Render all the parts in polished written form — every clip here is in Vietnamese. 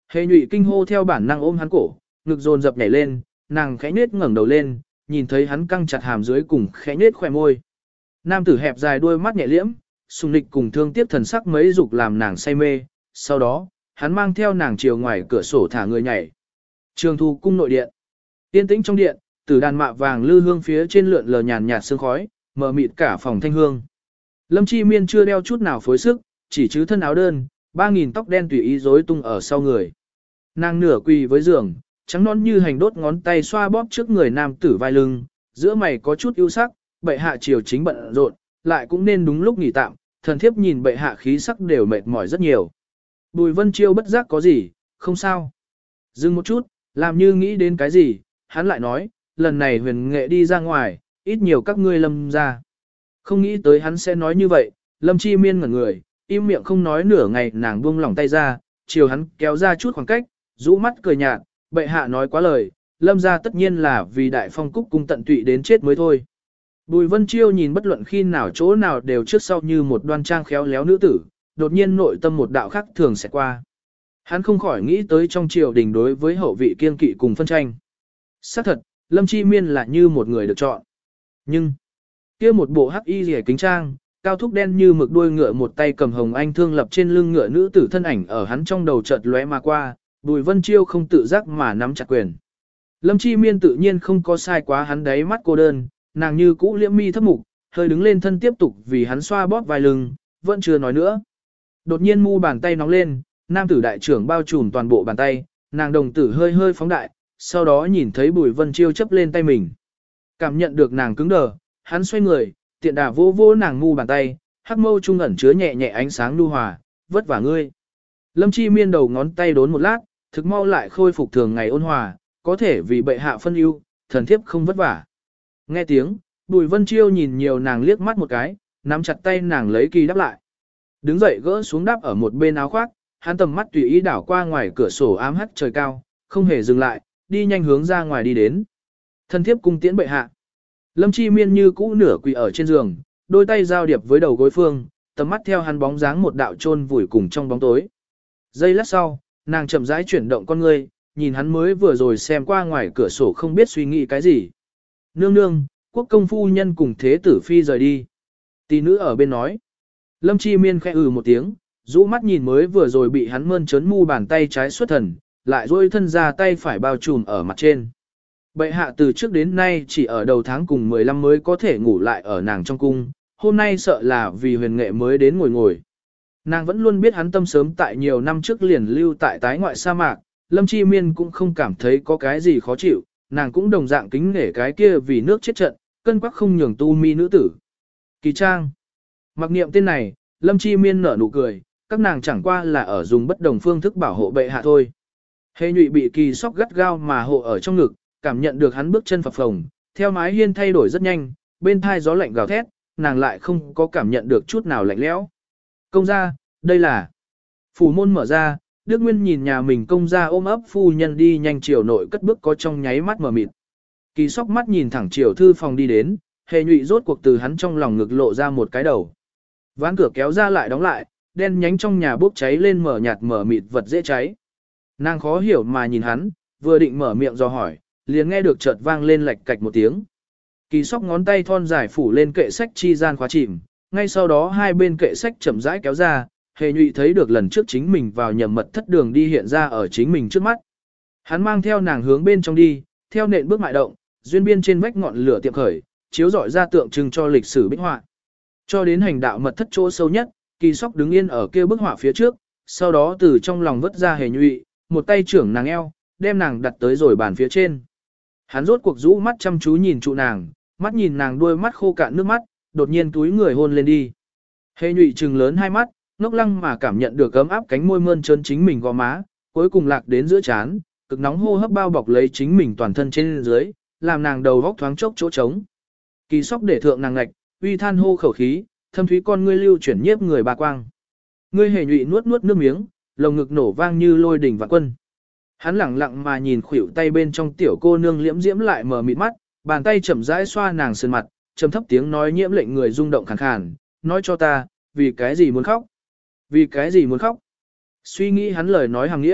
Hề nhụy kinh hô theo bản năng ôm hắn cổ, ngực dồn dập nhảy lên, nàng khẽ nết ngẩng đầu lên, nhìn thấy hắn căng chặt hàm dưới cùng khẽ nết khỏe môi. Nam tử hẹp dài đuôi mắt nhẹ liễm, sùng lịch cùng thương tiếc thần sắc mấy dục làm nàng say mê, sau đó, hắn mang theo nàng chiều ngoài cửa sổ thả người nhảy. Trường Thu cung nội điện. Tiên tĩnh trong điện, tử đàn mạ vàng lư hương phía trên lượn lờ nhàn nhạt sương khói, mờ mịt cả phòng thanh hương. Lâm Chi Miên chưa đeo chút nào phối sức, chỉ chứ thân áo đơn, 3.000 tóc đen tùy ý rối tung ở sau người. Nàng nửa quỳ với giường, trắng nón như hành đốt ngón tay xoa bóp trước người nam tử vai lưng, giữa mày có chút ưu sắc, bệ hạ chiều chính bận rộn, lại cũng nên đúng lúc nghỉ tạm, thần thiếp nhìn bệ hạ khí sắc đều mệt mỏi rất nhiều. Bùi Vân Chiêu bất giác có gì, không sao. Dừng một chút, làm như nghĩ đến cái gì, hắn lại nói, lần này huyền nghệ đi ra ngoài, ít nhiều các ngươi Lâm ra. Không nghĩ tới hắn sẽ nói như vậy, Lâm Chi Miên ngẩn người, im miệng không nói nửa ngày, nàng buông lỏng tay ra, chiều hắn kéo ra chút khoảng cách, rũ mắt cười nhạt, bệ hạ nói quá lời, Lâm ra tất nhiên là vì đại phong cúc cung tận tụy đến chết mới thôi. Bùi Vân Chiêu nhìn bất luận khi nào chỗ nào đều trước sau như một đoan trang khéo léo nữ tử, đột nhiên nội tâm một đạo khác thường sẽ qua. Hắn không khỏi nghĩ tới trong triều đình đối với hậu vị kiên kỵ cùng phân tranh. Xác thật, Lâm Chi Miên là như một người được chọn. Nhưng, kia một bộ hắc y rìa kính trang, cao thúc đen như mực đuôi ngựa, một tay cầm hồng anh thương lập trên lưng ngựa, nữ tử thân ảnh ở hắn trong đầu chợt lóe mà qua, Bùi Vân Chiêu không tự giác mà nắm chặt quyền. Lâm Chi Miên tự nhiên không có sai quá hắn đáy mắt cô đơn, nàng như cũ liễm mi thấp mục, hơi đứng lên thân tiếp tục vì hắn xoa bóp vai lưng, vẫn chưa nói nữa. Đột nhiên mu bàn tay nóng lên, nam tử đại trưởng bao trùm toàn bộ bàn tay, nàng đồng tử hơi hơi phóng đại, sau đó nhìn thấy Bùi Vân Chiêu chấp lên tay mình. Cảm nhận được nàng cứng đờ, hắn xoay người, tiện đà vô vô nàng mu bàn tay, hắc mâu trung ẩn chứa nhẹ nhẹ ánh sáng nhu hòa, vất vả ngươi. Lâm Chi Miên đầu ngón tay đốn một lát, thực mau lại khôi phục thường ngày ôn hòa, có thể vì bệ hạ phân ưu, thần thiếp không vất vả. Nghe tiếng, Bùi Vân Chiêu nhìn nhiều nàng liếc mắt một cái, nắm chặt tay nàng lấy kỳ đáp lại. Đứng dậy gỡ xuống đáp ở một bên áo khoác, hắn tầm mắt tùy ý đảo qua ngoài cửa sổ ám hắt trời cao, không hề dừng lại, đi nhanh hướng ra ngoài đi đến. Thần thiếp cung tiễn bệ hạ. Lâm Chi Miên như cũ nửa quỳ ở trên giường, đôi tay giao điệp với đầu gối phương, tầm mắt theo hắn bóng dáng một đạo chôn vùi cùng trong bóng tối. Giây lát sau, nàng chậm rãi chuyển động con ngươi, nhìn hắn mới vừa rồi xem qua ngoài cửa sổ không biết suy nghĩ cái gì. Nương nương, quốc công phu nhân cùng thế tử phi rời đi. Tỷ nữ ở bên nói. Lâm Chi Miên khẽ một tiếng, rũ mắt nhìn mới vừa rồi bị hắn mơn trớn mu bàn tay trái xuất thần, lại duỗi thân ra tay phải bao trùm ở mặt trên. Bệ hạ từ trước đến nay chỉ ở đầu tháng cùng 15 mới có thể ngủ lại ở nàng trong cung, hôm nay sợ là vì huyền nghệ mới đến ngồi ngồi. Nàng vẫn luôn biết hắn tâm sớm tại nhiều năm trước liền lưu tại tái ngoại sa mạc, Lâm Chi Miên cũng không cảm thấy có cái gì khó chịu, nàng cũng đồng dạng kính nể cái kia vì nước chết trận, cân quắc không nhường tu mi nữ tử. Kỳ Trang. Mặc niệm tên này, Lâm Chi Miên nở nụ cười, các nàng chẳng qua là ở dùng bất đồng phương thức bảo hộ bệ hạ thôi. Hề nhụy bị Kỳ Sóc gắt gao mà hộ ở trong ngực, cảm nhận được hắn bước chân phập phồng, theo mái hiên thay đổi rất nhanh, bên thai gió lạnh gào thét, nàng lại không có cảm nhận được chút nào lạnh lẽo. Công gia, đây là... Phủ môn mở ra, Đức Nguyên nhìn nhà mình công gia ôm ấp phu nhân đi nhanh chiều nội cất bước có trong nháy mắt mở mịt. Kỳ Sóc mắt nhìn thẳng chiều thư phòng đi đến, Hề nhụy rốt cuộc từ hắn trong lòng ngực lộ ra một cái đầu. Ván cửa kéo ra lại đóng lại, đen nhánh trong nhà bốc cháy lên mở nhạt mở mịt vật dễ cháy. Nàng khó hiểu mà nhìn hắn, vừa định mở miệng do hỏi, liền nghe được chợt vang lên lạch cạch một tiếng. Kỳ Sóc ngón tay thon dài phủ lên kệ sách chi gian khóa chìm, ngay sau đó hai bên kệ sách chậm rãi kéo ra, Hề nhụy thấy được lần trước chính mình vào nhầm mật thất đường đi hiện ra ở chính mình trước mắt. Hắn mang theo nàng hướng bên trong đi, theo nện bước mại động, duyên biên trên vách ngọn lửa tiệm khởi, chiếu rọi ra tượng trưng cho lịch sử bích họa. Cho đến hành đạo mật thất chỗ sâu nhất, Kỳ Sóc đứng yên ở kia bức họa phía trước, sau đó từ trong lòng vứt ra Hề nhụy, một tay trưởng nàng eo, đem nàng đặt tới rồi bàn phía trên. Hắn rốt cuộc rũ mắt chăm chú nhìn trụ nàng, mắt nhìn nàng đôi mắt khô cạn nước mắt, đột nhiên túi người hôn lên đi. Hề nhụy trừng lớn hai mắt, ngốc lăng mà cảm nhận được ấm áp cánh môi mơn trớn chính mình gò má, cuối cùng lạc đến giữa trán, cực nóng hô hấp bao bọc lấy chính mình toàn thân trên dưới, làm nàng đầu góc thoáng chốc chỗ trống. Kỳ Sóc để thượng nàng ngạch, uy than hô khẩu khí, thâm thúy con ngươi lưu chuyển nhiếp người bà quang. Ngươi Hề nhụy nuốt nuốt nước miếng, lồng ngực nổ vang như lôi đỉnh vạn quân. Hắn lẳng lặng mà nhìn khuỷu tay bên trong tiểu cô nương liễm diễm lại mở mịt mắt, bàn tay chậm rãi xoa nàng sườn mặt, trầm thấp tiếng nói nhiễm lệnh người rung động khàn khàn, nói cho ta, vì cái gì muốn khóc? Vì cái gì muốn khóc? Suy nghĩ hắn lời nói hàng nghĩa,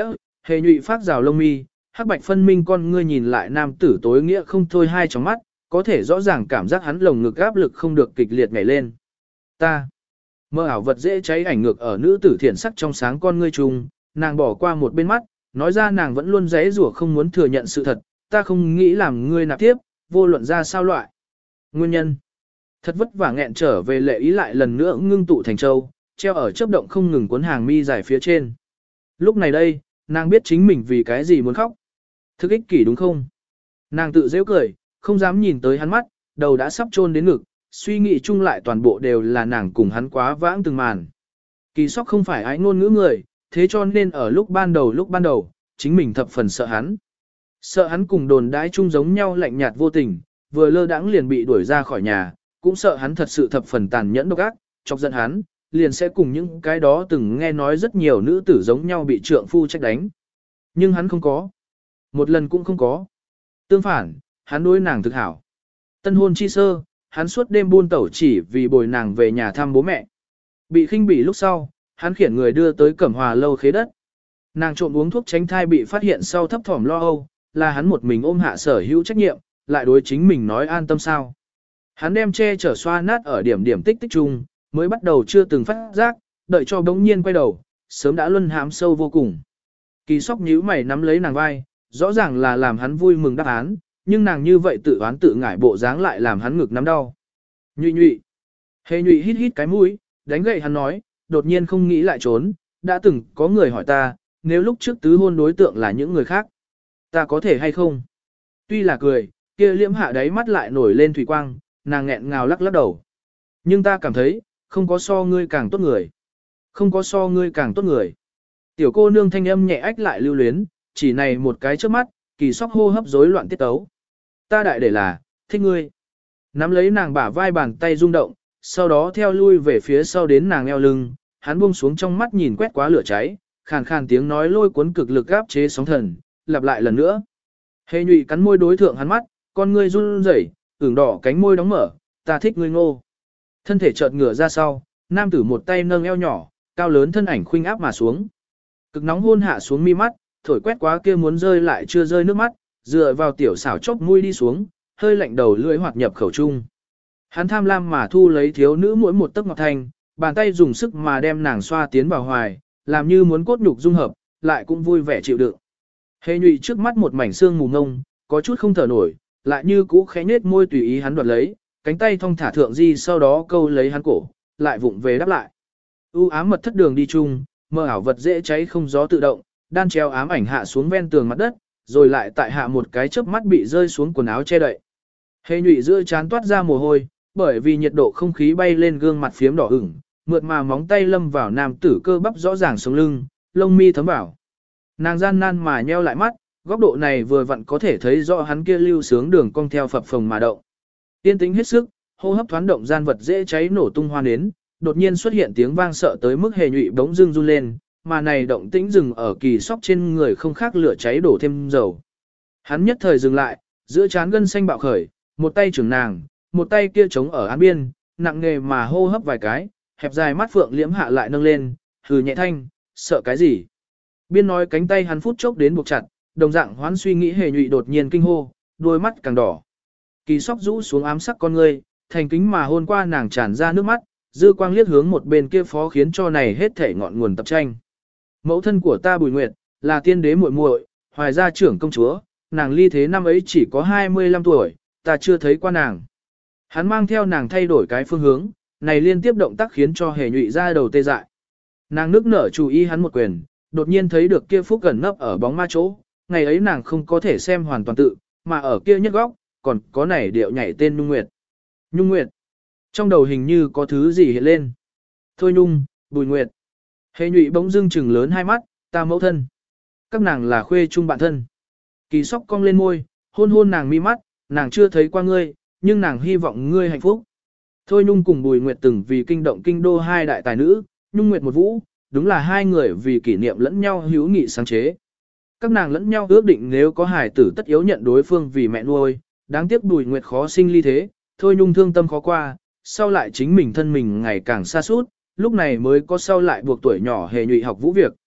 Hề nhụy phát rào lông mi, hắc bạch phân minh con ngươi nhìn lại nam tử tối nghĩa không thôi hai tròng mắt, có thể rõ ràng cảm giác hắn lồng ngực áp lực không được kịch liệt nhảy lên. Ta, mơ ảo vật dễ cháy ảnh ngược ở nữ tử thiện sắc trong sáng con ngươi trùng, nàng bỏ qua một bên mắt, nói ra nàng vẫn luôn giãy giụa không muốn thừa nhận sự thật, ta không nghĩ làm ngươi nạp tiếp, vô luận ra sao loại. Nguyên nhân, thật vất vả nghẹn trở về lệ ý lại lần nữa ngưng tụ thành châu, treo ở chớp động không ngừng cuốn hàng mi dài phía trên. Lúc này đây, nàng biết chính mình vì cái gì muốn khóc. Thức ích kỷ đúng không? Nàng tự dễ cười, không dám nhìn tới hắn mắt, đầu đã sắp chôn đến ngực, suy nghĩ chung lại toàn bộ đều là nàng cùng hắn quá vãng từng màn. Kỳ Sóc không phải ái ngôn ngữ người, thế cho nên ở lúc ban đầu, chính mình thập phần sợ hắn. Sợ hắn cùng đồn đãi chung giống nhau lạnh nhạt vô tình, vừa lơ đãng liền bị đuổi ra khỏi nhà, cũng sợ hắn thật sự thập phần tàn nhẫn độc ác, chọc giận hắn, liền sẽ cùng những cái đó từng nghe nói rất nhiều nữ tử giống nhau bị trượng phu trách đánh. Nhưng hắn không có. Một lần cũng không có. Tương phản, hắn đối nàng thực hảo. Tân hôn chi sơ, hắn suốt đêm buôn tẩu chỉ vì bồi nàng về nhà thăm bố mẹ. Bị khinh bỉ lúc sau, hắn khiển người đưa tới Cẩm Hòa lâu khế đất. Nàng trộm uống thuốc tránh thai bị phát hiện sau thấp thỏm lo âu, là hắn một mình ôm hạ sở hữu trách nhiệm, lại đối chính mình nói an tâm sao. Hắn đem che chở xoa nát ở điểm điểm tích tích chung, mới bắt đầu chưa từng phát giác, đợi cho bỗng nhiên quay đầu, sớm đã luân hãm sâu vô cùng. Kỳ Sóc nhíu mày nắm lấy nàng vai, rõ ràng là làm hắn vui mừng đáp án, nhưng nàng như vậy tự oán tự ngải bộ dáng lại làm hắn ngực nắm đau. Nhụy nhụy. Hề nhụy hít hít cái mũi, đánh gậy hắn nói, đột nhiên không nghĩ lại trốn, đã từng có người hỏi ta, nếu lúc trước tứ hôn đối tượng là những người khác, ta có thể hay không? Tuy là cười, kia liễm hạ đáy mắt lại nổi lên thủy quang, nàng nghẹn ngào lắc lắc đầu. Nhưng ta cảm thấy, không có so ngươi càng tốt người. Không có so ngươi càng tốt người. Tiểu cô nương thanh âm nhẹ ách lại lưu luyến, chỉ này một cái trước mắt, Kỳ Sóc hô hấp rối loạn tiết tấu. Ta đại để là, thích ngươi. Nắm lấy nàng bả vai bàn tay rung động, sau đó theo lui về phía sau đến nàng eo lưng, hắn buông xuống trong mắt nhìn quét quá lửa cháy, khàn khàn tiếng nói lôi cuốn cực lực áp chế sóng thần, lặp lại lần nữa. Hề nhụy cắn môi đối thượng hắn mắt, con ngươi run rẩy, ửng đỏ cánh môi đóng mở, ta thích ngươi ngô. Thân thể chợt ngửa ra sau, nam tử một tay nâng eo nhỏ, cao lớn thân ảnh khuynh áp mà xuống. Cực nóng hôn hạ xuống mi mắt, thổi quét quá kia muốn rơi lại chưa rơi nước mắt, dựa vào tiểu xảo chốc mũi đi xuống, hơi lạnh đầu lưỡi hoạt nhập khẩu trung. Hắn tham lam mà thu lấy thiếu nữ mỗi một tấc ngọc thanh, bàn tay dùng sức mà đem nàng xoa tiến vào hoài, làm như muốn cốt nhục dung hợp, lại cũng vui vẻ chịu đựng. Hề nhụy trước mắt một mảnh xương mù ngông, có chút không thở nổi, lại như cũ khẽ nết môi tùy ý hắn đoạt lấy, cánh tay thong thả thượng di sau đó câu lấy hắn cổ, lại vụng về đáp lại. U ám mật thất đường đi chung, mơ ảo vật dễ cháy không gió tự động, đan treo ám ảnh hạ xuống ven tường mặt đất, rồi lại tại hạ một cái chớp mắt bị rơi xuống quần áo che đậy. Hề nhụy giữa trán toát ra mồ hôi, bởi vì nhiệt độ không khí bay lên gương mặt phiếm đỏ ửng, mượt mà móng tay lâm vào nam tử cơ bắp rõ ràng sống lưng, lông mi thấm vào. Nàng gian nan mà nheo lại mắt, góc độ này vừa vặn có thể thấy rõ hắn kia lưu sướng đường cong theo phập phồng mà động. Yên tĩnh hết sức, hô hấp thoáng động gian vật dễ cháy nổ tung hoa nến, đột nhiên xuất hiện tiếng vang sợ tới mức Hề nhụy bỗng dưng run lên, mà này động tĩnh dừng ở Kỳ Sóc trên người không khác lửa cháy đổ thêm dầu. Hắn nhất thời dừng lại, giữa trán gân xanh bạo khởi, một tay trưởng nàng, một tay kia chống ở án biên, nặng nề mà hô hấp vài cái, hẹp dài mắt phượng liễm hạ lại nâng lên, hừ nhẹ thanh, sợ cái gì? Biên nói cánh tay hắn phút chốc đến buộc chặt, đồng dạng hoán suy nghĩ Hề nhụy đột nhiên kinh hô, đôi mắt càng đỏ. Kỳ Sóc rũ xuống ám sắc con ngươi, thành kính mà hôn qua nàng tràn ra nước mắt, dư quang liếc hướng một bên kia phó khiến cho này hết thể ngọn nguồn tập tranh. Mẫu thân của ta Bùi Nguyệt, là tiên đế muội muội, hoài gia trưởng công chúa, nàng ly thế năm ấy chỉ có 25 tuổi, ta chưa thấy qua nàng. Hắn mang theo nàng thay đổi cái phương hướng, này liên tiếp động tác khiến cho Hề nhụy ra đầu tê dại. Nàng nước nở chú ý hắn một quyền, đột nhiên thấy được kia phúc gần nấp ở bóng ma chỗ, ngày ấy nàng không có thể xem hoàn toàn tự, mà ở kia nhất góc, còn có nảy điệu nhảy tên Nhung Nguyệt. Nhung Nguyệt. Trong đầu hình như có thứ gì hiện lên. Thôi Nhung, Bùi Nguyệt. Hề nhụy bỗng dưng trừng lớn hai mắt, ta mẫu thân. Các nàng là khuê chung bạn thân. Kỳ Sóc cong lên môi, hôn hôn nàng mi mắt, nàng chưa thấy qua ngươi, nhưng nàng hy vọng ngươi hạnh phúc. Thôi Nhung cùng Bùi Nguyệt từng vì kinh động kinh đô hai đại tài nữ, Nhung Nguyệt một vũ, đúng là hai người vì kỷ niệm lẫn nhau hữu nghị sáng chế. Các nàng lẫn nhau ước định nếu có hài tử tất yếu nhận đối phương vì mẹ nuôi, đáng tiếc Bùi Nguyệt khó sinh ly thế, Thôi Nhung thương tâm khó qua, sau lại chính mình thân mình ngày càng xa suốt, lúc này mới có sau lại buộc tuổi nhỏ Hề nhụy học vũ việc.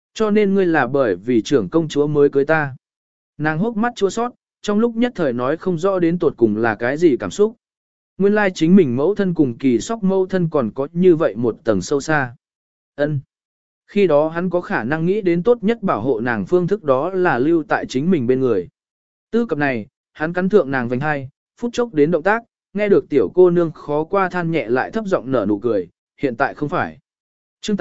Cho nên ngươi là bởi vì trưởng công chúa mới cưới ta. Nàng hốc mắt chua sót, trong lúc nhất thời nói không rõ đến tột cùng là cái gì cảm xúc. Nguyên lai chính mình mẫu thân cùng Kỳ Sóc mẫu thân còn có như vậy một tầng sâu xa. Ân. Khi đó hắn có khả năng nghĩ đến tốt nhất bảo hộ nàng phương thức đó là lưu tại chính mình bên người. Tư cập này, hắn cắn thượng nàng vành hai, phút chốc đến động tác, nghe được tiểu cô nương khó qua than nhẹ lại thấp giọng nở nụ cười, hiện tại không phải. Chương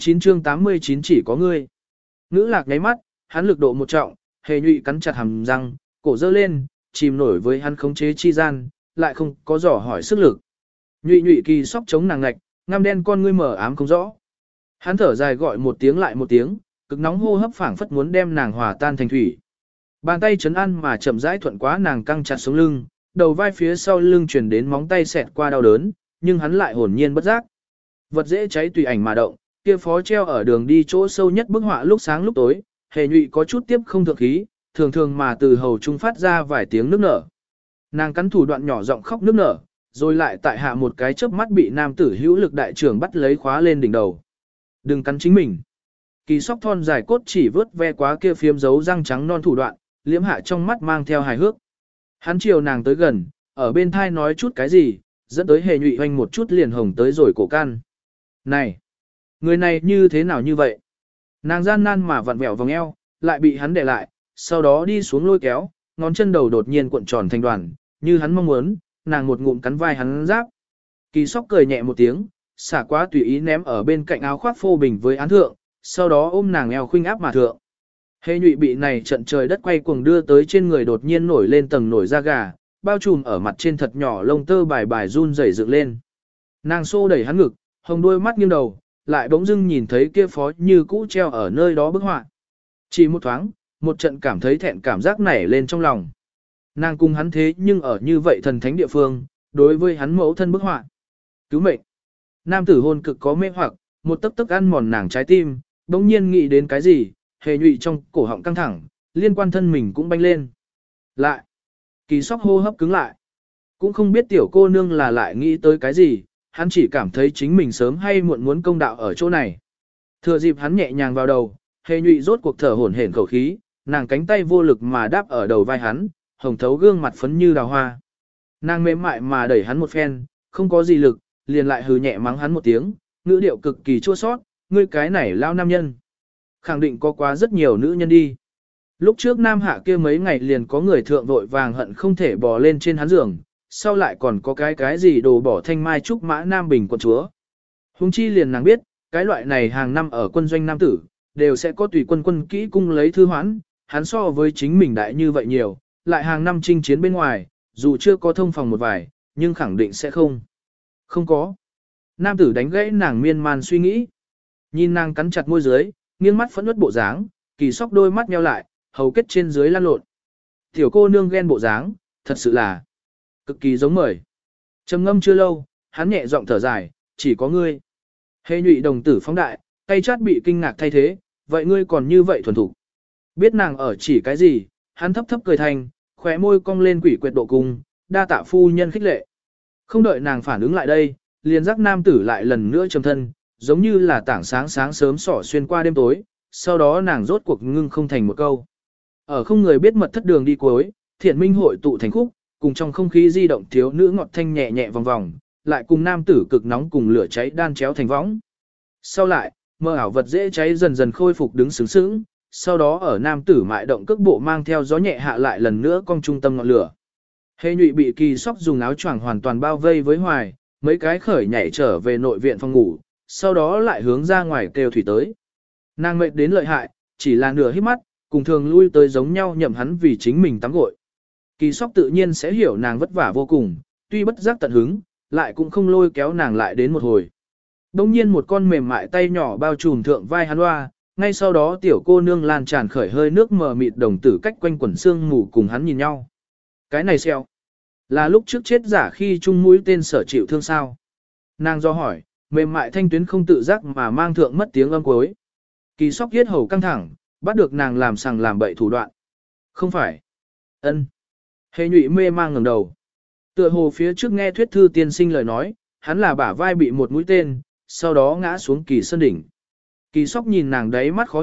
89 chỉ có ngươi. Ngữ lạc nháy mắt, hắn lực độ một trọng, hề nhụy cắn chặt hàm răng, cổ dơ lên, chìm nổi với hắn khống chế chi gian, lại không có dò hỏi sức lực. Nhụy nhụy Kỳ Sóc chống nàng ngạch, ngăm đen con ngươi mở ám không rõ. Hắn thở dài gọi một tiếng lại một tiếng, cực nóng hô hấp phảng phất muốn đem nàng hòa tan thành thủy. Bàn tay chấn an mà chậm rãi thuận quá nàng căng chặt sống lưng, đầu vai phía sau lưng truyền đến móng tay xẹt qua đau đớn, nhưng hắn lại hồn nhiên bất giác. Vật dễ cháy tùy ảnh mà động, kia phó treo ở đường đi chỗ sâu nhất bức họa lúc sáng lúc tối, hề nhụy có chút tiếp không thượng khí, thường thường mà từ hầu trung phát ra vài tiếng nước nở. Nàng cắn thủ đoạn nhỏ giọng khóc nước nở, rồi lại tại hạ một cái chớp mắt bị nam tử hữu lực đại trưởng bắt lấy khóa lên đỉnh đầu. Đừng cắn chính mình. Kỳ Sóc thon dài cốt chỉ vớt ve quá kia phiếm dấu răng trắng non thủ đoạn, liễm hạ trong mắt mang theo hài hước. Hắn chiều nàng tới gần, ở bên thai nói chút cái gì, dẫn tới hề nhụy hoanh một chút liền hồng tới rồi cổ can. Này! Người này như thế nào như vậy? Nàng gian nan mà vặn vẹo vòng eo, lại bị hắn để lại, sau đó đi xuống lôi kéo, ngón chân đầu đột nhiên cuộn tròn thành đoàn, như hắn mong muốn, nàng một ngụm cắn vai hắn giáp. Kỳ Sóc cười nhẹ một tiếng, xả quá tùy ý ném ở bên cạnh áo khoác phô bình với án thượng, sau đó ôm nàng eo khuynh áp mà thượng. Hề nhụy bị này trận trời đất quay cuồng đưa tới trên người đột nhiên nổi lên tầng nổi da gà, bao trùm ở mặt trên thật nhỏ lông tơ bài bài run rẩy dựng lên. Nàng xô đẩy hắn ngực, hồng đôi mắt nghiêng đầu, lại bỗng dưng nhìn thấy kia phó như cũ treo ở nơi đó bức họa. Chỉ một thoáng, một trận cảm thấy thẹn cảm giác nảy lên trong lòng. Nàng cùng hắn thế nhưng ở như vậy thần thánh địa phương, đối với hắn mẫu thân bức họa. Cứu mệnh. Nam tử hôn cực có mê hoặc, một tấc tấc ăn mòn nàng trái tim, bỗng nhiên nghĩ đến cái gì, hề nhụy trong cổ họng căng thẳng, liên quan thân mình cũng banh lên. Lại. Kỳ Sóc hô hấp cứng lại. Cũng không biết tiểu cô nương là lại nghĩ tới cái gì, hắn chỉ cảm thấy chính mình sớm hay muộn muốn công đạo ở chỗ này. Thừa dịp hắn nhẹ nhàng vào đầu, hề nhụy rốt cuộc thở hổn hển khẩu khí, nàng cánh tay vô lực mà đáp ở đầu vai hắn, hồng thấu gương mặt phấn như đào hoa. Nàng mềm mại mà đẩy hắn một phen, không có gì lực, liền lại hừ nhẹ mắng hắn một tiếng, ngữ điệu cực kỳ chua sót, ngươi cái này lao nam nhân. Khẳng định có quá rất nhiều nữ nhân đi. Lúc trước Nam Hạ kia mấy ngày liền có người thượng vội vàng hận không thể bò lên trên hắn giường, sau lại còn có cái gì đồ bỏ thanh mai trúc mã Nam Bình quận chúa. Hùng chi liền nàng biết, cái loại này hàng năm ở quân doanh nam tử, đều sẽ có tùy quân quân kỹ cung lấy thư hoãn, hắn so với chính mình đại như vậy nhiều, lại hàng năm chinh chiến bên ngoài, dù chưa có thông phòng một vài, nhưng khẳng định sẽ không. Không có. Nam tử đánh gãy nàng miên man suy nghĩ. Nhìn nàng cắn chặt môi dưới, nghiêng mắt phẫn uất bộ dáng, Kỳ Sóc đôi mắt nheo lại, hầu kết trên dưới lan lộn. Tiểu cô nương ghen bộ dáng, thật sự là cực kỳ giống mời. Trầm ngâm chưa lâu, hắn nhẹ giọng thở dài, chỉ có ngươi. Hề nhụy đồng tử phóng đại, tay chát bị kinh ngạc thay thế, vậy ngươi còn như vậy thuần thủ. Biết nàng ở chỉ cái gì, hắn thấp thấp cười thành, khóe môi cong lên quỷ quyệt độ cung, đa tạ phu nhân khích lệ. Không đợi nàng phản ứng lại đây, liền giác nam tử lại lần nữa trầm thân, giống như là tảng sáng sáng sớm sỏ xuyên qua đêm tối, sau đó nàng rốt cuộc ngưng không thành một câu. Ở không người biết mật thất đường đi cuối, thiện minh hội tụ thành khúc, cùng trong không khí di động thiếu nữ ngọt thanh nhẹ nhẹ vòng vòng, lại cùng nam tử cực nóng cùng lửa cháy đan chéo thành võng. Sau lại, mơ ảo vật dễ cháy dần dần khôi phục đứng sướng sướng, sau đó ở nam tử mại động cước bộ mang theo gió nhẹ hạ lại lần nữa cong trung tâm ngọn lửa. Hề nhụy bị Kỳ Sóc dùng áo choàng hoàn toàn bao vây với hoài, mấy cái khởi nhảy trở về nội viện phòng ngủ, sau đó lại hướng ra ngoài kêu thủy tới. Nàng mệt đến lợi hại, chỉ là nửa hít mắt, cùng thường lui tới giống nhau nhậm hắn vì chính mình tắm gội. Kỳ Sóc tự nhiên sẽ hiểu nàng vất vả vô cùng, tuy bất giác tận hứng, lại cũng không lôi kéo nàng lại đến một hồi. Đông nhiên một con mềm mại tay nhỏ bao trùm thượng vai hắn hoa, ngay sau đó tiểu cô nương lan tràn khởi hơi nước mờ mịt đồng tử cách quanh quẩn xương mù cùng hắn nhìn nhau. Cái này xeo, là lúc trước chết giả khi chung mũi tên sở chịu thương sao. Nàng do hỏi, mềm mại thanh tuyến không tự giác mà mang thượng mất tiếng âm cuối. Kỳ Sóc yết hầu căng thẳng, bắt được nàng làm sằng làm bậy thủ đoạn. Không phải. Ân. Hề nhụy mê mang ngẩng đầu. Tựa hồ phía trước nghe thuyết thư tiên sinh lời nói, hắn là bả vai bị một mũi tên, sau đó ngã xuống Kỳ Sơn đỉnh. Kỳ Sóc nhìn nàng đáy mắt khó hiểu,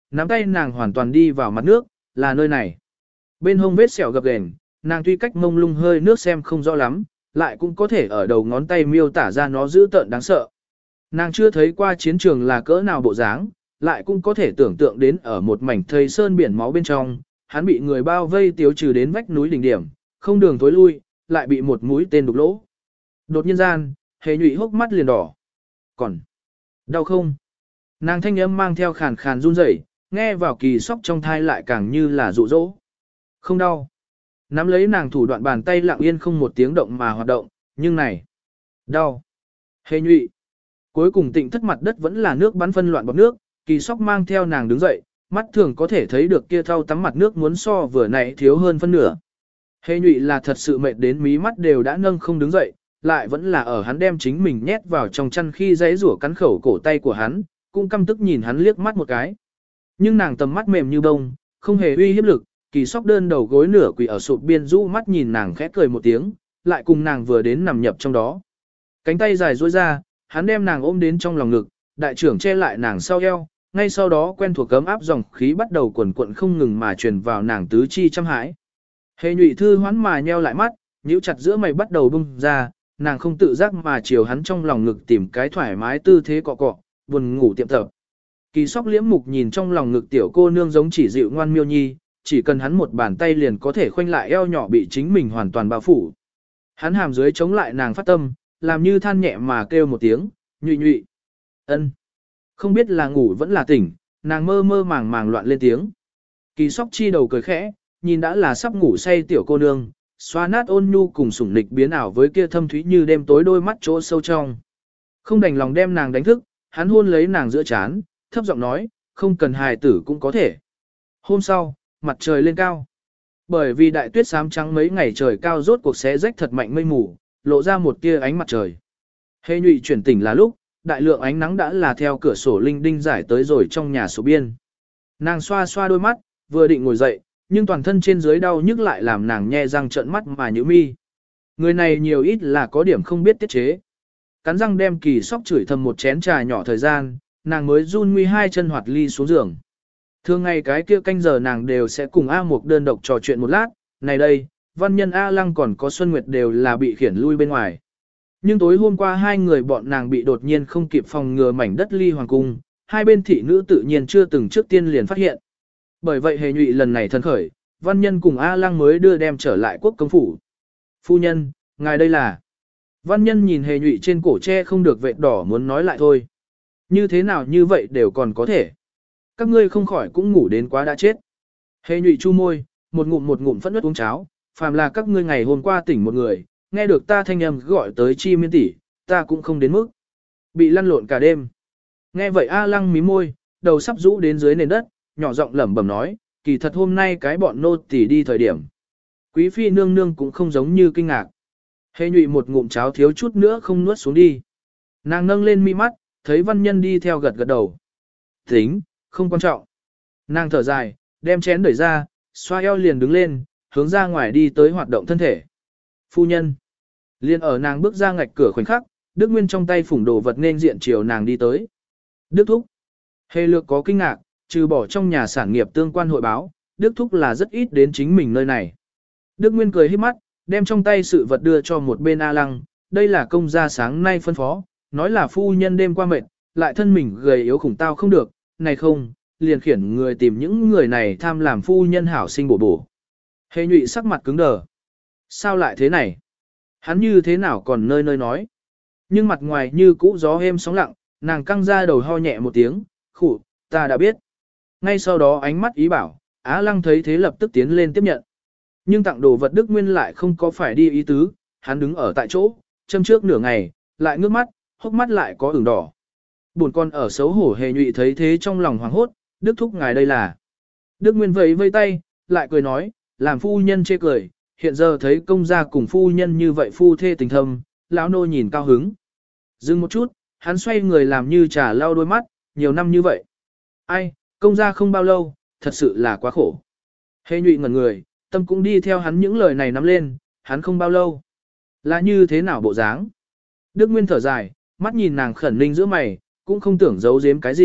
nắm tay nàng hoàn toàn đi vào mặt nước, là nơi này. Bên hông vết sẹo gập ghềnh, nàng tuy cách mông lung hơi nước xem không rõ lắm, lại cũng có thể ở đầu ngón tay miêu tả ra nó dữ tợn đáng sợ. Nàng chưa thấy qua chiến trường là cỡ nào bộ dáng, lại cũng có thể tưởng tượng đến ở một mảnh thây sơn biển máu bên trong, hắn bị người bao vây tiêu trừ đến vách núi đỉnh điểm, không đường tối lui, lại bị một mũi tên đục lỗ. Đột nhiên gian, Hề Nhụy hốc mắt liền đỏ. Còn đau không? Nàng thanh âm mang theo khàn khàn run rẩy, nghe vào Kỳ Sóc trong thai lại càng như là dụ dỗ. Không đau. Nắm lấy nàng thủ đoạn bàn tay lặng yên không một tiếng động mà hoạt động, nhưng này, đau. Hề Nhụy. Cuối cùng Tịnh Thất mặt đất vẫn là nước bắn phân loạn bọt nước, Kỳ Sóc mang theo nàng đứng dậy, mắt thường có thể thấy được kia thau tắm mặt nước muốn so vừa nãy thiếu hơn phân nửa. Hề Nhụy là thật sự mệt đến mí mắt đều đã nâng không đứng dậy, lại vẫn là ở hắn đem chính mình nhét vào trong chăn khi giấy rủa cắn khẩu cổ tay của hắn, cũng căm tức nhìn hắn liếc mắt một cái. Nhưng nàng tầm mắt mềm như bông, không hề uy hiếp lực, Kỳ Sóc đơn đầu gối nửa quỳ ở sụp biên rũ mắt nhìn nàng khẽ cười một tiếng, lại cùng nàng vừa đến nằm nhập trong đó. Cánh tay dài duỗi ra, hắn đem nàng ôm đến trong lòng ngực, đại trưởng che lại nàng sau eo, ngay sau đó quen thuộc cấm áp dòng khí bắt đầu quần quận không ngừng mà truyền vào nàng tứ chi trăm hãi. Hề Nhụy thư hoán mà nheo lại mắt, nhíu chặt giữa mày bắt đầu bung ra, nàng không tự giác mà chiều hắn trong lòng ngực tìm cái thoải mái tư thế cọ cọ, buồn ngủ tiệm thở. Kỳ Sóc liễm mục nhìn trong lòng ngực tiểu cô nương giống chỉ dịu ngoan miêu nhi, chỉ cần hắn một bàn tay liền có thể khoanh lại eo nhỏ bị chính mình hoàn toàn bao phủ. Hắn hàm dưới chống lại nàng phát tâm, làm như than nhẹ mà kêu một tiếng, Nhụy Nhụy. Ân. Không biết là ngủ vẫn là tỉnh, nàng mơ mơ màng màng loạn lên tiếng. Kỳ Sóc chi đầu cười khẽ, nhìn đã là sắp ngủ say tiểu cô nương, xoa nát ôn nhu cùng sủng nịch biến ảo với kia thâm thúy như đêm tối đôi mắt chỗ sâu trong. Không đành lòng đem nàng đánh thức, hắn hôn lấy nàng giữa chán, thấp giọng nói, không cần hài tử cũng có thể. Hôm sau, mặt trời lên cao. Bởi vì đại tuyết xám trắng mấy ngày trời cao rốt cuộc xé rách thật mạnh mây mù, lộ ra một tia ánh mặt trời. Hề Nhụy chuyển tỉnh là lúc, đại lượng ánh nắng đã là theo cửa sổ linh đinh giải tới rồi trong nhà số biên. Nàng xoa xoa đôi mắt, vừa định ngồi dậy, nhưng toàn thân trên dưới đau nhức lại làm nàng nhe răng trợn mắt mà nhíu mi. Người này nhiều ít là có điểm không biết tiết chế. Cắn răng đem Kỳ Sóc chửi thầm một chén trà nhỏ thời gian, nàng mới run nguy hai chân hoạt ly xuống giường. Thường ngày cái kia canh giờ nàng đều sẽ cùng A Mục đơn độc trò chuyện một lát, này đây, Văn Nhân A Lăng còn có Xuân Nguyệt đều là bị khiển lui bên ngoài. Nhưng tối hôm qua hai người bọn nàng bị đột nhiên không kịp phòng ngừa mảnh đất ly hoàng cung, hai bên thị nữ tự nhiên chưa từng trước tiên liền phát hiện. Bởi vậy Hề Nhụy lần này thân khởi, Văn Nhân cùng A Lăng mới đưa đem trở lại quốc công phủ. Phu nhân, ngài đây là... Văn Nhân nhìn Hề Nhụy trên cổ tre không được vệt đỏ muốn nói lại thôi. Như thế nào như vậy đều còn có thể. Các ngươi không khỏi cũng ngủ đến quá đã chết. Hề Nhụy chu môi, một ngụm phẫn nứt uống cháo, phàm là các ngươi ngày hôm qua tỉnh một người, nghe được ta thanh âm gọi tới chi miên tỷ, ta cũng không đến mức. Bị lăn lộn cả đêm. Nghe vậy A Lăng mím môi, đầu sắp rũ đến dưới nền đất, nhỏ giọng lẩm bẩm nói, kỳ thật hôm nay cái bọn nô tỳ đi thời điểm. Quý phi nương nương cũng không giống như kinh ngạc. Hề Nhụy một ngụm cháo thiếu chút nữa không nuốt xuống đi. Nàng nâng lên mi mắt, thấy Văn Nhân đi theo gật gật đầu. Tính, không quan trọng. Nàng thở dài, đem chén đẩy ra, xoa eo liền đứng lên, hướng ra ngoài đi tới hoạt động thân thể. Phu nhân. Liên ở nàng bước ra ngạch cửa khoảnh khắc, Đức Nguyên trong tay phủng đồ vật nên diện chiều nàng đi tới. Đức Thúc. Hề Lược có kinh ngạc, trừ bỏ trong nhà sản nghiệp tương quan hội báo, Đức Thúc là rất ít đến chính mình nơi này. Đức Nguyên cười híp mắt, đem trong tay sự vật đưa cho một bên A Lăng, đây là công gia sáng nay phân phó, nói là phu nhân đêm qua mệt, lại thân mình gầy yếu khủng tao không được, này không, liền khiển người tìm những người này tham làm phu nhân hảo sinh bổ bổ. Hề Nhụy sắc mặt cứng đờ. Sao lại thế này? Hắn như thế nào còn nơi nơi nói? Nhưng mặt ngoài như cũ gió êm sóng lặng, nàng căng ra đầu ho nhẹ một tiếng, khụ, ta đã biết. Ngay sau đó ánh mắt ý bảo, Á Lăng thấy thế lập tức tiến lên tiếp nhận. Nhưng tặng đồ vật Đức Nguyên lại không có phải đi ý tứ, hắn đứng ở tại chỗ, châm trước nửa ngày, lại ngước mắt, hốc mắt lại có ửng đỏ. Buồn con ở xấu hổ Hề Nhụy thấy thế trong lòng hoảng hốt, Đức Thúc ngài đây là. Đức Nguyên vẫy vây tay, lại cười nói, làm phu nhân chê cười, hiện giờ thấy công gia cùng phu nhân như vậy phu thê tình thâm, lão nô nhìn cao hứng. Dừng một chút, hắn xoay người làm như trà lau đôi mắt, nhiều năm như vậy. Ai, công gia không bao lâu, thật sự là quá khổ. Hề Nhụy ngẩn người, tâm cũng đi theo hắn những lời này nắm lên, hắn không bao lâu. Là như thế nào bộ dáng? Đức Nguyên thở dài, mắt nhìn nàng khẩn ninh giữa mày, cũng không tưởng giấu giếm cái gì,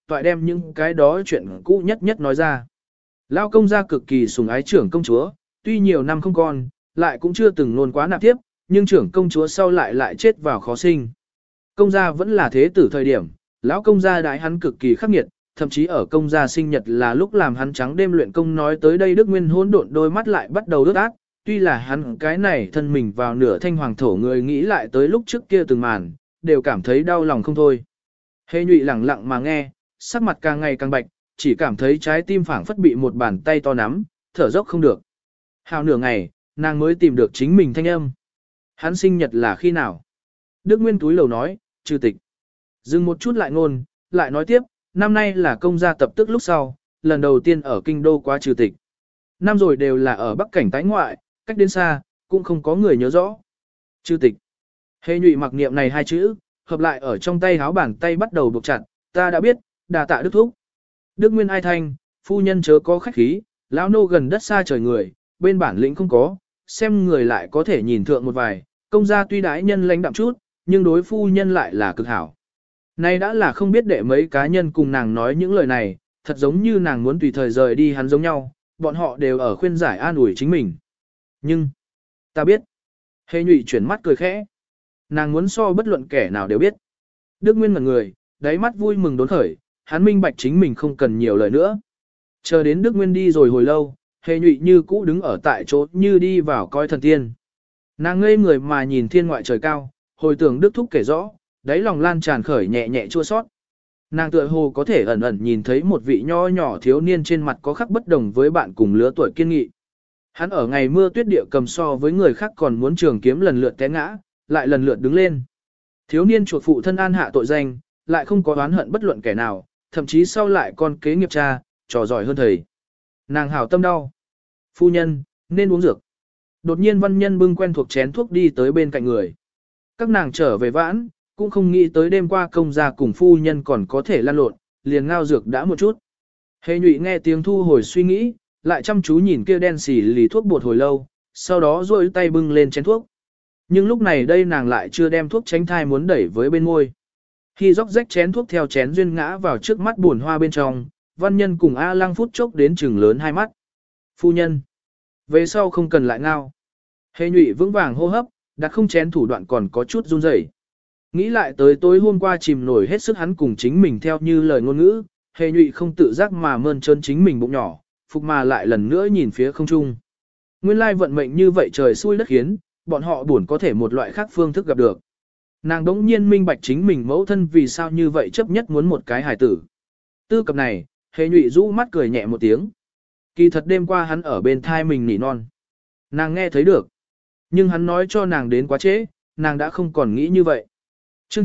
toại đem những cái đó chuyện cũ nhất nhất nói ra. Lao công gia cực kỳ sủng ái trưởng công chúa, tuy nhiều năm không con, lại cũng chưa từng luôn quá nạp tiếp, nhưng trưởng công chúa sau lại chết vào khó sinh. Công gia vẫn là thế tử thời điểm, lão công gia đãi hắn cực kỳ khắc nghiệt, thậm chí ở công gia sinh nhật là lúc làm hắn trắng đêm luyện công nói tới đây Đức Nguyên hỗn độn đôi mắt lại bắt đầu ướt át, tuy là hắn cái này thân mình vào nửa thanh hoàng thổ người nghĩ lại tới lúc trước kia từng màn, đều cảm thấy đau lòng không thôi. Hề Nhụy lẳng lặng mà nghe, sắc mặt càng ngày càng bạch, chỉ cảm thấy trái tim phảng phất bị một bàn tay to nắm, thở dốc không được. Hào nửa ngày, nàng mới tìm được chính mình thanh âm. Hắn sinh nhật là khi nào? Đức Nguyên túi lầu nói, trừ tịch. Dừng một chút lại ngôn, lại nói tiếp, năm nay là công gia tập tức lúc sau, lần đầu tiên ở kinh đô quá trừ tịch. Năm rồi đều là ở Bắc cảnh tái ngoại, cách đến xa, cũng không có người nhớ rõ. Trừ tịch. Hề Nhụy mặc niệm này hai chữ, hợp lại ở trong tay háo bàn tay bắt đầu buộc chặt, ta đã biết, đà tạ Đức Thúc. Đức Nguyên ai thanh, phu nhân chớ có khách khí, lão nô gần đất xa trời người, bên bản lĩnh không có, xem người lại có thể nhìn thượng một vài, công gia tuy đãi nhân lãnh đạm chút, nhưng đối phu nhân lại là cực hảo. Nay đã là không biết để mấy cá nhân cùng nàng nói những lời này, thật giống như nàng muốn tùy thời rời đi hắn giống nhau, bọn họ đều ở khuyên giải an ủi chính mình. Nhưng, ta biết. Hề Nhụy chuyển mắt cười khẽ. Nàng muốn so bất luận kẻ nào đều biết. Đức Nguyên ngẩn người, đáy mắt vui mừng đốn khởi, hắn minh bạch chính mình không cần nhiều lời nữa. Chờ đến Đức Nguyên đi rồi hồi lâu, Hề Nhụy như cũ đứng ở tại chỗ như đi vào coi thần tiên. Nàng ngây người mà nhìn thiên ngoại trời cao, hồi tưởng Đức Thúc kể rõ, đáy lòng lan tràn khởi nhẹ nhẹ chua sót. Nàng tựa hồ có thể ẩn ẩn nhìn thấy một vị nho nhỏ thiếu niên trên mặt có khắc bất đồng với bạn cùng lứa tuổi kiên nghị. Hắn ở ngày mưa tuyết địa cầm so với người khác còn muốn trường kiếm lần lượt té ngã, lại lần lượt đứng lên. Thiếu niên chuộc phụ thân an hạ tội danh, lại không có oán hận bất luận kẻ nào, thậm chí sau lại con kế nghiệp cha, trò giỏi hơn thầy. Nàng hảo tâm đau. Phu nhân, nên uống dược. Đột nhiên văn nhân bưng quen thuộc chén thuốc đi tới bên cạnh người. Các nàng trở về vãn, cũng không nghĩ tới đêm qua công gia cùng phu nhân còn có thể lan lộn, liền ngao dược đã một chút. Hề Nhụy nghe tiếng thu hồi suy nghĩ, lại chăm chú nhìn kia đen xỉ lì thuốc bột hồi lâu, sau đó duỗi tay bưng lên chén thuốc. Nhưng lúc này đây nàng lại chưa đem thuốc tránh thai muốn đẩy với bên môi. Khi róc rách chén thuốc theo chén duyên ngã vào trước mắt buồn hoa bên trong, văn nhân cùng A Lăng phút chốc đến trừng lớn hai mắt. Phu nhân, về sau không cần lại ngao. Hề Nhụy vững vàng hô hấp, đặt không chén thủ đoạn còn có chút run rẩy. Nghĩ lại tới tối hôm qua chìm nổi hết sức hắn cùng chính mình theo như lời ngôn ngữ, Hề Nhụy không tự giác mà mơn trớn chính mình bụng nhỏ, phục mà lại lần nữa nhìn phía không trung. Nguyên lai vận mệnh như vậy trời xui đất khiến, bọn họ buồn có thể một loại khác phương thức gặp được. Nàng đống nhiên minh bạch chính mình mẫu thân vì sao như vậy chấp nhất muốn một cái hài tử. Tư cập này, Hề Nhụy rũ mắt cười nhẹ một tiếng. Kỳ thật đêm qua hắn ở bên thai mình nỉ non. Nàng nghe thấy được. Nhưng hắn nói cho nàng đến quá trễ, nàng đã không còn nghĩ như vậy. Chương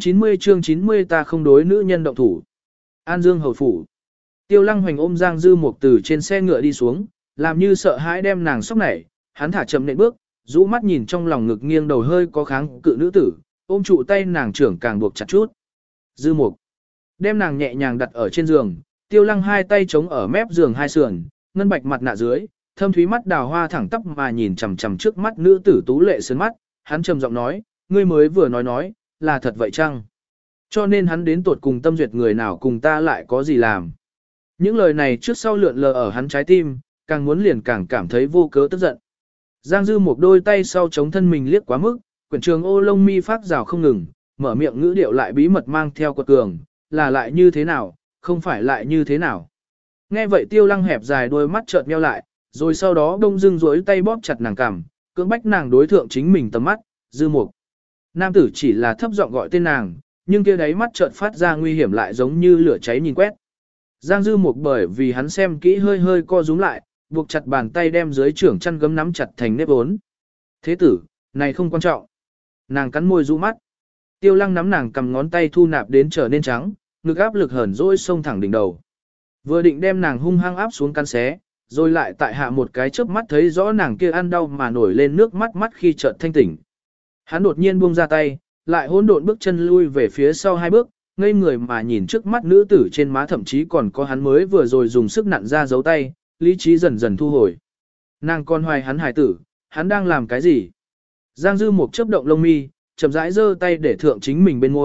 90 ta không đối nữ nhân động thủ. An Dương hầu phủ. Tiêu Lăng Hoành ôm Giang Dư Mục từ trên xe ngựa đi xuống, làm như sợ hãi đem nàng sốc nảy, hắn thả chậm nện bước, rũ mắt nhìn trong lòng ngực nghiêng đầu hơi có kháng cự nữ tử, ôm trụ tay nàng trưởng càng buộc chặt chút. Dư Mục đem nàng nhẹ nhàng đặt ở trên giường, Tiêu Lăng hai tay chống ở mép giường hai sườn, ngân bạch mặt nạ dưới, thâm thúy mắt đào hoa thẳng tắp mà nhìn chằm chằm trước mắt nữ tử tú lệ sơn mắt, hắn trầm giọng nói, ngươi mới vừa nói, là thật vậy chăng? Cho nên hắn đến tột cùng tâm duyệt người nào cùng ta lại có gì làm? Những lời này trước sau lượn lờ ở hắn trái tim, càng muốn liền càng cảm thấy vô cớ tức giận. Giang Dư một đôi tay sau chống thân mình liếc quá mức, quyển trường ô lông mi phát rào không ngừng, mở miệng ngữ điệu lại bí mật mang theo quật cường, là lại như thế nào, không phải lại như thế nào. Nghe vậy Tiêu Lăng hẹp dài đôi mắt chợt nheo lại, rồi sau đó đông dưng rối tay bóp chặt nàng cằm, cưỡng bách nàng đối thượng chính mình tầm mắt, Dư Mục. Nam tử chỉ là thấp giọng gọi tên nàng, nhưng kia đáy mắt chợt phát ra nguy hiểm lại giống như lửa cháy nhìn quét. Giang Dư Mục bởi vì hắn xem kỹ hơi hơi co rúm lại, buộc chặt bàn tay đem dưới trưởng chăn gấm nắm chặt thành nếp ốn. Thế tử, này không quan trọng. Nàng cắn môi rũ mắt. Tiêu Lăng nắm nàng cầm ngón tay thu nạp đến trở nên trắng, ngực áp lực hởn dỗi xông thẳng đỉnh đầu. Vừa định đem nàng hung hăng áp xuống căn xé, rồi lại tại hạ một cái chớp mắt thấy rõ nàng kia ăn đau mà nổi lên nước mắt mắt khi chợt thanh tỉnh. Hắn đột nhiên buông ra tay, lại hỗn độn bước chân lui về phía sau hai bước, ngây người mà nhìn trước mắt nữ tử trên má thậm chí còn có hắn mới vừa rồi dùng sức nặn ra dấu tay, lý trí dần dần thu hồi. Nàng còn hoài hắn hài tử, hắn đang làm cái gì? Giang Dư Mục chớp động lông mi, chậm rãi giơ tay để thượng chính mình bên môi,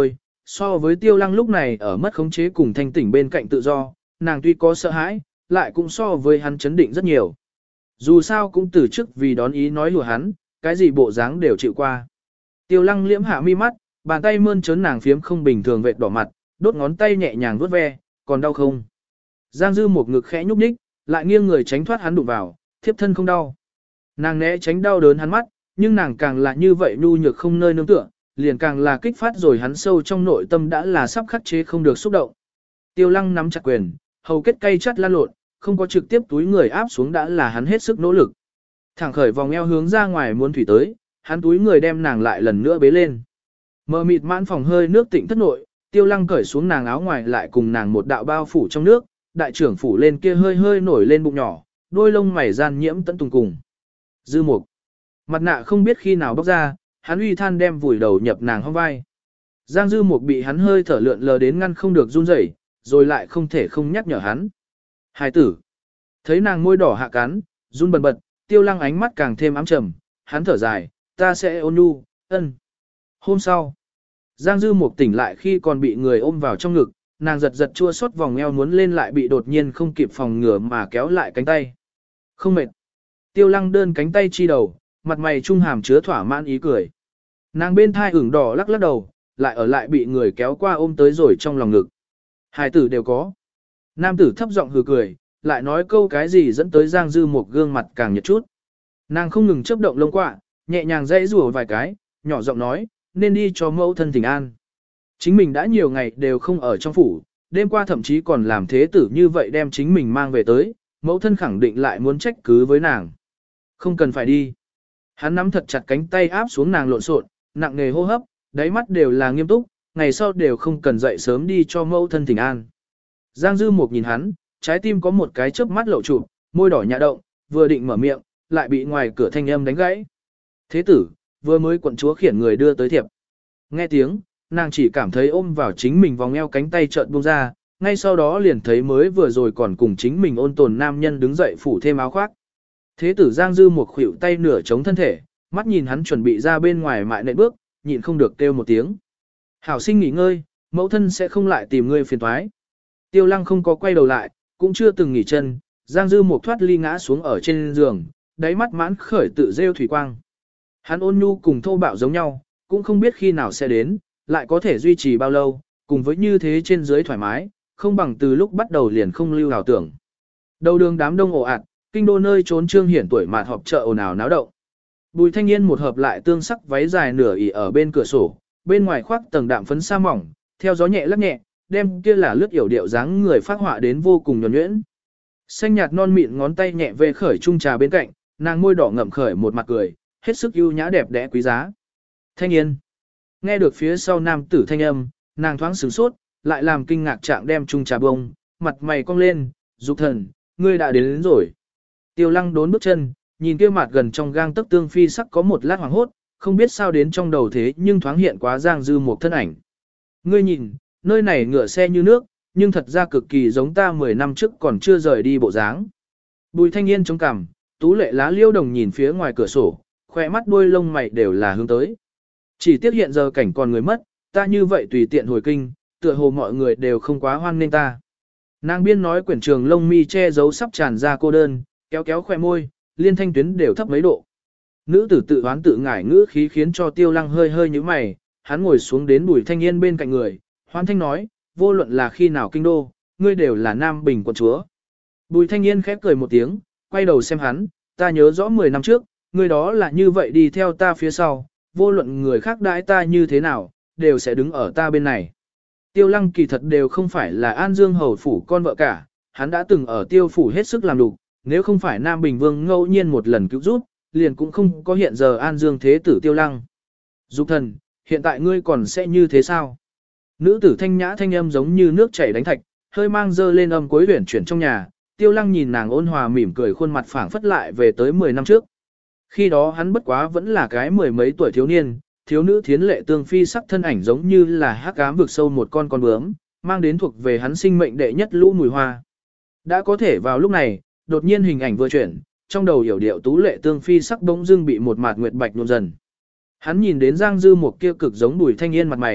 So với Tiêu Lăng lúc này ở mất khống chế cùng thanh tỉnh bên cạnh tự do, nàng tuy có sợ hãi, lại cũng so với hắn chấn định rất nhiều. Dù sao cũng từ trước vì đón ý nói lùa hắn, cái gì bộ dáng đều chịu qua. Tiêu Lăng liễm hạ mi mắt, bàn tay mơn trớn nàng phiếm không bình thường vệt đỏ mặt, đốt ngón tay nhẹ nhàng vuốt ve, còn đau không? Giang Dư một ngực khẽ nhúc nhích, lại nghiêng người tránh thoát hắn đụng vào, thiếp thân không đau. Nàng né tránh đau đớn hắn mắt, nhưng nàng càng là như vậy nhu nhược không nơi nương tựa, liền càng là kích phát rồi hắn sâu trong nội tâm đã là sắp khắc chế không được xúc động. Tiêu Lăng nắm chặt quyền, hầu kết cay chắt lan lộn, không có trực tiếp túi người áp xuống đã là hắn hết sức nỗ lực. Thẳng khởi vòng eo hướng ra ngoài muốn thủy tới, hắn túi người đem nàng lại lần nữa bế lên. Mờ mịt mãn phòng hơi nước tịnh thất nội, Tiêu Lăng cởi xuống nàng áo ngoài lại cùng nàng một đạo bao phủ trong nước, đại trưởng phủ lên kia hơi hơi nổi lên bụng nhỏ, đôi lông mày gian nhiễm tận tùng cùng. Dư Mục, mặt nạ không biết khi nào bóc ra, hắn uy than đem vùi đầu nhập nàng hông vai. Giang Dư Mục bị hắn hơi thở lượn lờ đến ngăn không được run rẩy, rồi lại không thể không nhắc nhở hắn. Hài tử, thấy nàng môi đỏ hạ cắn, run bần bật, Tiêu Lăng ánh mắt càng thêm ám trầm, hắn thở dài, ta sẽ ôn nhu, ân. Hôm sau, Giang Dư Mục tỉnh lại khi còn bị người ôm vào trong ngực, nàng giật giật chua xót vòng eo muốn lên lại bị đột nhiên không kịp phòng ngừa mà kéo lại cánh tay. Không mệt. Tiêu Lăng đơn cánh tay chi đầu, mặt mày trung hàm chứa thỏa mãn ý cười. Nàng bên thai ửng đỏ lắc lắc đầu, lại ở lại bị người kéo qua ôm tới rồi trong lòng ngực. Hai tử đều có. Nam tử thấp giọng hừ cười, lại nói câu cái gì dẫn tới Giang Dư một gương mặt càng nhợt chút. Nàng không ngừng chớp động lông quạ, nhẹ nhàng dãy rủa vài cái, nhỏ giọng nói, nên đi cho mẫu thân thỉnh an. Chính mình đã nhiều ngày đều không ở trong phủ, đêm qua thậm chí còn làm thế tử như vậy đem chính mình mang về tới, mẫu thân khẳng định lại muốn trách cứ với nàng. Không cần phải đi. Hắn nắm thật chặt cánh tay áp xuống nàng lộn xộn, nặng nề hô hấp, đáy mắt đều là nghiêm túc, ngày sau đều không cần dậy sớm đi cho mẫu thân thỉnh an. Giang Dư Mục nhìn hắn, trái tim có một cái chớp mắt lậu chụp, môi đỏ nhạ động, vừa định mở miệng, lại bị ngoài cửa thanh âm đánh gãy. Thế tử, vừa mới quận chúa khiển người đưa tới thiệp. Nghe tiếng, nàng chỉ cảm thấy ôm vào chính mình vòng eo cánh tay chợt buông ra, ngay sau đó liền thấy mới vừa rồi còn cùng chính mình ôn tồn nam nhân đứng dậy phủ thêm áo khoác. Thế tử Giang Dư một khuỷu tay nửa chống thân thể, mắt nhìn hắn chuẩn bị ra bên ngoài mại nện bước, nhịn không được kêu một tiếng. Hảo sinh nghỉ ngơi, mẫu thân sẽ không lại tìm ngươi phiền toái. Tiêu Lăng không có quay đầu lại, cũng chưa từng nghỉ chân, Giang Dư một thoát ly ngã xuống ở trên giường, đáy mắt mãn khởi tự rêu thủy quang. Hắn ôn nhu cùng thô bạo giống nhau, cũng không biết khi nào sẽ đến, lại có thể duy trì bao lâu, cùng với như thế trên dưới thoải mái, không bằng từ lúc bắt đầu liền không lưu ảo tưởng. Đầu đường đám đông ồ ạt, kinh đô nơi trốn trương hiển tuổi mạt họp chợ ồn ào náo động. Bùi Thanh Yên một hợp lại tương sắc váy dài nửa ỉ ở bên cửa sổ, bên ngoài khoác tầng đạm phấn sa mỏng, theo gió nhẹ lắc nhẹ, đem kia là lướt yểu điệu dáng người phát họa đến vô cùng nhuần nhuyễn. Xanh nhạt non mịn ngón tay nhẹ về khởi chung trà bên cạnh, nàng môi đỏ ngậm khởi một mặt cười, hết sức ưu nhã đẹp đẽ quý giá. Thanh Yên. Nghe được phía sau nam tử thanh âm, nàng thoáng sửng sốt, lại làm kinh ngạc trạng đem chung trà bông, mặt mày cong lên, dục thần, ngươi đã đến rồi. Tiêu Lăng đốn bước chân, nhìn kia mặt gần trong gang tấc tương phi sắc có một lát hoàng hốt, không biết sao đến trong đầu thế nhưng thoáng hiện quá Giang Dư một thân ảnh. Ngươi nhìn, nơi này ngựa xe như nước, nhưng thật ra cực kỳ giống ta 10 năm trước còn chưa rời đi bộ dáng. Bùi Thanh Yên chống cằm, tú lệ lá liêu đồng nhìn phía ngoài cửa sổ, khỏe mắt đuôi lông mày đều là hướng tới. Chỉ tiếc hiện giờ cảnh còn người mất, ta như vậy tùy tiện hồi kinh, tựa hồ mọi người đều không quá hoan nên ta. Nàng biên nói quyển trường lông mi che giấu sắp tràn ra cô đơn, kéo kéo khỏe môi, liên thanh tuyến đều thấp mấy độ. Nữ tử tự hoán tự ngải ngữ khí khiến cho Tiêu Lăng hơi hơi như mày, hắn ngồi xuống đến Bùi Thanh Yên bên cạnh người, hoan thanh nói, vô luận là khi nào kinh đô, ngươi đều là Nam Bình quận chúa. Bùi Thanh Yên khép cười một tiếng, quay đầu xem hắn, ta nhớ rõ 10 năm trước, ngươi đó là như vậy đi theo ta phía sau, vô luận người khác đãi ta như thế nào, đều sẽ đứng ở ta bên này. Tiêu Lăng kỳ thật đều không phải là An Dương hầu phủ con vợ cả, hắn đã từng ở Tiêu phủ hết sức làm đủ, nếu không phải Nam Bình Vương ngẫu nhiên một lần cứu giúp, liền cũng không có hiện giờ An Dương thế tử Tiêu Lăng. Dục thần, hiện tại ngươi còn sẽ như thế sao? Nữ tử thanh nhã thanh âm giống như nước chảy đánh thạch, hơi mang dơ lên âm cuối huyển chuyển trong nhà, Tiêu Lăng nhìn nàng ôn hòa mỉm cười khuôn mặt phảng phất lại về tới 10 năm trước. Khi đó hắn bất quá vẫn là cái mười mấy tuổi thiếu niên, thiếu nữ thiến lệ tương phi sắc thân ảnh giống như là hắc ám vực sâu một con bướm, mang đến thuộc về hắn sinh mệnh đệ nhất lũ mùi hoa. Đã có thể vào lúc này, đột nhiên hình ảnh vừa chuyển, trong đầu hiểu điệu tú lệ tương phi sắc bỗng dưng bị một mạt nguyệt bạch nhuộm dần. Hắn nhìn đến Giang Dư một kia cực giống Bùi Thanh Yên mặt mày,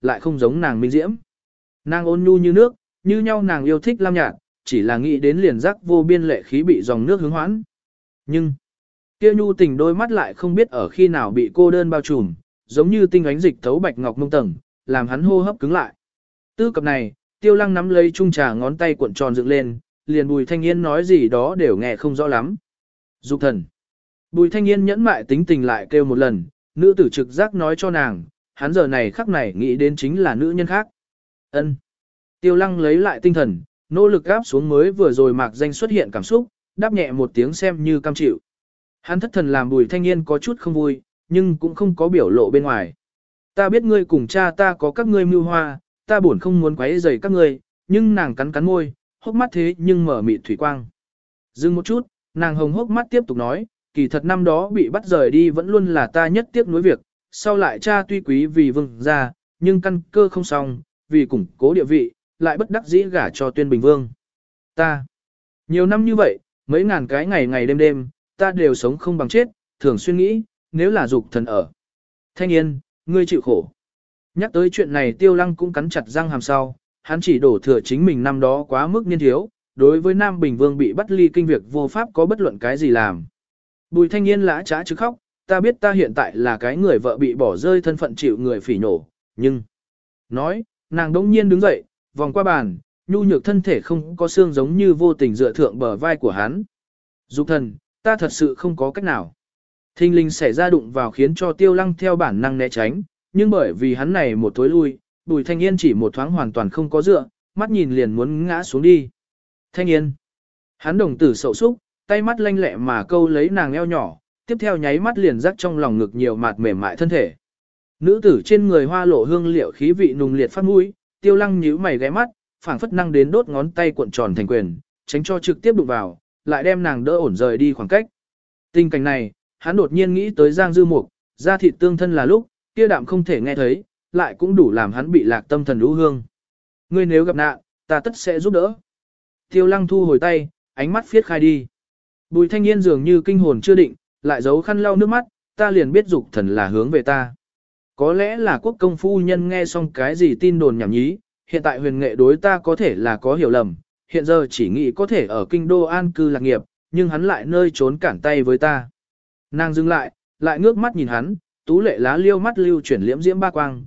lại không giống nàng minh diễm. Nàng ôn nhu như nước, như nhau nàng yêu thích lam nhạt, chỉ là nghĩ đến liền giác vô biên lệ khí bị dòng nước hướng hoãn. Nhưng, kia nhu tình đôi mắt lại không biết ở khi nào bị cô đơn bao trùm, giống như tinh ánh dịch thấu bạch ngọc mông tầng, làm hắn hô hấp cứng lại. Tư cập này, Tiêu Lăng nắm lấy chung trà ngón tay cuộn tròn dựng lên, liền Bùi Thanh Yên nói gì đó đều nghe không rõ lắm. Dục thần. Bùi Thanh Yên nhẫn mại tính tình lại kêu một lần, nữ tử trực giác nói cho nàng, hắn giờ này khắc này nghĩ đến chính là nữ nhân khác. Ân. Tiêu Lăng lấy lại tinh thần, nỗ lực gáp xuống mới vừa rồi mạc danh xuất hiện cảm xúc, đáp nhẹ một tiếng xem như cam chịu. Hắn thất thần làm Bùi Thanh Yên có chút không vui, nhưng cũng không có biểu lộ bên ngoài. Ta biết ngươi cùng cha ta có các ngươi mưu hoa, ta buồn không muốn quấy rầy các ngươi, nhưng nàng cắn cắn môi, hốc mắt thế nhưng mở mịt thủy quang. Dừng một chút, nàng hồng hốc mắt tiếp tục nói, kỳ thật năm đó bị bắt rời đi vẫn luôn là ta nhất tiếc nuối việc, sau lại cha tuy quý vì vương gia, nhưng căn cơ không xong, vì củng cố địa vị, lại bất đắc dĩ gả cho Tuyên Bình Vương. Ta, nhiều năm như vậy, mấy ngàn cái ngày ngày đêm đêm, ta đều sống không bằng chết, thường xuyên nghĩ, nếu là dục thần ở. Thanh Yên, ngươi chịu khổ. Nhắc tới chuyện này Tiêu Lăng cũng cắn chặt răng hàm sau, hắn chỉ đổ thừa chính mình năm đó quá mức niên thiếu, đối với Nam Bình Vương bị bắt ly kinh việc vô pháp có bất luận cái gì làm. Bùi Thanh Yên lã trá chứ khóc, ta biết ta hiện tại là cái người vợ bị bỏ rơi thân phận chịu người phỉ nổ, nhưng... Nói, nàng đống nhiên đứng dậy, vòng qua bàn, nhu nhược thân thể không có xương giống như vô tình dựa thượng bờ vai của hắn. Dục thần, ta thật sự không có cách nào. Thinh linh xảy ra đụng vào khiến cho Tiêu Lăng theo bản năng né tránh, nhưng bởi vì hắn này một tối lui, Bùi Thanh Yên chỉ một thoáng hoàn toàn không có dựa, mắt nhìn liền muốn ngã xuống đi. Thanh Yên. Hắn đồng tử sậu súc, tay mắt lanh lẹ mà câu lấy nàng eo nhỏ, tiếp theo nháy mắt liền rắc trong lòng ngực nhiều mạt mềm mại thân thể. Nữ tử trên người hoa lộ hương liệu khí vị nùng liệt phát mũi, Tiêu Lăng nhíu mày ghé mắt, phảng phất năng đến đốt ngón tay cuộn tròn thành quyền, tránh cho trực tiếp đụng vào, lại đem nàng đỡ ổn rời đi khoảng cách. Tình cảnh này, hắn đột nhiên nghĩ tới Giang Dư Mục, da thịt tương thân là lúc, kia đạm không thể nghe thấy, lại cũng đủ làm hắn bị lạc tâm thần lũ hương. Ngươi nếu gặp nạn, ta tất sẽ giúp đỡ. Tiêu Lăng thu hồi tay, ánh mắt phiết khai đi. Bùi Thanh Yên dường như kinh hồn chưa định, lại giấu khăn lau nước mắt, ta liền biết dục thần là hướng về ta. Có lẽ là quốc công phu nhân nghe xong cái gì tin đồn nhảm nhí, hiện tại huyền nghệ đối ta có thể là có hiểu lầm, hiện giờ chỉ nghĩ có thể ở kinh đô an cư lạc nghiệp, nhưng hắn lại nơi trốn cản tay với ta. Nàng dừng lại ngước mắt nhìn hắn, tú lệ lá liêu mắt lưu chuyển liễm diễm ba quang,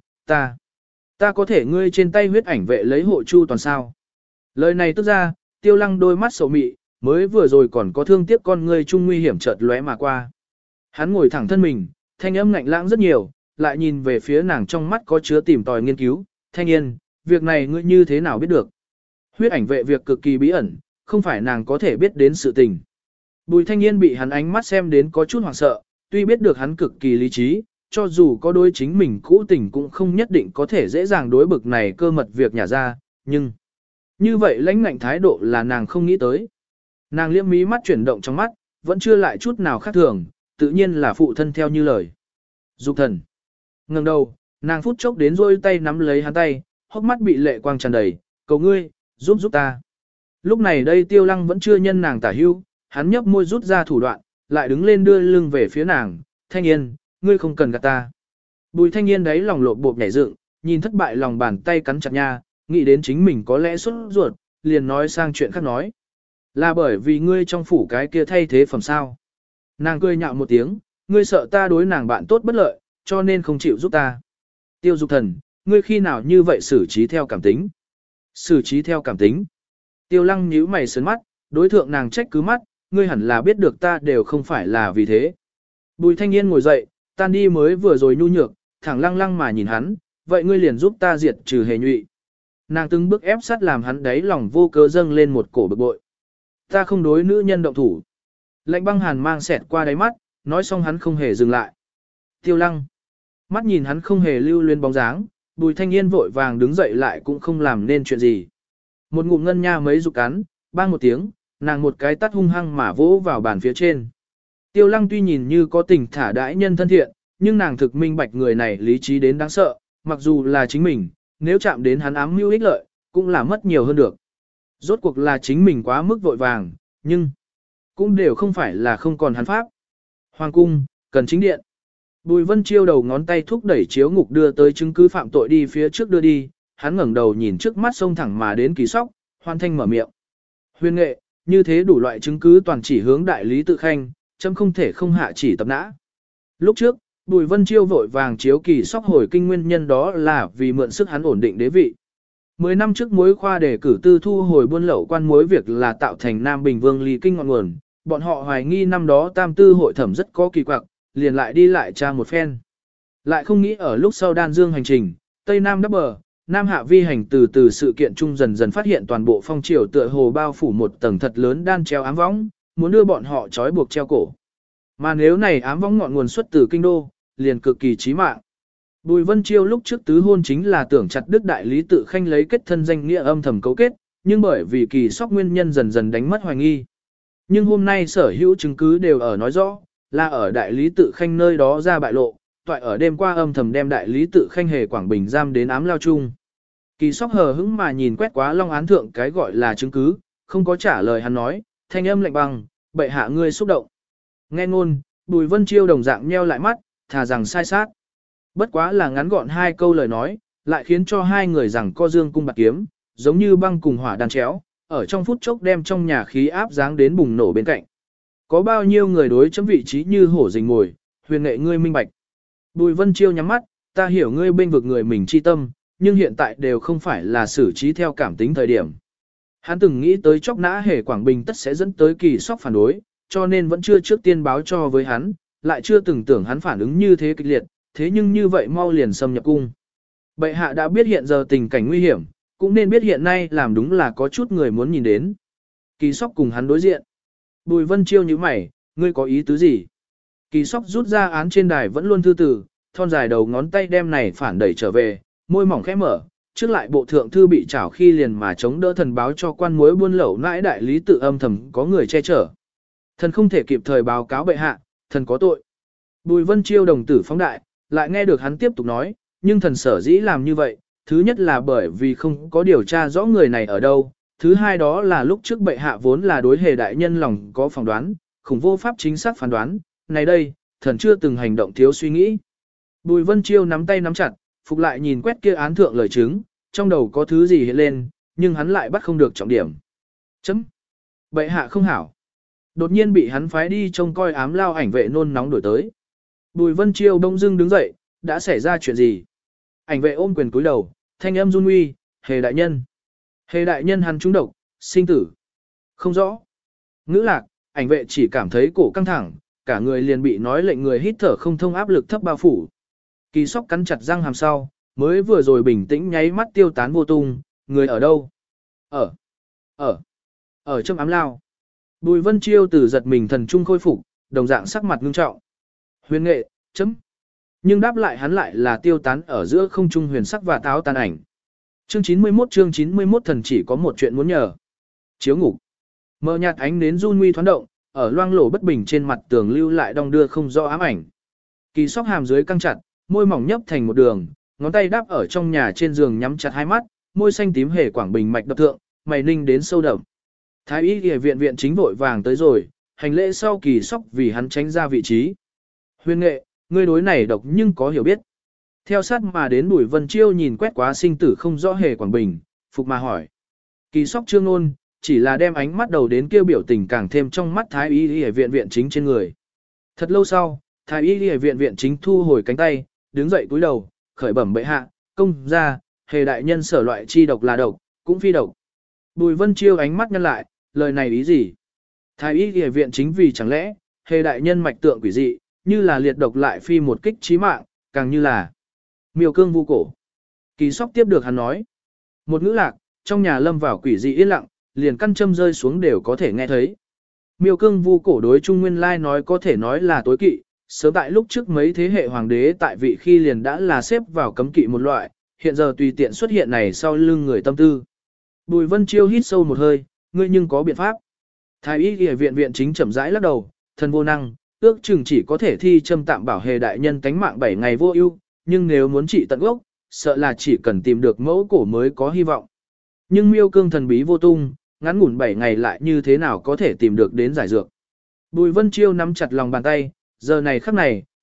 ta có thể ngươi trên tay huyết ảnh vệ lấy hộ chu toàn sao. Lời này tức ra, Tiêu Lăng đôi mắt sầu mị, mới vừa rồi còn có thương tiếc con ngươi chung nguy hiểm chợt lóe mà qua. Hắn ngồi thẳng thân mình, thanh âm ngạnh lãng rất nhiều, lại nhìn về phía nàng trong mắt có chứa tìm tòi nghiên cứu, Thanh Yên, việc này ngươi như thế nào biết được? Huyết ảnh vệ việc cực kỳ bí ẩn, không phải nàng có thể biết đến sự tình. Bùi Thanh Yên bị hắn ánh mắt xem đến có chút hoảng sợ, tuy biết được hắn cực kỳ lý trí, cho dù có đối chính mình cũ tình cũng không nhất định có thể dễ dàng đối bực này cơ mật việc nhả ra, nhưng... Như vậy lãnh ngạnh thái độ là nàng không nghĩ tới. Nàng liếc mí mắt chuyển động trong mắt, vẫn chưa lại chút nào khác thường, tự nhiên là phụ thân theo như lời. Dục thần. Ngừng đầu, nàng phút chốc đến rôi tay nắm lấy hắn tay, hốc mắt bị lệ quang tràn đầy, cầu ngươi, giúp ta. Lúc này đây Tiêu Lăng vẫn chưa nhân nàng tả hưu, hắn nhấp môi rút ra thủ đoạn, lại đứng lên đưa lưng về phía nàng, Thanh Yên, ngươi không cần gạt ta. Bùi Thanh Yên đấy lòng lộp bộp nhảy dựng, nhìn thất bại lòng bàn tay cắn chặt nha, nghĩ đến chính mình có lẽ xuất ruột, liền nói sang chuyện khác nói. Là bởi vì ngươi trong phủ cái kia thay thế phẩm sao. Nàng cười nhạo một tiếng, ngươi sợ ta đối nàng bạn tốt bất lợi, cho nên không chịu giúp ta. Tiêu Dục thần, ngươi khi nào như vậy xử trí theo cảm tính? Xử trí theo cảm tính. Tiêu Lăng nhíu mày sớn mắt, đối thượng nàng trách cứ mắt, ngươi hẳn là biết được ta đều không phải là vì thế. Bùi Thanh Yên ngồi dậy, tan đi mới vừa rồi nhu nhược, thẳng lăng lăng mà nhìn hắn, vậy ngươi liền giúp ta diệt trừ hề nhụy. Nàng từng bước ép sát làm hắn đáy lòng vô cớ dâng lên một cổ bực bội. Ta không đối nữ nhân động thủ. Lạnh băng hàn mang xẹt qua đáy mắt, nói xong hắn không hề dừng lại. Tiêu Lăng. Mắt nhìn hắn không hề lưu luyến bóng dáng, Bùi Thanh Yên vội vàng đứng dậy lại cũng không làm nên chuyện gì. Một ngụm ngân nha mấy dục cắn, bang một tiếng, nàng một cái tắt hung hăng mà vỗ vào bàn phía trên. Tiêu Lăng tuy nhìn như có tình thả đãi nhân thân thiện, nhưng nàng thực minh bạch người này lý trí đến đáng sợ, mặc dù là chính mình, nếu chạm đến hắn ám mưu ích lợi, cũng là mất nhiều hơn được. Rốt cuộc là chính mình quá mức vội vàng, nhưng cũng đều không phải là không còn hắn pháp. Hoàng cung, cần chính điện. Bùi Vân Chiêu đầu ngón tay thúc đẩy chiếu ngục đưa tới chứng cứ phạm tội đi phía trước đưa đi, hắn ngẩng đầu nhìn trước mắt sông thẳng mà đến Kỳ Sóc, hoan thanh mở miệng. Huyền nghệ, như thế đủ loại chứng cứ toàn chỉ hướng đại lý tự khanh, chấm không thể không hạ chỉ tập nã. Lúc trước, Bùi Vân Chiêu vội vàng chiếu Kỳ Sóc hồi kinh nguyên nhân đó là vì mượn sức hắn ổn định đế vị. 10 năm trước muối khoa đề cử tư thu hồi buôn lậu quan muối việc là tạo thành Nam Bình Vương ly kinh ngọn nguồn, bọn họ hoài nghi năm đó tam tư hội thẩm rất có kỳ quặc, liền lại đi lại tra một phen. Lại không nghĩ ở lúc sau đan dương hành trình, Tây Nam đắp bờ, Nam Hạ vi hành từ từ sự kiện chung dần dần phát hiện toàn bộ phong triều tựa hồ bao phủ một tầng thật lớn đan treo ám võng, muốn đưa bọn họ trói buộc treo cổ. Mà nếu này ám võng ngọn nguồn xuất từ kinh đô, liền cực kỳ chí mạng. Bùi Vân Chiêu lúc trước tứ hôn chính là tưởng chặt đứt đại lý tự khanh lấy kết thân danh nghĩa âm thầm cấu kết, nhưng bởi vì Kỳ Sóc nguyên nhân dần dần đánh mất hoài nghi. Nhưng hôm nay sở hữu chứng cứ đều ở nói rõ, là ở đại lý tự khanh nơi đó ra bại lộ, toại ở đêm qua âm thầm đem đại lý tự khanh hề Quảng Bình giam đến ám lao chung. Kỳ Sóc hờ hững mà nhìn quét quá long án thượng cái gọi là chứng cứ, không có trả lời hắn nói, thanh âm lạnh băng, bệ hạ ngươi xúc động. Nghe ngôn, Bùi Vân Chiêu đồng dạng nheo lại mắt, thà rằng sai sát. Bất quá là ngắn gọn hai câu lời nói, lại khiến cho hai người rằng co dương cung bạc kiếm, giống như băng cùng hỏa đan chéo, ở trong phút chốc đem trong nhà khí áp dáng đến bùng nổ bên cạnh. Có bao nhiêu người đối chấm vị trí như hổ rình ngồi, huyền nghệ ngươi minh bạch. Bùi Vân Chiêu nhắm mắt, ta hiểu ngươi bên vực người mình chi tâm, nhưng hiện tại đều không phải là xử trí theo cảm tính thời điểm. Hắn từng nghĩ tới chóc nã hề Quảng Bình tất sẽ dẫn tới Kỳ Sóc phản đối, cho nên vẫn chưa trước tiên báo cho với hắn, lại chưa từng tưởng hắn phản ứng như thế kịch liệt, thế nhưng như vậy mau liền xâm nhập cung. Bệ hạ đã biết hiện giờ tình cảnh nguy hiểm, cũng nên biết hiện nay làm đúng là có chút người muốn nhìn đến. Kỳ Sóc cùng hắn đối diện. Bùi Vân Chiêu như mày, ngươi có ý tứ gì? Kỳ Sóc rút ra án trên đài vẫn luôn thư tử, thon dài đầu ngón tay đem này phản đẩy trở về, môi mỏng khẽ mở, trước lại bộ thượng thư bị trảo khi liền mà chống đỡ thần báo cho quan muối buôn lậu nãi đại lý tự âm thầm có người che chở. Thần không thể kịp thời báo cáo bệ hạ, thần có tội. Bùi Vân Chiêu đồng tử phóng đại, lại nghe được hắn tiếp tục nói, nhưng thần sở dĩ làm như vậy, thứ nhất là bởi vì không có điều tra rõ người này ở đâu, thứ hai đó là lúc trước bệ hạ vốn là đối hề đại nhân lòng có phỏng đoán, khủng vô pháp chính xác phán đoán, này đây, thần chưa từng hành động thiếu suy nghĩ. Bùi Vân Chiêu nắm tay nắm chặt, phục lại nhìn quét kia án thượng lời chứng, trong đầu có thứ gì hiện lên, nhưng hắn lại bắt không được trọng điểm. Chấm. Bệ hạ không hảo. Đột nhiên bị hắn phái đi trông coi ám lao ảnh vệ nôn nóng đổi tới. Bùi Vân Chiêu đông dưng đứng dậy, đã xảy ra chuyện gì? Ảnh vệ ôm quyền cúi đầu, thanh âm run uy, hề đại nhân. Hề đại nhân hắn trúng độc, sinh tử. Không rõ. Ngữ lạc, ảnh vệ chỉ cảm thấy cổ căng thẳng, cả người liền bị nói lệnh người hít thở không thông áp lực thấp bao phủ. Kỳ Sóc cắn chặt răng hàm sau, mới vừa rồi bình tĩnh nháy mắt tiêu tán vô tung, người ở đâu? Ở trong ám lao. Bùi Vân Chiêu từ giật mình thần trung khôi phục, đồng dạng sắc mặt ngưng trọng. Huyền nghệ, chấm. Nhưng đáp lại hắn lại là tiêu tán ở giữa không trung huyền sắc và táo tàn ảnh. Chương 91 thần chỉ có một chuyện muốn nhờ. Chiếu ngục. Mờ nhạt ánh nến run nguy thoáng động, ở loang lổ bất bình trên mặt tường lưu lại đong đưa không rõ ám ảnh. Kỳ Sóc hàm dưới căng chặt, môi mỏng nhấp thành một đường, ngón tay đáp ở trong nhà trên giường nhắm chặt hai mắt, môi xanh tím hề Quảng Bình mạch đập thượng, mày ninh đến sâu đậm. Thái y y viện viện chính vội vàng tới rồi, hành lễ sau Kỳ Sóc vì hắn tránh ra vị trí. Huyền nghệ, ngươi đối này độc nhưng có hiểu biết. Theo sát mà đến Bùi Vân Chiêu nhìn quét quá sinh tử không rõ hề Quảng Bình, phục mà hỏi. Kỳ Sóc chưa ngôn, chỉ là đem ánh mắt đầu đến kêu biểu tình càng thêm trong mắt Thái y y viện viện chính trên người. Thật lâu sau, Thái y y viện viện chính thu hồi cánh tay, đứng dậy cúi đầu, khởi bẩm bệ hạ, công ra, hề đại nhân sở loại chi độc là độc, cũng phi độc. Bùi Vân Chiêu ánh mắt nhăn lại, lời này ý gì? Thái y y viện chính vì chẳng lẽ, hề đại nhân mạch tượng quỷ dị, như là liệt độc lại phi một kích chí mạng, càng như là miêu cương vu cổ. Kỳ Sóc tiếp được hắn nói. Một ngữ lạc, trong nhà lâm vào quỷ dị yên lặng, liền căn châm rơi xuống đều có thể nghe thấy. Miêu cương vu cổ đối Trung Nguyên Lai nói có thể nói là tối kỵ, sớm tại lúc trước mấy thế hệ hoàng đế tại vị khi liền đã là xếp vào cấm kỵ một loại, hiện giờ tùy tiện xuất hiện này sau lưng người tâm tư. Bùi Vân Chiêu hít sâu một hơi, ngươi nhưng có biện pháp. Thái y y viện viện chính chậm rãi lắc đầu, thần vô năng, ước chừng chỉ có thể thi châm tạm bảo hề đại nhân tánh mạng 7 ngày vô ưu, nhưng nếu muốn trị tận gốc, sợ là chỉ cần tìm được mẫu cổ mới có hy vọng. Nhưng miêu cương thần bí vô tung, ngắn ngủn 7 ngày lại như thế nào có thể tìm được đến giải dược. Bùi Vân Chiêu nắm chặt lòng bàn tay, giờ này khắc này,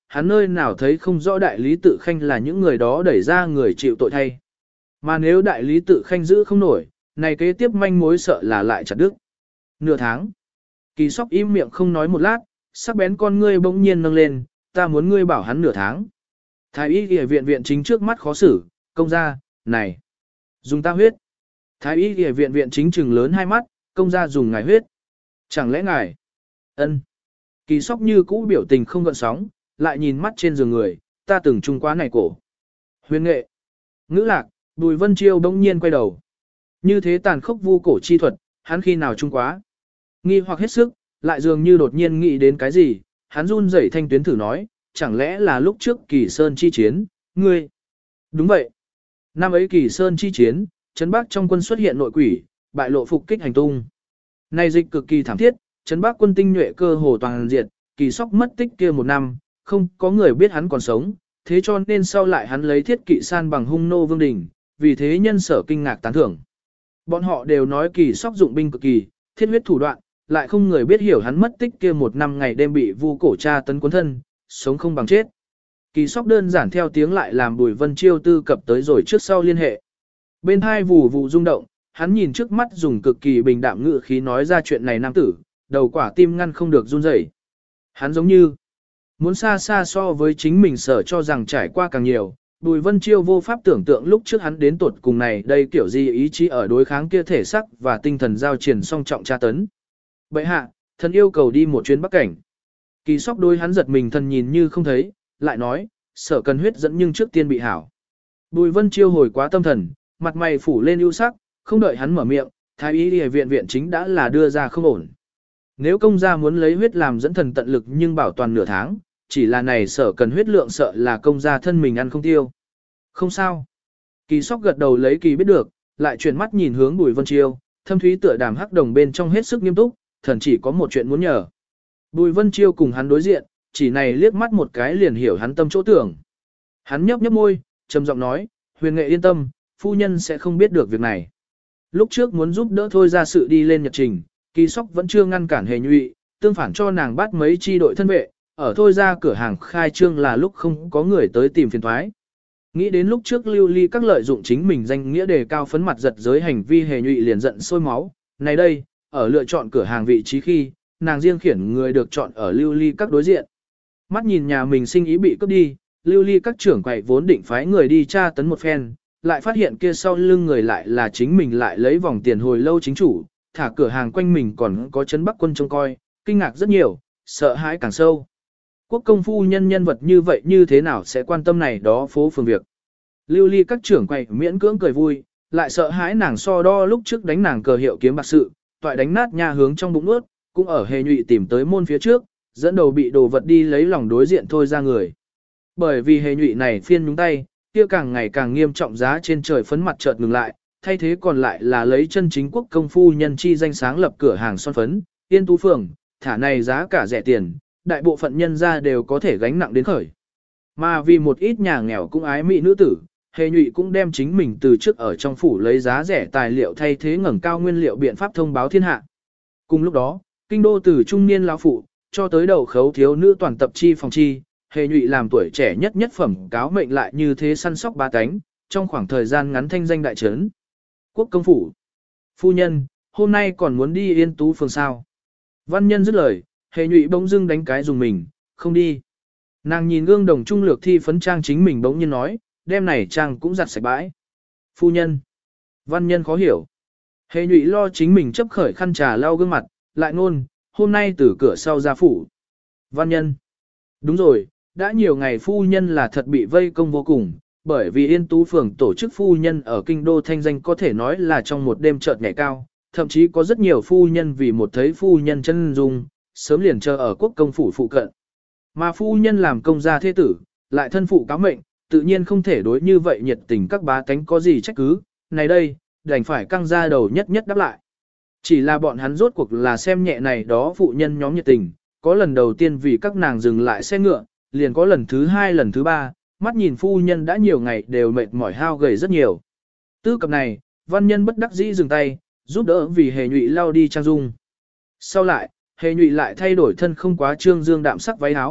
hắn nơi nào thấy không rõ đại lý tự khanh là những người đó đẩy ra người chịu tội thay. Mà nếu đại lý tự khanh giữ không nổi, này kế tiếp manh mối sợ là lại chặt đứt. Nửa tháng. Kỳ Sóc im miệng không nói một lát, sắc bén con ngươi bỗng nhiên nâng lên, ta muốn ngươi bảo hắn nửa tháng. Thái y y viện viện chính trước mắt khó xử, công gia, này, dùng ta huyết. Thái y y viện viện chính trừng lớn hai mắt, công gia dùng ngài huyết. Chẳng lẽ ngài? Ân. Kỳ Sóc như cũ biểu tình không gợn sóng, lại nhìn mắt trên giường người, ta từng trung quá này cổ. Huyền nghệ. Ngữ lạc, Bùi Vân Chiêu bỗng nhiên quay đầu. Như thế tàn khốc vu cổ chi thuật, hắn khi nào trung quá? Nghi hoặc hết sức, lại dường như đột nhiên nghĩ đến cái gì, hắn run rẩy thanh tuyến thử nói, chẳng lẽ là lúc trước Kỳ Sơn chi chiến, ngươi? Đúng vậy. Năm ấy Kỳ Sơn chi chiến, Trấn Bắc trong quân xuất hiện nội quỷ, bại lộ phục kích hành tung. Này dịch cực kỳ thảm thiết, Trấn Bắc quân tinh nhuệ cơ hồ toàn diệt, Kỳ Sóc mất tích kia một năm, không có người biết hắn còn sống, thế cho nên sau lại hắn lấy thiết kỵ san bằng hung nô vương đình, vì thế nhân sở kinh ngạc tán thưởng. Bọn họ đều nói Kỳ Sóc dụng binh cực kỳ, thiết huyết thủ đoạn, lại không người biết hiểu hắn mất tích kia một năm ngày đêm bị vu cổ tra tấn cuốn thân, sống không bằng chết. Kỳ Sóc đơn giản theo tiếng lại làm Bùi Vân Chiêu tư cập tới rồi trước sau liên hệ. Bên hai vù vù rung động, hắn nhìn trước mắt dùng cực kỳ bình đạm ngữ khí nói ra chuyện này nam tử, đầu quả tim ngăn không được run rẩy. Hắn giống như muốn xa xa so với chính mình sở cho rằng trải qua càng nhiều, Bùi Vân Chiêu vô pháp tưởng tượng lúc trước hắn đến tuột cùng này đây kiểu gì ý chí ở đối kháng kia thể sắc và tinh thần giao triển song trọng tra tấn. Bệ hạ, thần yêu cầu đi một chuyến Bắc Cảnh. Kỳ Sóc đối hắn giật mình thần nhìn như không thấy, lại nói, sở cần huyết dẫn nhưng trước tiên bị hảo. Bùi Vân Chiêu hồi quá tâm thần, mặt mày phủ lên ưu sắc, không đợi hắn mở miệng, thái y y viện viện chính đã là đưa ra không ổn. Nếu công gia muốn lấy huyết làm dẫn thần tận lực nhưng bảo toàn nửa tháng, chỉ là này sở cần huyết lượng sợ là công gia thân mình ăn không tiêu. Không sao. Kỳ Sóc gật đầu lấy kỳ biết được, lại chuyển mắt nhìn hướng Bùi Vân Chiêu, thâm thúy tựa đàm hắc đồng bên trong hết sức nghiêm túc, thần chỉ có một chuyện muốn nhờ. Bùi Vân Chiêu cùng hắn đối diện, chỉ này liếc mắt một cái liền hiểu hắn tâm chỗ tưởng. Hắn nhấp nhấp môi, trầm giọng nói, Huyền Nghệ yên tâm, phu nhân sẽ không biết được việc này. Lúc trước muốn giúp đỡ thôi ra sự đi lên nhật trình, Kỳ Sóc vẫn chưa ngăn cản Hề Nhụy, tương phản cho nàng bắt mấy chi đội thân vệ, ở thôi ra cửa hàng khai trương là lúc không có người tới tìm phiền thoái. Nghĩ đến lúc trước Lưu Ly các lợi dụng chính mình danh nghĩa đề cao phấn mặt giật giới hành vi Hề Nhụy liền giận sôi máu. Này đây, ở lựa chọn cửa hàng vị trí khi, nàng riêng khiển người được chọn ở Lưu Ly các đối diện. Mắt nhìn nhà mình sinh ý bị cướp đi, Lưu Ly các trưởng quầy vốn định phái người đi tra tấn một phen, lại phát hiện kia sau lưng người lại là chính mình lại lấy vòng tiền hồi lâu chính chủ, thả cửa hàng quanh mình còn có Trấn Bắc quân trông coi, kinh ngạc rất nhiều, sợ hãi càng sâu. Quốc công phu nhân vật như vậy như thế nào sẽ quan tâm này đó phố phường việc. Lưu Ly các trưởng quầy miễn cưỡng cười vui, lại sợ hãi nàng so đo lúc trước đánh nàng cờ hiệu kiếm bạc sự, toại đánh nát nhà hướng trong bụng nuốt, cũng ở Hề Nhụy tìm tới môn phía trước, dẫn đầu bị đồ vật đi lấy lòng đối diện thôi ra người. Bởi vì Hề Nhụy này phiên nhúng tay, kia càng ngày càng nghiêm trọng giá trên trời phấn mặt chợt ngừng lại, thay thế còn lại là lấy chân chính quốc công phu nhân chi danh sáng lập cửa hàng son phấn, Yên Tú Phường, thả này giá cả rẻ tiền, đại bộ phận nhân gia đều có thể gánh nặng đến khởi. Mà vì một ít nhà nghèo cũng ái mỹ nữ tử, Hề Nhụy cũng đem chính mình từ trước ở trong phủ lấy giá rẻ tài liệu thay thế ngẩng cao nguyên liệu biện pháp thông báo thiên hạ. Cùng lúc đó, kinh đô từ trung niên lão phụ cho tới đầu khấu thiếu nữ toàn tập chi phòng chi, Hề Nhụy làm tuổi trẻ nhất nhất phẩm cáo mệnh lại như thế săn sóc ba cánh, trong khoảng thời gian ngắn thanh danh đại trấn. Quốc công phủ. Phu nhân, hôm nay còn muốn đi Yên Tú Phường sao? Văn nhân dứt lời, Hề Nhụy bỗng dưng đánh cái dùng mình, không đi. Nàng nhìn gương đồng trung lược thi phấn trang chính mình bỗng nhiên nói, đêm này trang cũng giặt sạch bãi. Phu nhân. Văn nhân khó hiểu. Hề Nhụy lo chính mình chấp khởi khăn trà lau gương mặt, lại ngôn, hôm nay từ cửa sau ra phủ. Văn nhân. Đúng rồi, đã nhiều ngày phu nhân là thật bị vây công vô cùng, bởi vì Yên Tú Phường tổ chức phu nhân ở kinh đô thanh danh có thể nói là trong một đêm chợt nhảy cao, thậm chí có rất nhiều phu nhân vì một thấy phu nhân chân dung, sớm liền chờ ở quốc công phủ phụ cận. Mà phu nhân làm công gia thế tử, lại thân phụ cáo mệnh, tự nhiên không thể đối như vậy nhiệt tình các bá tánh có gì trách cứ, này đây, đành phải căng ra đầu nhất nhất đáp lại. Chỉ là bọn hắn rốt cuộc là xem nhẹ này đó phụ nhân nhóm nhiệt tình, có lần đầu tiên vì các nàng dừng lại xe ngựa, liền có lần thứ hai lần thứ ba, mắt nhìn phu nhân đã nhiều ngày đều mệt mỏi hao gầy rất nhiều. Tư cập này, văn nhân bất đắc dĩ dừng tay, giúp đỡ vì Hề Nhụy lau đi trang dung. Sau lại, Hề Nhụy lại thay đổi thân không quá trương dương đạm sắc váy áo,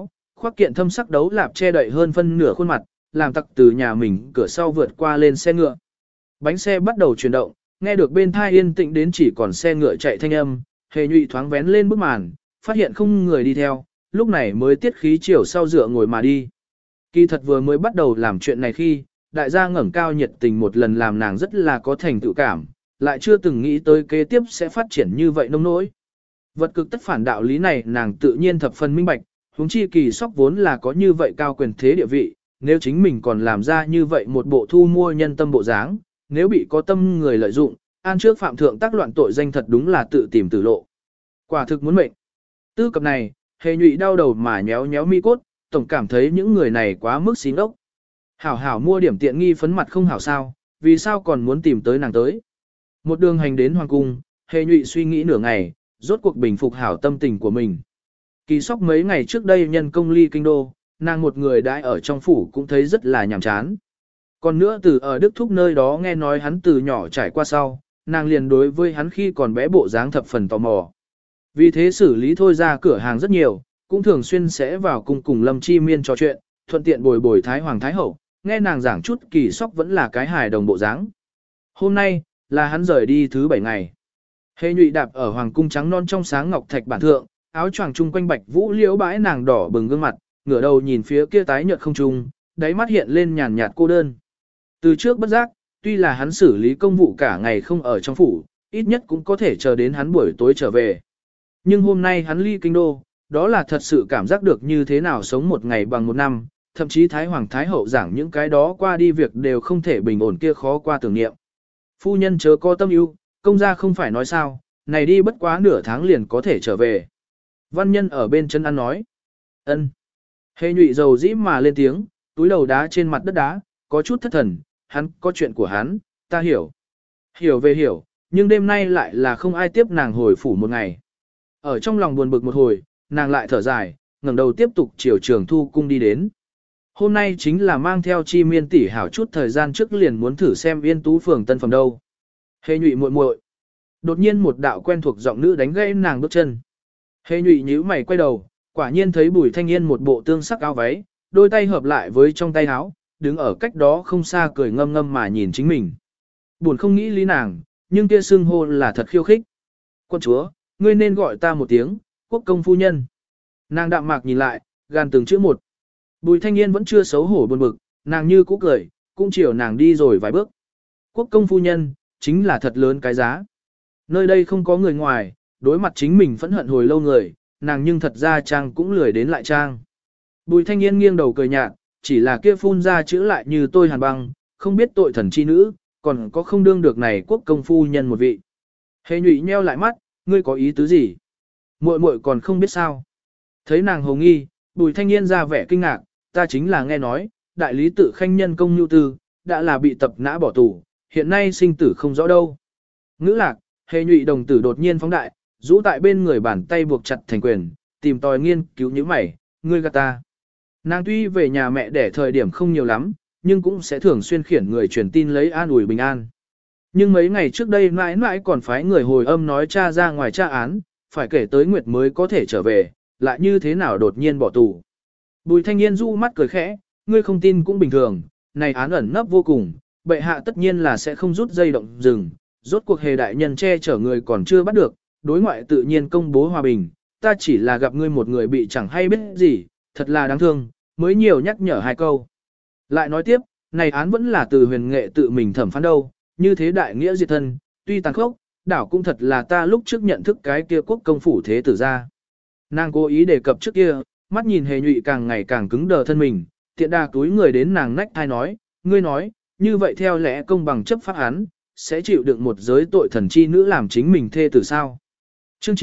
khoác kiện thâm sắc đấu lạp che đậy hơn phân nửa khuôn mặt, làm tặc từ nhà mình cửa sau vượt qua lên xe ngựa. Bánh xe bắt đầu chuyển động, nghe được bên thai yên tĩnh đến chỉ còn xe ngựa chạy thanh âm, Hề Nhụy thoáng vén lên bức màn, phát hiện không người đi theo, lúc này mới tiết khí chiều sau dựa ngồi mà đi. Kỳ thật vừa mới bắt đầu làm chuyện này khi, đại gia ngẩng cao nhiệt tình một lần làm nàng rất là có thành tựu cảm, lại chưa từng nghĩ tới kế tiếp sẽ phát triển như vậy nông nỗi. Vật cực tất phản đạo lý này nàng tự nhiên thập phần minh bạch, huống chi Kỳ Sóc vốn là có như vậy cao quyền thế địa vị, nếu chính mình còn làm ra như vậy một bộ thu mua nhân tâm bộ dáng, nếu bị có tâm người lợi dụng, an trước phạm thượng tác loạn tội danh thật đúng là tự tìm tử lộ. Quả thực muốn mệnh. Tư cập này, Hề Nhụy đau đầu mà nhéo nhéo mi cốt, tổng cảm thấy những người này quá mức xí ngốc. Hảo hảo mua điểm tiện nghi phấn mặt không hảo sao, vì sao còn muốn tìm tới nàng tới. Một đường hành đến hoàng cung, Hề Nhụy suy nghĩ nửa ngày, rốt cuộc bình phục hảo tâm tình của mình. Kỳ Sóc mấy ngày trước đây nhân công ly kinh đô, nàng một người đãi ở trong phủ cũng thấy rất là nhàm chán. Còn nữa từ ở Đức Thúc nơi đó nghe nói hắn từ nhỏ trải qua sau, nàng liền đối với hắn khi còn bé bộ dáng thập phần tò mò. Vì thế xử lý thôi ra cửa hàng rất nhiều, cũng thường xuyên sẽ vào cung cùng Lâm Chi Miên trò chuyện, thuận tiện bồi bồi Thái Hoàng Thái Hậu, nghe nàng giảng chút Kỳ Sóc vẫn là cái hài đồng bộ dáng. Hôm nay, là hắn rời đi thứ 7 ngày. Hề Nhụy đạp ở hoàng cung trắng non trong sáng ngọc thạch bản thượng, áo choàng chung quanh bạch vũ liễu bãi nàng đỏ bừng gương mặt, ngửa đầu nhìn phía kia tái nhợt không trung, đáy mắt hiện lên nhàn nhạt cô đơn. Từ trước bất giác, tuy là hắn xử lý công vụ cả ngày không ở trong phủ, ít nhất cũng có thể chờ đến hắn buổi tối trở về. Nhưng hôm nay hắn ly kinh đô, đó là thật sự cảm giác được như thế nào sống một ngày bằng một năm, thậm chí Thái Hoàng Thái Hậu giảng những cái đó qua đi việc đều không thể bình ổn kia khó qua tưởng niệm. Phu nhân chớ có tâm ưu, công gia không phải nói sao, này đi bất quá nửa tháng liền có thể trở về. Văn nhân ở bên chân ăn nói. Ân. Hề Nhụy dầu dĩ mà lên tiếng, túi đầu đá trên mặt đất đá, có chút thất thần, hắn có chuyện của hắn, ta hiểu. Hiểu về hiểu, nhưng đêm nay lại là không ai tiếp nàng hồi phủ một ngày. Ở trong lòng buồn bực một hồi, nàng lại thở dài, ngẩng đầu tiếp tục chiều Trường Thu cung đi đến. Hôm nay chính là mang theo Chi Miên tỷ hảo chút thời gian trước liền muốn thử xem Yên Tú phường tân phẩm đâu. Hề Nhụy muội muội. Đột nhiên một đạo quen thuộc giọng nữ đánh gãy nàng bước chân. Hề Nhụy nhíu mày quay đầu, quả nhiên thấy Bùi Thanh Yên một bộ tương sắc áo váy, đôi tay hợp lại với trong tay áo, đứng ở cách đó không xa cười ngâm ngâm mà nhìn chính mình. Buồn không nghĩ lý nàng, nhưng kia xưng hô là thật khiêu khích. Quân chúa, ngươi nên gọi ta một tiếng, quốc công phu nhân. Nàng đạm mạc nhìn lại, gan từng chữ một. Bùi Thanh Yên vẫn chưa xấu hổ buồn bực, nàng như cũ cười, cũng chiều nàng đi rồi vài bước. Quốc công phu nhân, chính là thật lớn cái giá. Nơi đây không có người ngoài, đối mặt chính mình phẫn hận hồi lâu người, nàng nhưng thật ra trang cũng lười đến lại trang. Bùi Thanh Yên nghiêng đầu cười nhạt, chỉ là kia phun ra chữ lại như tôi hàn băng, không biết tội thần chi nữ, còn có không đương được này quốc công phu nhân một vị. Hề Nhụy nheo lại mắt, ngươi có ý tứ gì? Muội muội còn không biết sao. Thấy nàng hồ nghi, Bùi Thanh Yên ra vẻ kinh ngạc, ta chính là nghe nói, đại lý tự khanh nhân công nhu tư, đã là bị tập nã bỏ tù, hiện nay sinh tử không rõ đâu. Ngữ lạc, Hề Nhụy đồng tử đột nhiên phóng đại, rũ tại bên người bàn tay buộc chặt thành quyền, tìm tòi nghiên cứu như mày, ngươi gạt ta. Nàng tuy về nhà mẹ để thời điểm không nhiều lắm, nhưng cũng sẽ thường xuyên khiển người truyền tin lấy an ủi bình an. Nhưng mấy ngày trước đây mãi mãi còn phái người hồi âm nói cha ra ngoài tra án, phải kể tới Nguyệt mới có thể trở về, lại như thế nào đột nhiên bỏ tù. Bùi Thanh Yên du mắt cười khẽ, ngươi không tin cũng bình thường, này án ẩn nấp vô cùng, bệ hạ tất nhiên là sẽ không rút dây động rừng, rốt cuộc Hề đại nhân che chở người còn chưa bắt được, đối ngoại tự nhiên công bố hòa bình, ta chỉ là gặp ngươi một người bị chẳng hay biết gì, thật là đáng thương, mới nhiều nhắc nhở hai câu. Lại nói tiếp, này án vẫn là từ huyền nghệ tự mình thẩm phán đâu, như thế đại nghĩa diệt thân, tuy tàn khốc, đảo cũng thật là ta lúc trước nhận thức cái kia quốc công phủ thế tử ra. Nàng cố ý đề cập trước kia, mắt nhìn Hề Nhụy càng ngày càng cứng đờ thân mình, tiện đà túi người đến nàng nách thai nói, ngươi nói, như vậy theo lẽ công bằng chấp pháp án, sẽ chịu đựng một giới tội thần chi nữ làm chính mình thê tử sao. Chương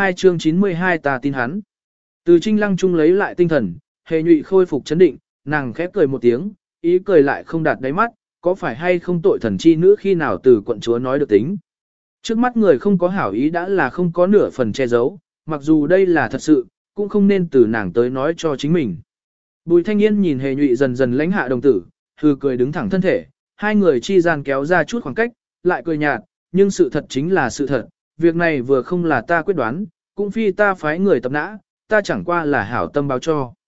92 ta tin hắn. Từ Trinh Lăng Trung lấy lại tinh thần, Hề Nhụy khôi phục chấn định, nàng khép cười một tiếng, ý cười lại không đạt đáy mắt, có phải hay không tội thần chi nữ khi nào từ quận chúa nói được tính. Trước mắt người không có hảo ý đã là không có nửa phần che giấu, mặc dù đây là thật sự, cũng không nên từ nàng tới nói cho chính mình. Bùi Thanh Yên nhìn Hề Nhụy dần dần lãnh hạ đồng tử, hừ cười đứng thẳng thân thể, hai người chi gian kéo ra chút khoảng cách, lại cười nhạt, nhưng sự thật chính là sự thật, việc này vừa không là ta quyết đoán, cũng phi ta phái người tập nã, ta chẳng qua là hảo tâm báo cho.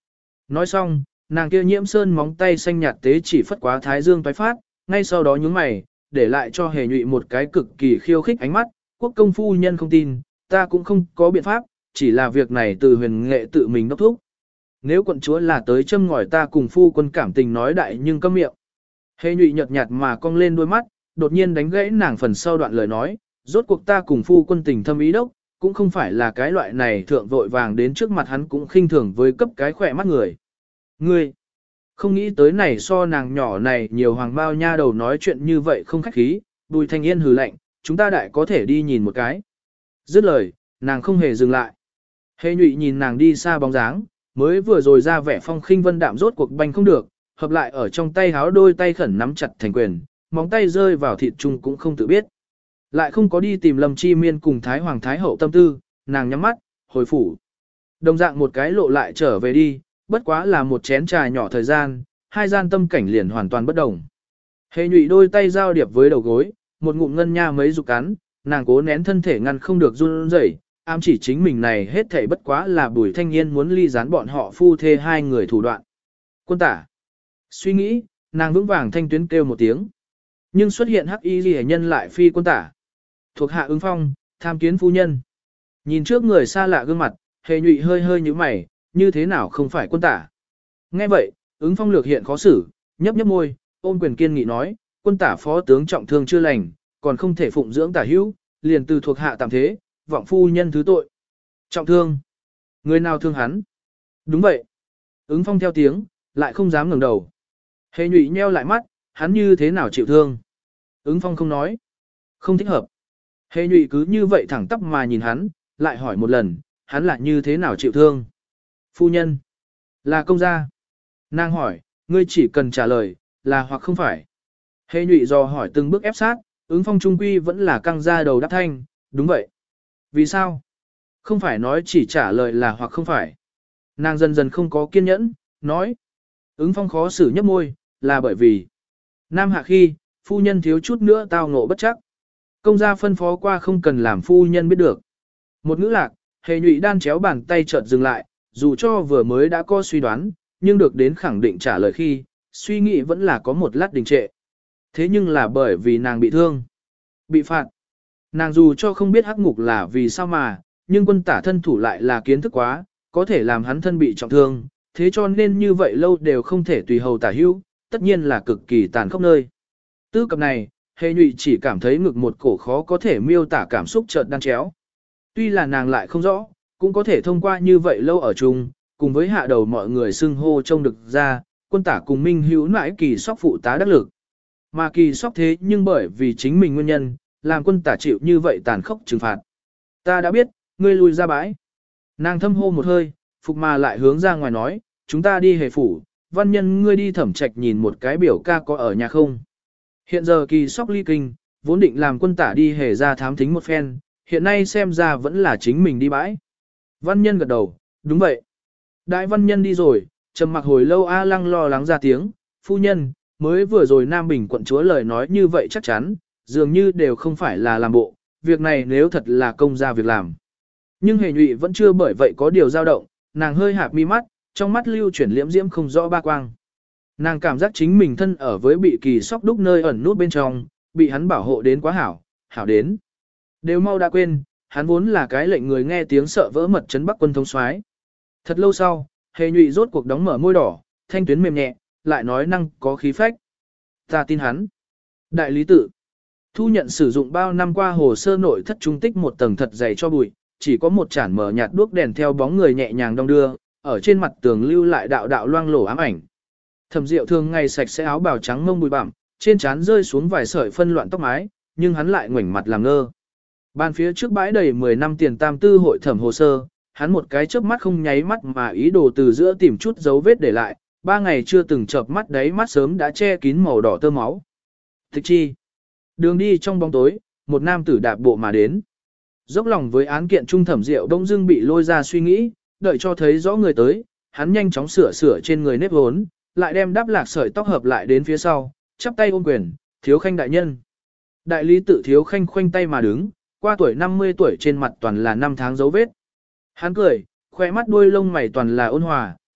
Nói xong, nàng kia nhiễm sơn móng tay xanh nhạt tế chỉ phất quá thái dương toái phát, ngay sau đó nhướng mày, để lại cho hề nhụy một cái cực kỳ khiêu khích ánh mắt, quốc công phu nhân không tin, ta cũng không có biện pháp, chỉ là việc này từ huyền nghệ tự mình đốc thúc. Nếu quận chúa là tới châm ngòi ta cùng phu quân cảm tình nói đại nhưng câm miệng. Hề nhụy nhợt nhạt mà cong lên đôi mắt, đột nhiên đánh gãy nàng phần sau đoạn lời nói, rốt cuộc ta cùng phu quân tình thâm ý đốc, cũng không phải là cái loại này thượng vội vàng đến trước mặt hắn cũng khinh thường với cấp cái khỏe mắt người. Ngươi, không nghĩ tới này so nàng nhỏ này nhiều hoàng bao nha đầu nói chuyện như vậy không khách khí, Bùi Thanh Yên hừ lạnh, chúng ta đại có thể đi nhìn một cái. Dứt lời, nàng không hề dừng lại. Hề nhụy nhìn nàng đi xa bóng dáng, mới vừa rồi ra vẻ phong khinh vân đạm rốt cuộc banh không được, hợp lại ở trong tay háo đôi tay khẩn nắm chặt thành quyền, móng tay rơi vào thịt chung cũng không tự biết. Lại không có đi tìm Lâm Chi Miên cùng Thái Hoàng Thái Hậu tâm tư, nàng nhắm mắt, hồi phủ. Đồng dạng một cái lộ lại trở về đi, bất quá là một chén trà nhỏ thời gian, hai gian tâm cảnh liền hoàn toàn bất đồng. Hề nhụy đôi tay giao điệp với đầu gối, một ngụm ngân nha mấy dục cắn, nàng cố nén thân thể ngăn không được run rẩy, ám chỉ chính mình này hết thảy bất quá là Bùi Thanh Yên muốn ly gián bọn họ phu thê hai người thủ đoạn. Quân tả. Suy nghĩ, nàng vững vàng thanh tuyến kêu một tiếng. Nhưng xuất hiện hắc y liễu nhân lại phi quân tả. Thuộc hạ ứng phong, tham kiến phu nhân. Nhìn trước người xa lạ gương mặt, hề nhụy hơi hơi như mày, như thế nào không phải quân tả. Nghe vậy, ứng phong lược hiện khó xử, nhấp nhấp môi, ôm quyền kiên nghị nói, quân tả phó tướng trọng thương chưa lành, còn không thể phụng dưỡng tả hữu, liền từ thuộc hạ tạm thế, vọng phu nhân thứ tội. Trọng thương. Người nào thương hắn? Đúng vậy. Ứng phong theo tiếng, lại không dám ngẩng đầu. Hề nhụy nheo lại mắt, hắn như thế nào chịu thương? Ứng phong không nói. Không thích hợp. Hề nhụy cứ như vậy thẳng tắp mà nhìn hắn, lại hỏi một lần, hắn lại như thế nào chịu thương? Phu nhân. Là công gia. Nàng hỏi, ngươi chỉ cần trả lời, là hoặc không phải. Hề nhụy dò hỏi từng bước ép sát, ứng phong trung quy vẫn là căng ra đầu đáp thanh, đúng vậy. Vì sao? Không phải nói chỉ trả lời là hoặc không phải. Nàng dần dần không có kiên nhẫn, nói. Ứng phong khó xử nhấp môi, là bởi vì Nam hạ khi, phu nhân thiếu chút nữa tao ngộ bất chắc. Công gia phân phó qua không cần làm phu nhân biết được. Một ngữ lạc, hề nhụy đan chéo bàn tay chợt dừng lại, dù cho vừa mới đã có suy đoán, nhưng được đến khẳng định trả lời khi, suy nghĩ vẫn là có một lát đình trệ. Thế nhưng là bởi vì nàng bị thương, bị phạt. Nàng dù cho không biết hắc ngục là vì sao mà, nhưng quân tả thân thủ lại là kiến thức quá, có thể làm hắn thân bị trọng thương, thế cho nên như vậy lâu đều không thể tùy hầu tả hữu, tất nhiên là cực kỳ tàn khốc nơi. Tư cập này, hề nhụy chỉ cảm thấy ngực một cổ khó có thể miêu tả cảm xúc chợt đan chéo. Tuy là nàng lại không rõ, cũng có thể thông qua như vậy lâu ở chung, cùng với hạ đầu mọi người xưng hô trông được ra, quân tả cùng Minh Hữu nãi kỳ sóc phụ tá đắc lực. Mà kỳ sóc thế nhưng bởi vì chính mình nguyên nhân, làm quân tả chịu như vậy tàn khốc trừng phạt. Ta đã biết, ngươi lùi ra bãi. Nàng thâm hô một hơi, phục mà lại hướng ra ngoài nói, chúng ta đi hề phủ, văn nhân ngươi đi thẩm trạch nhìn một cái biểu ca có ở nhà không. Hiện giờ kỳ sóc ly kinh, vốn định làm quân tả đi hề ra thám thính một phen, hiện nay xem ra vẫn là chính mình đi bãi. Văn nhân gật đầu, đúng vậy. Đại văn nhân đi rồi, trầm mặc hồi lâu A Lăng lo lắng ra tiếng, phu nhân, mới vừa rồi Nam Bình quận chúa lời nói như vậy chắc chắn, dường như đều không phải là làm bộ, việc này nếu thật là công ra việc làm. Nhưng hề nhụy vẫn chưa bởi vậy có điều dao động, nàng hơi hạp mi mắt, trong mắt lưu chuyển liễm diễm không rõ ba quang. Nàng cảm giác chính mình thân ở với bị kỳ sóc đúc nơi ẩn nút bên trong, bị hắn bảo hộ đến quá hảo, hảo đến. Đều mau đã quên, hắn vốn là cái lệnh người nghe tiếng sợ vỡ mật trấn Bắc quân thống soái. Thật lâu sau, hề nhụy rốt cuộc đóng mở môi đỏ, thanh tuyến mềm nhẹ, lại nói năng có khí phách. Ta tin hắn. Đại lý tự. Thu nhận sử dụng bao năm qua hồ sơ nội thất trung tích một tầng thật dày cho bụi, chỉ có một chản mở nhạt đuốc đèn theo bóng người nhẹ nhàng đong đưa, ở trên mặt tường lưu lại đạo đạo loang lổ ám ảnh. Thẩm Diệu thường ngày sạch sẽ áo bào trắng mông bụi bặm, trên trán rơi xuống vài sợi phân loạn tóc mái, nhưng hắn lại ngoảnh mặt làm ngơ. Bàn phía trước bãi đầy 10 năm tiền tam tư hội thẩm hồ sơ, hắn một cái chớp mắt không nháy mắt mà ý đồ từ giữa tìm chút dấu vết để lại, 3 ngày chưa từng chợp mắt đấy mắt sớm đã che kín màu đỏ tơ máu. Thích chi. Đường đi trong bóng tối, một nam tử đạp bộ mà đến. Dốc lòng với án kiện trung Thẩm Diệu đông dưng bị lôi ra suy nghĩ, đợi cho thấy rõ người tới, hắn nhanh chóng sửa trên người nếp hốn, lại đem đáp lạc sợi tóc hợp lại đến phía sau, chắp tay ôm quyền, thiếu khanh đại nhân. Đại lý tự thiếu khanh khoanh tay mà đứng, qua tuổi 50 tuổi trên mặt toàn là năm tháng dấu vết. Hắn cười, khoe mắt đuôi lông mày toàn là ôn hòa,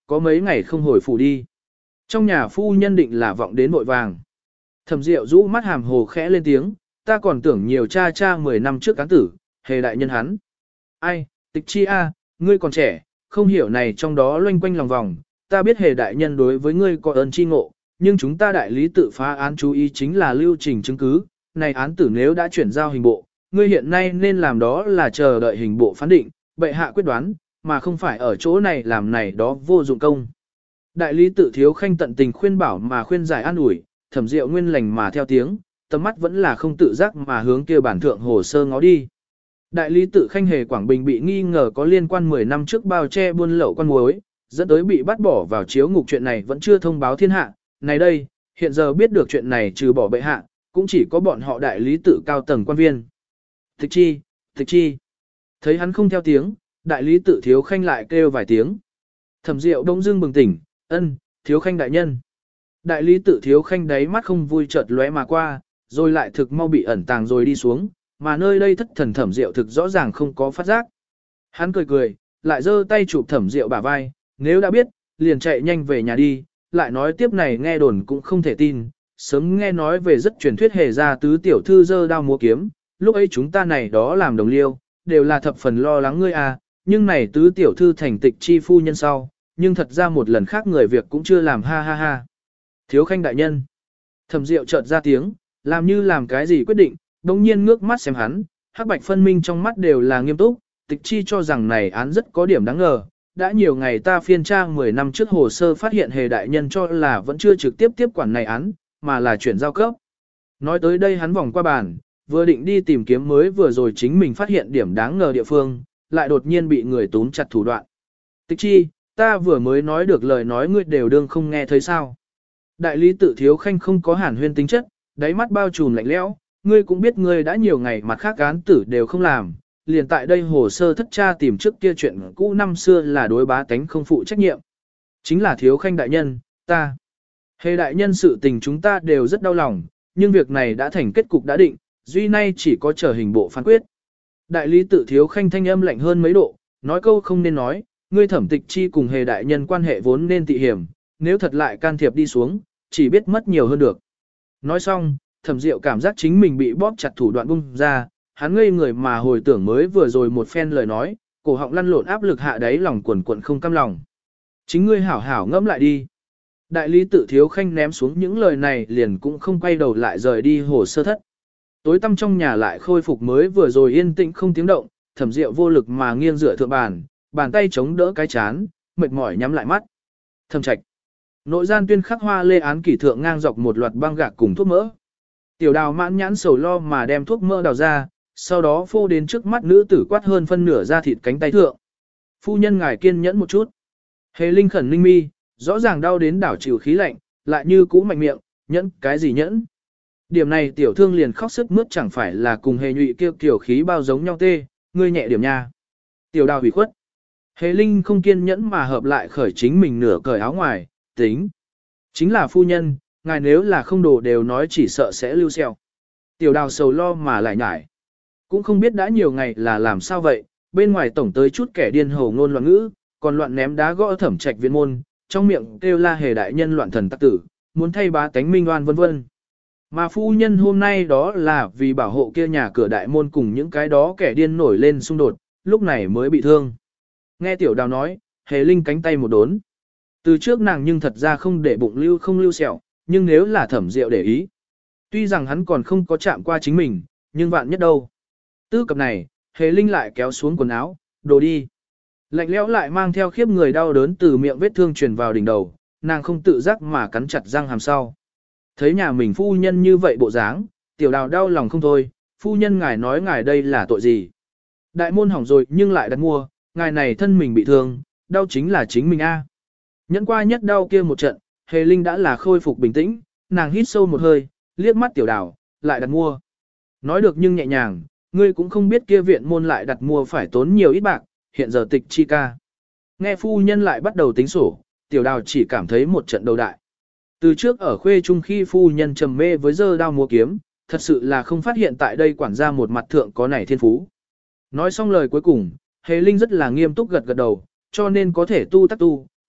có mấy ngày không hồi phủ đi. Trong nhà phu nhân định là vọng đến vội vàng. Thẩm Diệu rũ mắt hàm hồ khẽ lên tiếng, ta còn tưởng nhiều cha 10 năm trước cán tử, hề đại nhân hắn. Ai, Tịch Chi a, ngươi còn trẻ, không hiểu này trong đó loanh quanh lòng vòng, ta biết hề đại nhân đối với ngươi có ơn chi ngộ, nhưng chúng ta đại lý tự phá án chú ý chính là lưu trình chứng cứ, này án tử nếu đã chuyển giao hình bộ, ngươi hiện nay nên làm đó là chờ đợi hình bộ phán định, bệ hạ quyết đoán, mà không phải ở chỗ này làm này đó vô dụng công. Đại lý tự Thiếu Khanh tận tình khuyên bảo mà khuyên giải an ủi, Thẩm Diệu nguyên lành mà theo tiếng, tầm mắt vẫn là không tự giác mà hướng kia bản thượng hồ sơ ngó đi. Đại lý tự Khanh Hề Quảng Bình bị nghi ngờ có liên quan 10 năm trước bao che buôn lậu con muối, dẫn tới bị bắt bỏ vào chiếu ngục, chuyện này vẫn chưa thông báo thiên hạ. Này đây, hiện giờ biết được chuyện này trừ bỏ bệ hạ, cũng chỉ có bọn họ đại lý tự cao tầng quan viên. Tịch Chi, Tịch Chi. Thấy hắn không theo tiếng, đại lý tự Thiếu Khanh lại kêu vài tiếng. Thẩm Diệu đông dưng bừng tỉnh, ân, Thiếu Khanh đại nhân. Đại lý tự Thiếu Khanh đáy mắt không vui chợt lóe mà qua, rồi lại thực mau bị ẩn tàng rồi đi xuống, mà nơi đây thất thần Thẩm Diệu thực rõ ràng không có phát giác. Hắn cười cười, lại giơ tay chụp Thẩm Diệu bả vai, nếu đã biết, liền chạy nhanh về nhà đi, lại nói tiếp này nghe đồn cũng không thể tin, sớm nghe nói về rất truyền thuyết hề ra tứ tiểu thư giơ đao múa kiếm, lúc ấy chúng ta này đó làm đồng liêu, đều là thập phần lo lắng ngươi à, nhưng này tứ tiểu thư thành Tịch Chi phu nhân sau, nhưng thật ra một lần khác người việc cũng chưa làm ha ha ha. Thiếu Khanh đại nhân. Thẩm Diệu chợt ra tiếng, làm như làm cái gì quyết định, đồng nhiên ngước mắt xem hắn, hắc bạch phân minh trong mắt đều là nghiêm túc, Tịch Chi cho rằng này án rất có điểm đáng ngờ. Đã nhiều ngày ta phiên tra 10 năm trước hồ sơ phát hiện hề đại nhân cho là vẫn chưa trực tiếp tiếp quản này án, mà là chuyển giao cấp. Nói tới đây hắn vòng qua bàn, vừa định đi tìm kiếm mới vừa rồi chính mình phát hiện điểm đáng ngờ địa phương, lại đột nhiên bị người túm chặt thủ đoạn. Tịch Chi, ta vừa mới nói được lời nói ngươi đều đương không nghe thấy sao. Đại lý tự Thiếu Khanh không có hàn huyên tính chất, đáy mắt bao trùm lạnh lẽo, ngươi cũng biết ngươi đã nhiều ngày mặt khác án tử đều không làm, liền tại đây hồ sơ thất tra tìm trước kia chuyện cũ năm xưa là đối bá tánh không phụ trách nhiệm. Chính là Thiếu Khanh đại nhân, ta. Hề đại nhân sự tình chúng ta đều rất đau lòng, nhưng việc này đã thành kết cục đã định, duy nay chỉ có chờ hình bộ phán quyết. Đại lý tự Thiếu Khanh thanh âm lạnh hơn mấy độ, nói câu không nên nói, ngươi Thẩm Tịch Chi cùng hề đại nhân quan hệ vốn nên tị hiểm, nếu thật lại can thiệp đi xuống, chỉ biết mất nhiều hơn được. Nói xong, Thẩm Diệu cảm giác chính mình bị bóp chặt thủ đoạn bung ra, hắn ngây người mà hồi tưởng mới vừa rồi một phen lời nói, cổ họng lăn lộn áp lực hạ đáy lòng quần quận không cam lòng. Chính ngươi hảo hảo ngẫm lại đi. Đại lý tự Thiếu Khanh ném xuống những lời này liền cũng không quay đầu lại rời đi hồ sơ thất. Tối tăm trong nhà lại khôi phục mới vừa rồi yên tĩnh không tiếng động, Thẩm Diệu vô lực mà nghiêng dựa thượng bàn, bàn tay chống đỡ cái chán, mệt mỏi nhắm lại mắt. Thẩm Trạch. Nội gian tuyên khắc hoa lê án kỷ thượng ngang dọc một loạt băng gạc cùng thuốc mỡ. Tiểu Đào mãn nhãn sầu lo mà đem thuốc mỡ đào ra, sau đó phô đến trước mắt nữ tử quát hơn phân nửa da thịt cánh tay thượng. Phu nhân ngài kiên nhẫn một chút. Hề Linh khẩn linh mi, rõ ràng đau đến đảo chịu khí lạnh, lại như cũ mạnh miệng, nhẫn cái gì nhẫn. Điểm này tiểu thương liền khóc sức mướt chẳng phải là cùng hề nhụy kêu kiểu khí bao giống nhau tê, ngươi nhẹ điểm nha. Tiểu Đào hủy khuất. Hề Linh không kiên nhẫn mà hợp lại khởi chính mình nửa cởi áo ngoài, tính. Chính là phu nhân, ngài nếu là không đồ đều nói chỉ sợ sẽ lưu xeo. Tiểu Đào sầu lo mà lại nhải. Cũng không biết đã nhiều ngày là làm sao vậy, bên ngoài tổng tới chút kẻ điên hồ ngôn loạn ngữ, còn loạn ném đá gõ Thẩm Trạch viện môn, trong miệng kêu la hề đại nhân loạn thần tắc tử, muốn thay bá tánh minh oan vân vân. Mà phu nhân hôm nay đó là vì bảo hộ kia nhà cửa đại môn cùng những cái đó kẻ điên nổi lên xung đột, lúc này mới bị thương. Nghe Tiểu Đào nói, Hề Linh cánh tay một đốn. Từ trước nàng nhưng thật ra không để bụng lưu không lưu sẹo, nhưng nếu là Thẩm Diệu để ý. Tuy rằng hắn còn không có chạm qua chính mình, nhưng vạn nhất đâu. Tư cập này, Hề Linh lại kéo xuống quần áo, đồ đi. Lạnh lẽo lại mang theo khiếp người đau đớn từ miệng vết thương truyền vào đỉnh đầu, nàng không tự giác mà cắn chặt răng hàm sau. Thấy nhà mình phu nhân như vậy bộ dáng, Tiểu Đào đau lòng không thôi, phu nhân ngài nói ngài đây là tội gì. Đại môn hỏng rồi nhưng lại đặt mua, ngài này thân mình bị thương, đau chính là chính mình a. Nhẫn qua nhất đau kia một trận, Hề Linh đã là khôi phục bình tĩnh, nàng hít sâu một hơi, liếc mắt Tiểu Đào, lại đặt mua. Nói được nhưng nhẹ nhàng, ngươi cũng không biết kia viện môn lại đặt mua phải tốn nhiều ít bạc, hiện giờ Tịch Chi ca. Nghe phu nhân lại bắt đầu tính sổ, Tiểu Đào chỉ cảm thấy một trận đầu đại. Từ trước ở khuê trung khi phu nhân trầm mê với giơ đao múa kiếm, thật sự là không phát hiện tại đây quản gia một mặt thượng có nảy thiên phú. Nói xong lời cuối cùng, Hề Linh rất là nghiêm túc gật gật đầu, cho nên có thể tu tắc tu,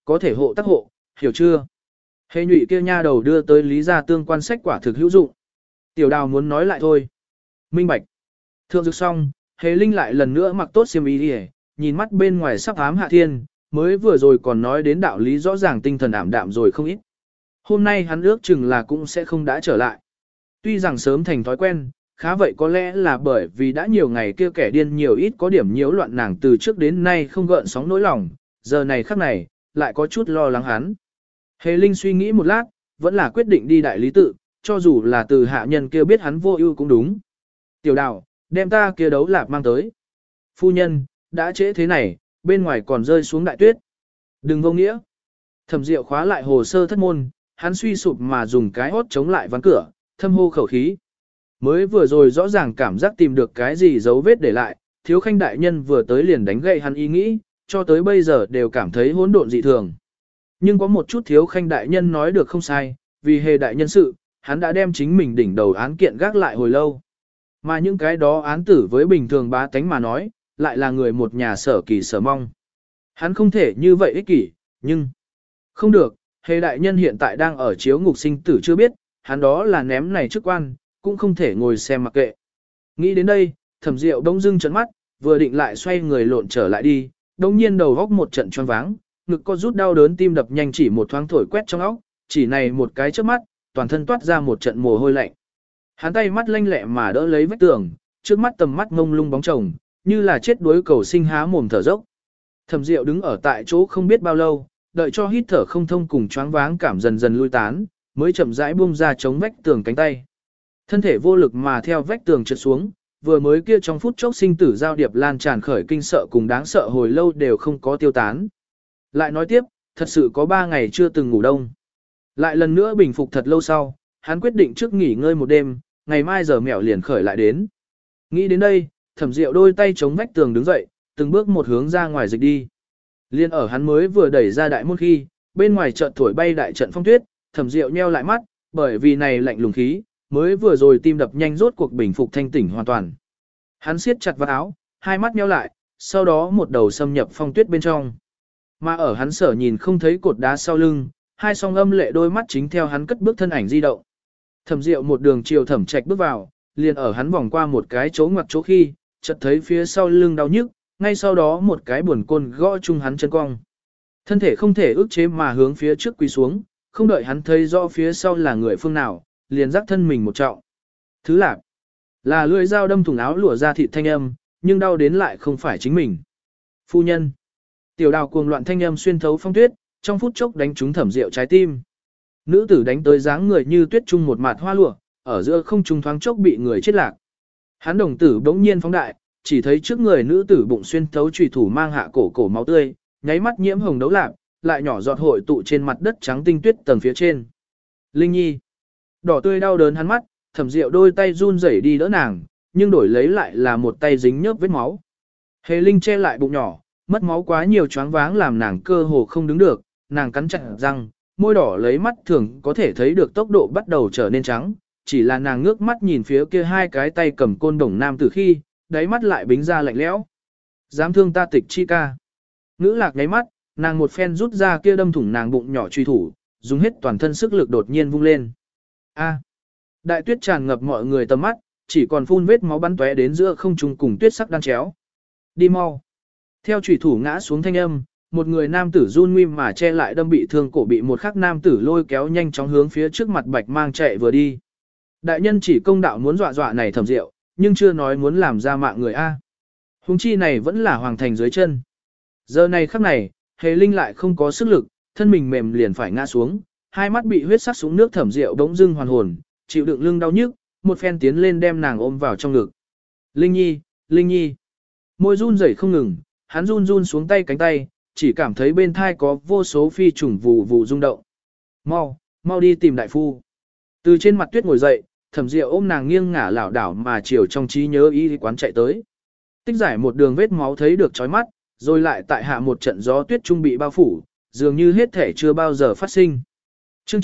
có thể hộ tác hộ, hiểu chưa? Hề nhụy kia nha đầu đưa tới Lý Gia Tương quan sách quả thực hữu dụng. Tiểu đào muốn nói lại thôi. Minh bạch. Thượng dược xong, Hề Linh lại lần nữa mặc tốt xiêm y đi, nhìn mắt bên ngoài sắp ám hạ thiên, mới vừa rồi còn nói đến đạo lý rõ ràng tinh thần ảm đạm rồi không ít. Hôm nay hắn ước chừng là cũng sẽ không đã trở lại. Tuy rằng sớm thành thói quen, khá vậy có lẽ là bởi vì đã nhiều ngày kia kẻ điên nhiều ít có điểm nhiễu loạn nàng từ trước đến nay không gợn sóng nỗi lòng, giờ này khắc này, lại có chút lo lắng hắn. Hề Linh suy nghĩ một lát, vẫn là quyết định đi đại lý tự, cho dù là từ hạ nhân kia biết hắn vô ưu cũng đúng. Tiểu đào, đem ta kia đấu lạp mang tới. Phu nhân, đã trễ thế này, bên ngoài còn rơi xuống đại tuyết. Đừng vô nghĩa. Thẩm Diệu khóa lại hồ sơ thất môn, hắn suy sụp mà dùng cái hốt chống lại ván cửa, thâm hô khẩu khí. Mới vừa rồi rõ ràng cảm giác tìm được cái gì dấu vết để lại, thiếu khanh đại nhân vừa tới liền đánh gậy hắn ý nghĩ, cho tới bây giờ đều cảm thấy hỗn độn dị thường. Nhưng có một chút thiếu khanh đại nhân nói được không sai, vì hề đại nhân sự, hắn đã đem chính mình đỉnh đầu án kiện gác lại hồi lâu. Mà những cái đó án tử với bình thường bá tánh mà nói, lại là người một nhà sở kỳ sở mong. Hắn không thể như vậy ích kỷ, nhưng không được, hề đại nhân hiện tại đang ở chiếu ngục sinh tử chưa biết, hắn đó là ném này chức quan, cũng không thể ngồi xem mặc kệ. Nghĩ đến đây, Thẩm Diệu đông dưng trợn mắt, vừa định lại xoay người lộn trở lại đi, đồng nhiên đầu góc một trận choáng váng, ngực có rút đau đớn tim đập nhanh chỉ một thoáng thổi quét trong óc, chỉ này một cái chớp mắt, toàn thân toát ra một trận mồ hôi lạnh. Hắn tay mắt lanh lẹ mà đỡ lấy vách tường, trước mắt tầm mắt ngông lung bóng chồng, như là chết đuối cầu sinh há mồm thở dốc. Thẩm Diệu đứng ở tại chỗ không biết bao lâu, đợi cho hít thở không thông cùng choáng váng cảm dần dần lui tán, mới chậm rãi buông ra chống vách tường cánh tay. Thân thể vô lực mà theo vách tường trượt xuống, vừa mới kia trong phút chốc sinh tử giao điệp lan tràn khởi kinh sợ cùng đáng sợ hồi lâu đều không có tiêu tán. Lại nói tiếp, thật sự có 3 ngày chưa từng ngủ đông. Lại lần nữa bình phục thật lâu sau, hắn quyết định trước nghỉ ngơi một đêm, ngày mai giờ mẹo liền khởi lại đến. Nghĩ đến đây, Thẩm Diệu đôi tay chống vách tường đứng dậy, từng bước một hướng ra ngoài dịch đi. Liên ở hắn mới vừa đẩy ra đại môn khi, bên ngoài chợt thổi bay đại trận phong tuyết, Thẩm Diệu nheo lại mắt, bởi vì này lạnh lùng khí, mới vừa rồi tim đập nhanh rốt cuộc bình phục thanh tỉnh hoàn toàn. Hắn siết chặt vào áo, hai mắt nheo lại, sau đó một đầu xâm nhập phong tuyết bên trong. Mà ở hắn sở nhìn không thấy cột đá sau lưng, hai song âm lệ đôi mắt chính theo hắn cất bước thân ảnh di động. Thẩm Diệu một đường chiều Thẩm Trạch bước vào, liền ở hắn vòng qua một cái chỗ ngoặt chỗ khi, chợt thấy phía sau lưng đau nhức, ngay sau đó một cái buồn côn gõ chung hắn chân cong. Thân thể không thể ức chế mà hướng phía trước quỳ xuống, không đợi hắn thấy rõ phía sau là người phương nào, liền rắc thân mình một trọng. Thứ lạc, là lưỡi dao đâm thủng áo lụa ra thịt thanh âm, nhưng đau đến lại không phải chính mình. Phu nhân. Tiểu đào cuồng loạn thanh âm xuyên thấu phong tuyết, trong phút chốc đánh trúng Thẩm Diệu trái tim. Nữ tử đánh tới dáng người như tuyết trung một mạt hoa lụa, ở giữa không trung thoáng chốc bị người chết lạc. Hắn đồng tử bỗng nhiên phóng đại, chỉ thấy trước người nữ tử bụng xuyên thấu chủy thủ mang hạ cổ máu tươi, nháy mắt nhiễm hồng đấu lạc, lại nhỏ giọt hội tụ trên mặt đất trắng tinh tuyết tầng phía trên. Linh Nhi. Đỏ tươi đau đớn hắn mắt, Thẩm Diệu đôi tay run rẩy đi đỡ nàng, nhưng đổi lấy lại là một tay dính nhớp vết máu. Hề Linh che lại bụng nhỏ, mất máu quá nhiều choáng váng làm nàng cơ hồ không đứng được, nàng cắn chặt răng, môi đỏ lấy mắt thường có thể thấy được tốc độ bắt đầu trở nên trắng, chỉ là nàng ngước mắt nhìn phía kia hai cái tay cầm côn đồng nam từ khi, đáy mắt lại bính ra lạnh lẽo. Dám thương ta Tịch Chi ca. Ngữ lạc nháy mắt, nàng một phen rút ra kia đâm thủng nàng bụng nhỏ truy thủ, dùng hết toàn thân sức lực đột nhiên vung lên. A. Đại tuyết tràn ngập mọi người tầm mắt, chỉ còn phun vết máu bắn tóe đến giữa không trung cùng tuyết sắc đan chéo. Đi mau. Theo chủy thủ ngã xuống thanh âm, một người nam tử run nguy mà che lại đâm bị thương cổ bị một khắc nam tử lôi kéo nhanh chóng hướng phía trước mặt Bạch Mang chạy vừa đi. Đại nhân chỉ công đạo muốn dọa dọa này Thẩm Diệu, nhưng chưa nói muốn làm ra mạng người A. Hùng chi này vẫn là hoàng thành dưới chân. Giờ này khắc này, Hề Linh lại không có sức lực, thân mình mềm liền phải ngã xuống, hai mắt bị huyết sắc xuống nước Thẩm Diệu bỗng dưng hoàn hồn, chịu đựng lưng đau nhức, một phen tiến lên đem nàng ôm vào trong ngực. Linh Nhi, Linh Nhi. Môi run rẩy không ngừng, hắn run run xuống tay cánh tay, chỉ cảm thấy bên thai có vô số phi trùng vù vù rung động. Mau, mau đi tìm đại phu. Từ trên mặt tuyết ngồi dậy, Thẩm Diệu ôm nàng nghiêng ngả lảo đảo mà chiều trong trí nhớ y quán chạy tới. Tích giải một đường vết máu thấy được chói mắt, rồi lại tại hạ một trận gió tuyết trung bị bao phủ, dường như hết thể chưa bao giờ phát sinh. Chương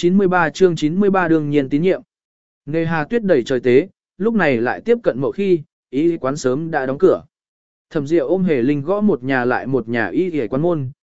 93 đương nhiên tín nhiệm. Nghề hà tuyết đầy trời tế, lúc này lại tiếp cận mậu khi, y quán sớm đã đóng cửa. Thẩm Diệu ôm Hề Linh gõ một nhà lại một nhà y quán môn,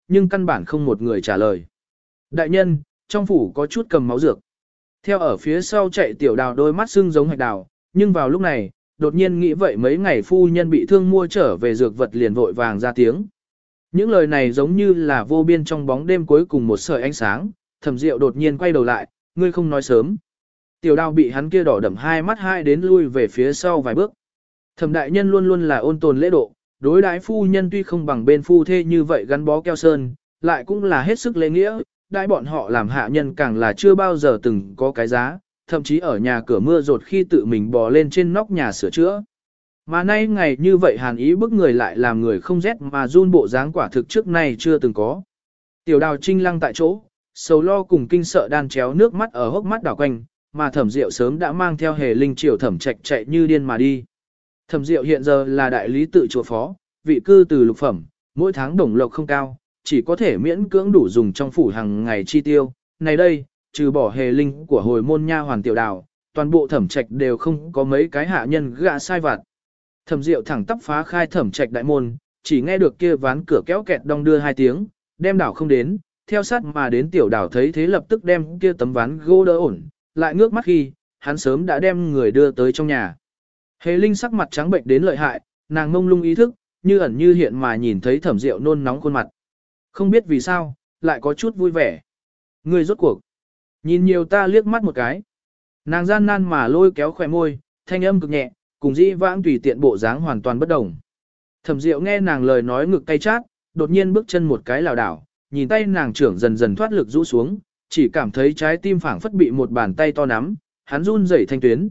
nhưng căn bản không một người trả lời. Đại nhân, trong phủ có chút cầm máu dược. Theo ở phía sau chạy tiểu đào đôi mắt sưng giống hạch đào, nhưng vào lúc này, đột nhiên nghĩ vậy mấy ngày phu nhân bị thương mua trở về dược vật liền vội vàng ra tiếng. Những lời này giống như là vô biên trong bóng đêm cuối cùng một sợi ánh sáng, Thẩm Diệu đột nhiên quay đầu lại, ngươi không nói sớm. Tiểu đào bị hắn kia đỏ đậm hai mắt hai đến lui về phía sau vài bước. Thẩm đại nhân luôn luôn là ôn tồn lễ độ, đối đãi phu nhân tuy không bằng bên phu thê như vậy gắn bó keo sơn, lại cũng là hết sức lễ nghĩa, đãi bọn họ làm hạ nhân càng là chưa bao giờ từng có cái giá, thậm chí ở nhà cửa mưa rột khi tự mình bò lên trên nóc nhà sửa chữa. Mà nay ngày như vậy hàn ý bức người lại làm người không rét mà run bộ dáng quả thực trước nay chưa từng có. Tiểu đào trinh lăng tại chỗ, sầu lo cùng kinh sợ đan chéo nước mắt ở hốc mắt đảo quanh, mà Thẩm Diệu sớm đã mang theo hề linh triều Thẩm Trạch chạy như điên mà đi. Thẩm Diệu hiện giờ là đại lý tự chùa phó, vị cư từ lục phẩm, mỗi tháng đồng lộc không cao, chỉ có thể miễn cưỡng đủ dùng trong phủ hàng ngày chi tiêu. Này đây, trừ bỏ hề linh của hồi môn nha hoàn tiểu đào, toàn bộ Thẩm Trạch đều không có mấy cái hạ nhân gạ sai vặt. Thẩm Diệu thẳng tắp phá khai Thẩm Trạch đại môn, chỉ nghe được kia ván cửa kéo kẹt đong đưa hai tiếng, đem đảo không đến, theo sát mà đến tiểu đảo thấy thế lập tức đem kia tấm ván gỗ đỡ ổn, lại ngước mắt khi, hắn sớm đã đem người đưa tới trong nhà. Hề Linh sắc mặt trắng bệnh đến lợi hại, nàng mông lung ý thức, như ẩn như hiện mà nhìn thấy Thẩm Diệu nôn nóng khuôn mặt. Không biết vì sao, lại có chút vui vẻ. Người rốt cuộc. Nhìn nhiều ta liếc mắt một cái. Nàng gian nan mà lôi kéo khỏe môi, thanh âm cực nhẹ, cùng dĩ vãng tùy tiện bộ dáng hoàn toàn bất đồng. Thẩm Diệu nghe nàng lời nói ngực cay chát, đột nhiên bước chân một cái lảo đảo, nhìn tay nàng trưởng dần dần thoát lực rũ xuống, chỉ cảm thấy trái tim phảng phất bị một bàn tay to nắm, hắn run rẩy thanh tuyến,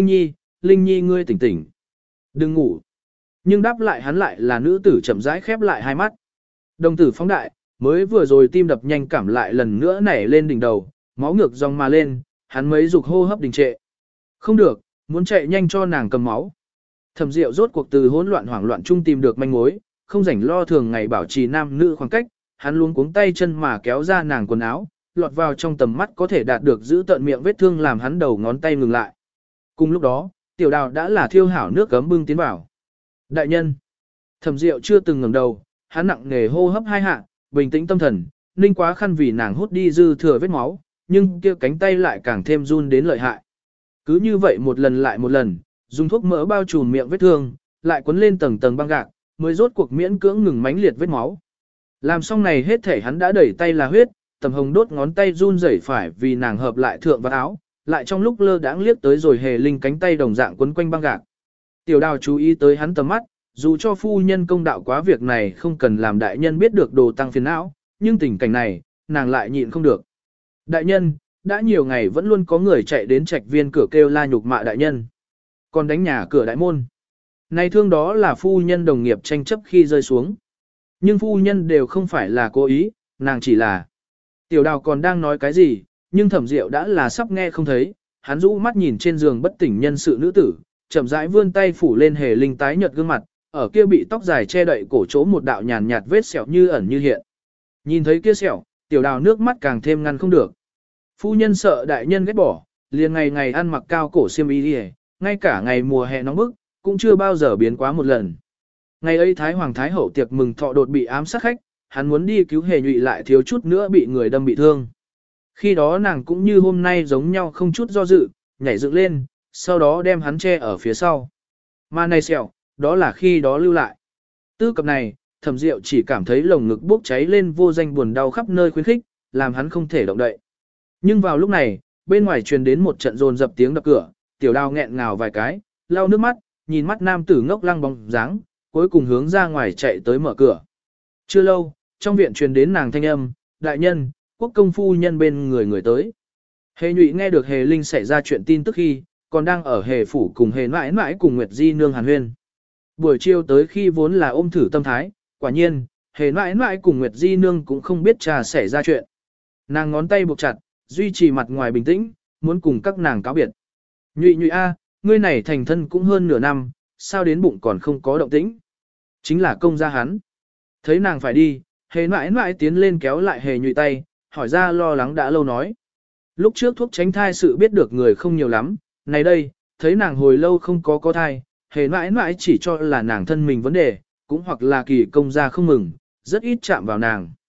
Linh Nhi ngươi tỉnh tỉnh. Đừng ngủ. Nhưng đáp lại hắn lại là nữ tử chậm rãi khép lại hai mắt. Đồng tử phóng đại, mới vừa rồi tim đập nhanh cảm lại lần nữa nảy lên đỉnh đầu, máu ngược dòng mà lên, hắn mấy dục hô hấp đình trệ. Không được, muốn chạy nhanh cho nàng cầm máu. Thẩm Diệu rốt cuộc từ hỗn loạn hoảng loạn chung tìm được manh mối, không rảnh lo thường ngày bảo trì nam nữ khoảng cách, hắn luống cuống tay chân mà kéo ra nàng quần áo, lọt vào trong tầm mắt có thể đạt được giữ tận miệng vết thương làm hắn đầu ngón tay ngừng lại. Cùng lúc đó, tiểu đào đã là thiêu hảo nước gấm bưng tiến vào. Đại nhân, Thẩm Diệu chưa từng ngẩng đầu, hắn nặng nề hô hấp hai hạ, bình tĩnh tâm thần, ninh quá khăn vì nàng hút đi dư thừa vết máu, nhưng kia cánh tay lại càng thêm run đến lợi hại. Cứ như vậy một lần lại một lần, dùng thuốc mỡ bao trùm miệng vết thương, lại quấn lên tầng tầng băng gạc, mới rốt cuộc miễn cưỡng ngừng mãnh liệt vết máu. Làm xong này hết thể hắn đã đẩy tay là huyết, tầm hồng đốt ngón tay run rẩy phải vì nàng hợp lại thượng vạt áo, lại trong lúc lơ đãng liếc tới rồi hề linh cánh tay đồng dạng quấn quanh băng gạc. Tiểu đào chú ý tới hắn tầm mắt, dù cho phu nhân công đạo quá việc này không cần làm đại nhân biết được đồ tăng phiền não, nhưng tình cảnh này, nàng lại nhịn không được. Đại nhân, đã nhiều ngày vẫn luôn có người chạy đến trạch viên cửa kêu la nhục mạ đại nhân. Còn đánh nhà cửa đại môn. Này thương đó là phu nhân đồng nghiệp tranh chấp khi rơi xuống. Nhưng phu nhân đều không phải là cố ý, nàng chỉ là. Tiểu đào còn đang nói cái gì, nhưng Thẩm Diệu đã là sắp nghe không thấy, hắn rũ mắt nhìn trên giường bất tỉnh nhân sự nữ tử, chậm rãi vươn tay phủ lên hề linh tái nhợt gương mặt, ở kia bị tóc dài che đậy cổ chỗ một đạo nhàn nhạt vết sẹo như ẩn như hiện. Nhìn thấy kia sẹo, tiểu đào nước mắt càng thêm ngăn không được. Phu nhân sợ đại nhân ghét bỏ, liền ngày ngày ăn mặc cao cổ xiêm y đi, ngay cả ngày mùa hè nóng bức, cũng chưa bao giờ biến quá một lần. Ngày ấy Thái Hoàng Thái Hậu tiệc mừng thọ đột bị ám sát khách, hắn muốn đi cứu hề nhụy lại thiếu chút nữa bị người đâm bị thương. Khi đó nàng cũng như hôm nay giống nhau không chút do dự, nhảy dựng lên, sau đó đem hắn che ở phía sau. Mà này sẹo, đó là khi đó lưu lại. Tư cập này, Thẩm Diệu chỉ cảm thấy lồng ngực bốc cháy lên vô danh buồn đau khắp nơi khuyến khích, làm hắn không thể động đậy. Nhưng vào lúc này, bên ngoài truyền đến một trận rồn dập tiếng đập cửa, tiểu đào nghẹn ngào vài cái, lau nước mắt, nhìn mắt nam tử ngốc lăng bóng dáng, cuối cùng hướng ra ngoài chạy tới mở cửa. Chưa lâu, trong viện truyền đến nàng thanh âm, đại nhân, quốc công phu nhân bên người tới. Hề nhụy nghe được hề linh xảy ra chuyện tin tức khi, còn đang ở hề phủ cùng hề mãi mãi cùng Nguyệt Di nương hàn huyên. Buổi chiều tới khi vốn là ôm thử tâm thái, quả nhiên, hề mãi mãi cùng Nguyệt Di nương cũng không biết trà xảy ra chuyện. Nàng ngón tay buộc chặt, duy trì mặt ngoài bình tĩnh, muốn cùng các nàng cáo biệt. Nhụy nhụy a, ngươi này thành thân cũng hơn nửa năm, sao đến bụng còn không có động tĩnh? Chính là công gia hắn. Thấy nàng phải đi, hề mãi mãi tiến lên kéo lại hề nhụy tay, hỏi ra lo lắng đã lâu nói. Lúc trước thuốc tránh thai sự biết được người không nhiều lắm, này đây, thấy nàng hồi lâu không có thai, hề mãi mãi chỉ cho là nàng thân mình vấn đề, cũng hoặc là kỳ công gia không mừng, rất ít chạm vào nàng.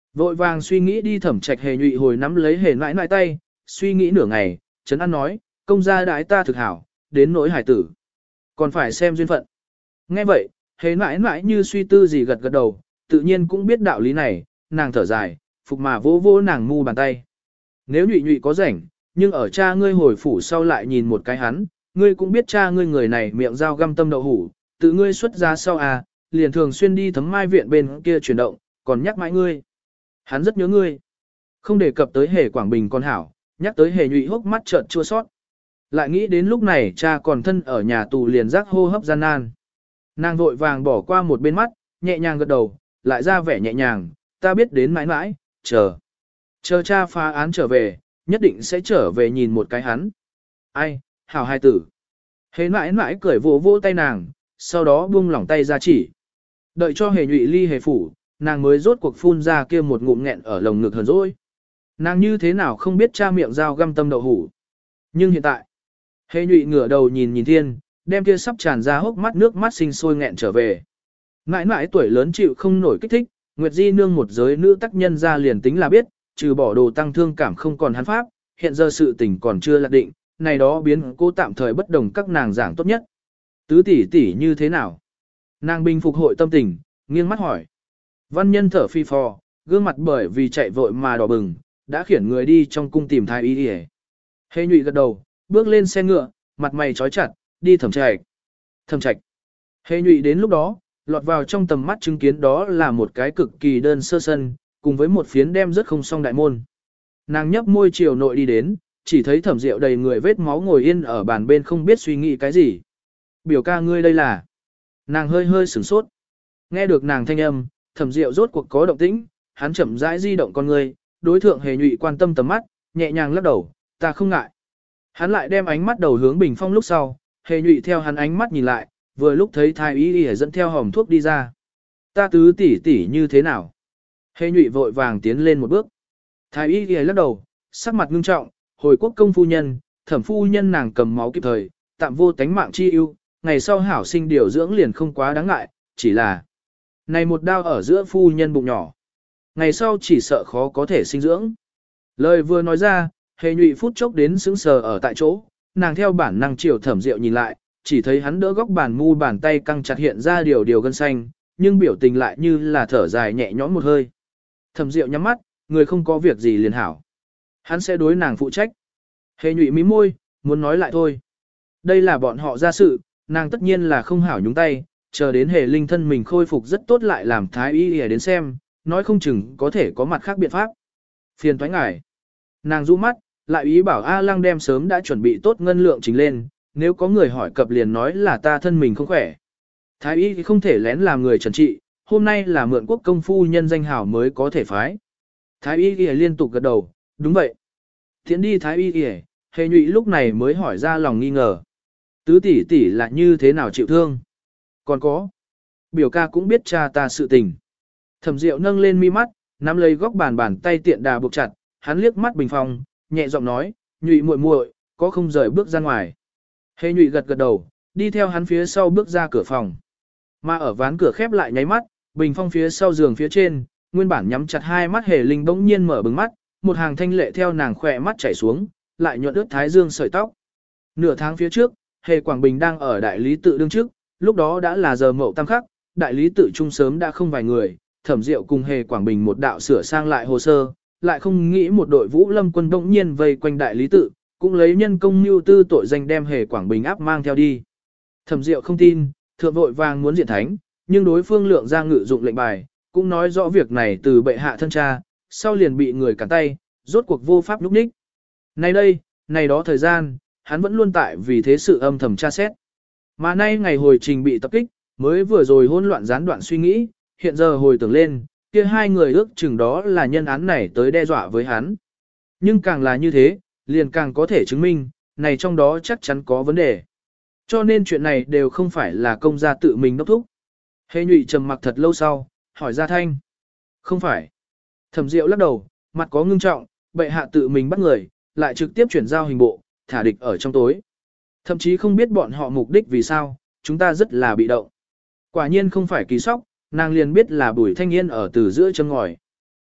Vội vàng suy nghĩ đi thẩm trạch hề nhụy hồi nắm lấy hề nãi nãi tay, suy nghĩ nửa ngày, Trấn An nói, công gia đái ta thực hảo, đến nỗi hải tử. Còn phải xem duyên phận. Nghe vậy, hề nãi nãi như suy tư gì gật gật đầu, tự nhiên cũng biết đạo lý này, nàng thở dài, phục mà vỗ vỗ nàng mu bàn tay. Nếu nhụy nhụy có rảnh, nhưng ở cha ngươi hồi phủ sau lại nhìn một cái hắn, ngươi cũng biết cha ngươi người này miệng dao găm tâm đậu hủ, tự ngươi xuất ra sau à, liền thường xuyên đi thấm mai viện bên kia chuyển động, còn nhắc mãi ngươi. Hắn rất nhớ ngươi. Không đề cập tới hề Quảng Bình con hảo, nhắc tới hề nhụy hốc mắt trợn chua sót. Lại nghĩ đến lúc này cha còn thân ở nhà tù liền giác hô hấp gian nan. Nàng vội vàng bỏ qua một bên mắt, nhẹ nhàng gật đầu, lại ra vẻ nhẹ nhàng, ta biết đến mãi mãi, chờ. Chờ cha phá án trở về, nhất định sẽ trở về nhìn một cái hắn. Ai, hảo hai tử. Hề mãi mãi cười vỗ vỗ tay nàng, sau đó buông lỏng tay ra chỉ. Đợi cho hề nhụy ly hề phủ, nàng mới rốt cuộc phun ra kia một ngụm nghẹn ở lồng ngực hờn dỗi. Nàng như thế nào không biết cha miệng dao găm tâm đậu hủ. Nhưng hiện tại, hề nhụy ngửa đầu nhìn nhìn thiên, đem kia sắp tràn ra hốc mắt nước mắt sinh sôi nghẹn trở về. Mãi mãi tuổi lớn chịu không nổi kích thích, Nguyệt Di nương một giới nữ tác nhân ra liền tính là biết, trừ bỏ đồ tăng thương cảm không còn hắn pháp, hiện giờ sự tình còn chưa lạc định, này đó biến cố tạm thời bất đồng các nàng giảng tốt nhất. Tứ tỷ tỷ như thế nào? Nàng bình phục hội tâm tình, nghiêng mắt hỏi. Văn nhân thở phi phò, gương mặt bởi vì chạy vội mà đỏ bừng, đã khiển người đi trong cung tìm thái y đi. Hề nhụy gật đầu, bước lên xe ngựa, mặt mày trói chặt, đi thẩm trạch. Thẩm trạch. Hề nhụy đến lúc đó, lọt vào trong tầm mắt chứng kiến đó là một cái cực kỳ đơn sơ sân, cùng với một phiến đem rất không song đại môn. Nàng nhấp môi chiều nội đi đến, chỉ thấy thẩm rượu đầy người vết máu ngồi yên ở bàn bên không biết suy nghĩ cái gì. Biểu ca ngươi đây là. Nàng hơi hơi sửng sốt. Nghe được nàng thanh âm, thẩm rượu rốt cuộc có động tĩnh, hắn chậm rãi di động con ngươi, đối thượng hề nhụy quan tâm tầm mắt, nhẹ nhàng lắc đầu, ta không ngại. Hắn lại đem ánh mắt đầu hướng bình phong lúc sau, hề nhụy theo hắn ánh mắt nhìn lại, vừa lúc thấy thái y y dẫn theo hòm thuốc đi ra. Ta tứ tỷ tỷ như thế nào? Hề nhụy vội vàng tiến lên một bước. Thái y y lắc đầu, sắc mặt ngưng trọng, hồi quốc công phu nhân, thẩm phu nhân nàng cầm máu kịp thời, tạm vô tánh mạng chi ưu, ngày sau hảo sinh điều dưỡng liền không quá đáng ngại, chỉ là này một đao ở giữa phu nhân bụng nhỏ. Ngày sau chỉ sợ khó có thể sinh dưỡng. Lời vừa nói ra, hề nhụy phút chốc đến sững sờ ở tại chỗ, nàng theo bản năng chiều thẩm rượu nhìn lại, chỉ thấy hắn đỡ góc bàn mu bàn tay căng chặt hiện ra điều gân xanh, nhưng biểu tình lại như là thở dài nhẹ nhõm một hơi. Thẩm rượu nhắm mắt, người không có việc gì liền hảo. Hắn sẽ đối nàng phụ trách. Hề nhụy mím môi, muốn nói lại thôi. Đây là bọn họ ra sự, nàng tất nhiên là không hảo nhúng tay, chờ đến hề linh thân mình khôi phục rất tốt lại làm thái y để đến xem, nói không chừng có thể có mặt khác biện pháp. Phiền thoái ngại. Nàng rũ mắt, lại ý bảo A Lăng đem sớm đã chuẩn bị tốt ngân lượng chính lên, nếu có người hỏi cập liền nói là ta thân mình không khỏe. Thái y thì không thể lén làm người trần trị, hôm nay là mượn quốc công phu nhân danh hảo mới có thể phái. Thái y thì liên tục gật đầu, đúng vậy. Thiện đi thái y thì hề nhụy lúc này mới hỏi ra lòng nghi ngờ. Tứ tỷ tỷ là như thế nào chịu thương? Còn có. Biểu ca cũng biết cha ta sự tình. Thẩm Diệu nâng lên mi mắt, nắm lấy góc bàn tay tiện đà buộc chặt, hắn liếc mắt bình phòng, nhẹ giọng nói, nhụy muội muội, có không rời bước ra ngoài. Hề nhụy gật gật đầu, đi theo hắn phía sau bước ra cửa phòng. Mà ở ván cửa khép lại nháy mắt, bình phong phía sau giường phía trên, nguyên bản nhắm chặt hai mắt hề linh bỗng nhiên mở bừng mắt, một hàng thanh lệ theo nàng khỏe mắt chảy xuống, lại nhuận ướt thái dương sợi tóc. Nửa tháng phía trước, hề Quảng Bình đang ở đại lý tự đương trước, lúc đó đã là giờ mậu tam khắc, đại lý tự trung sớm đã không vài người, Thẩm Diệu cùng hề Quảng Bình một đạo sửa sang lại hồ sơ, lại không nghĩ một đội vũ lâm quân bỗng nhiên vây quanh đại lý tự, cũng lấy nhân công mưu tư tội danh đem hề Quảng Bình áp mang theo đi. Thẩm Diệu không tin, thượng vội vàng muốn diện thánh, nhưng đối phương lượng ra ngự dụng lệnh bài, cũng nói rõ việc này từ bệ hạ thân cha, sau liền bị người cản tay, rốt cuộc vô pháp lúc ních. Nay đây, này đó thời gian, hắn vẫn luôn tại vì thế sự âm thầm tra xét. Mà nay ngày hồi trình bị tập kích, mới vừa rồi hỗn loạn gián đoạn suy nghĩ, hiện giờ hồi tưởng lên, kia hai người ước chừng đó là nhân án này tới đe dọa với hắn. Nhưng càng là như thế, liền càng có thể chứng minh, này trong đó chắc chắn có vấn đề. Cho nên chuyện này đều không phải là công gia tự mình đốc thúc. Hề nhụy trầm mặc thật lâu sau, hỏi ra thanh. Không phải. Thẩm Diệu lắc đầu, mặt có ngưng trọng, bệ hạ tự mình bắt người, lại trực tiếp chuyển giao hình bộ, thả địch ở trong tối. Thậm chí không biết bọn họ mục đích vì sao, chúng ta rất là bị động. Quả nhiên không phải kỳ sóc, nàng liền biết là Bùi Thanh Yên ở từ giữa châm ngòi.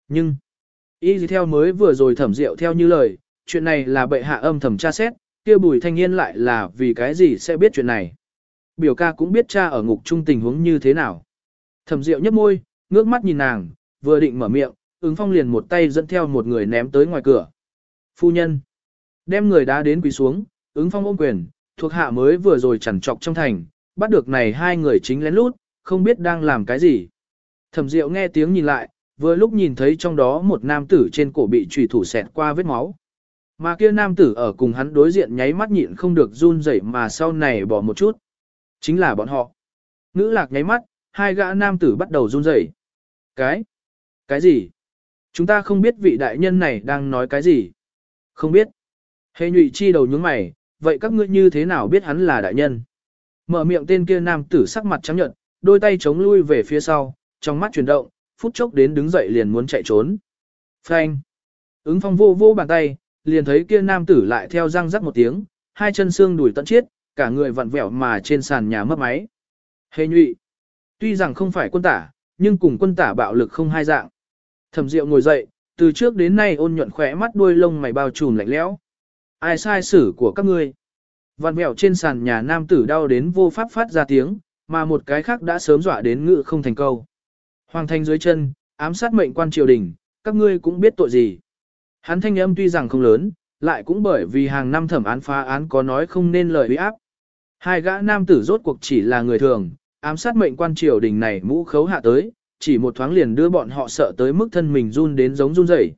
Nhưng, y theo mới vừa rồi Thẩm Diệu theo như lời, chuyện này là bệ hạ âm thầm tra xét, kia Bùi Thanh Yên lại là vì cái gì sẽ biết chuyện này. Biểu ca cũng biết cha ở ngục trung tình huống như thế nào. Thẩm Diệu nhếch môi, ngước mắt nhìn nàng, vừa định mở miệng, ứng phong liền một tay dẫn theo một người ném tới ngoài cửa. Phu nhân, đem người đá đến quỳ xuống, ứng phong ôm quyền, thuộc hạ mới vừa rồi chằn trọc trong thành, bắt được này hai người chính lén lút, không biết đang làm cái gì. Thẩm Diệu nghe tiếng nhìn lại, vừa lúc nhìn thấy trong đó một nam tử trên cổ bị chùy thủ xẹt qua vết máu. Mà kia nam tử ở cùng hắn đối diện nháy mắt nhịn không được run rẩy mà sau này bỏ một chút. Chính là bọn họ. Ngữ lạc nháy mắt, hai gã nam tử bắt đầu run rẩy. Cái gì? Chúng ta không biết vị đại nhân này đang nói cái gì. Không biết. Hề nhụy chi đầu nhướng mày, vậy các ngươi như thế nào biết hắn là đại nhân? Mở miệng tên kia nam tử sắc mặt trắng nhợt, đôi tay chống lui về phía sau, trong mắt chuyển động, phút chốc đến đứng dậy liền muốn chạy trốn. Phanh. Ứng phong vô vô bàn tay, liền thấy kia nam tử lại theo răng rắc một tiếng, hai chân xương đùi tận chiết, cả người vặn vẹo mà trên sàn nhà mất máy. Hề nhụy. Tuy rằng không phải quân tả, nhưng cùng quân tả bạo lực không hai dạng. Thẩm Diệu ngồi dậy, từ trước đến nay ôn nhuận khỏe mắt đuôi lông mày bao trùm lạnh lẽo. Ai sai xử của các ngươi? Vặn vẹo trên sàn nhà nam tử đau đến vô pháp phát ra tiếng, mà một cái khác đã sớm dọa đến ngự không thành câu. Hoàng thành dưới chân, ám sát mệnh quan triều đình, các ngươi cũng biết tội gì. Hắn thanh âm tuy rằng không lớn, lại cũng bởi vì hàng năm thẩm án phá án có nói không nên lời uy áp. Hai gã nam tử rốt cuộc chỉ là người thường, ám sát mệnh quan triều đình này mũ khấu hạ tới, chỉ một thoáng liền đưa bọn họ sợ tới mức thân mình run đến giống run rẩy.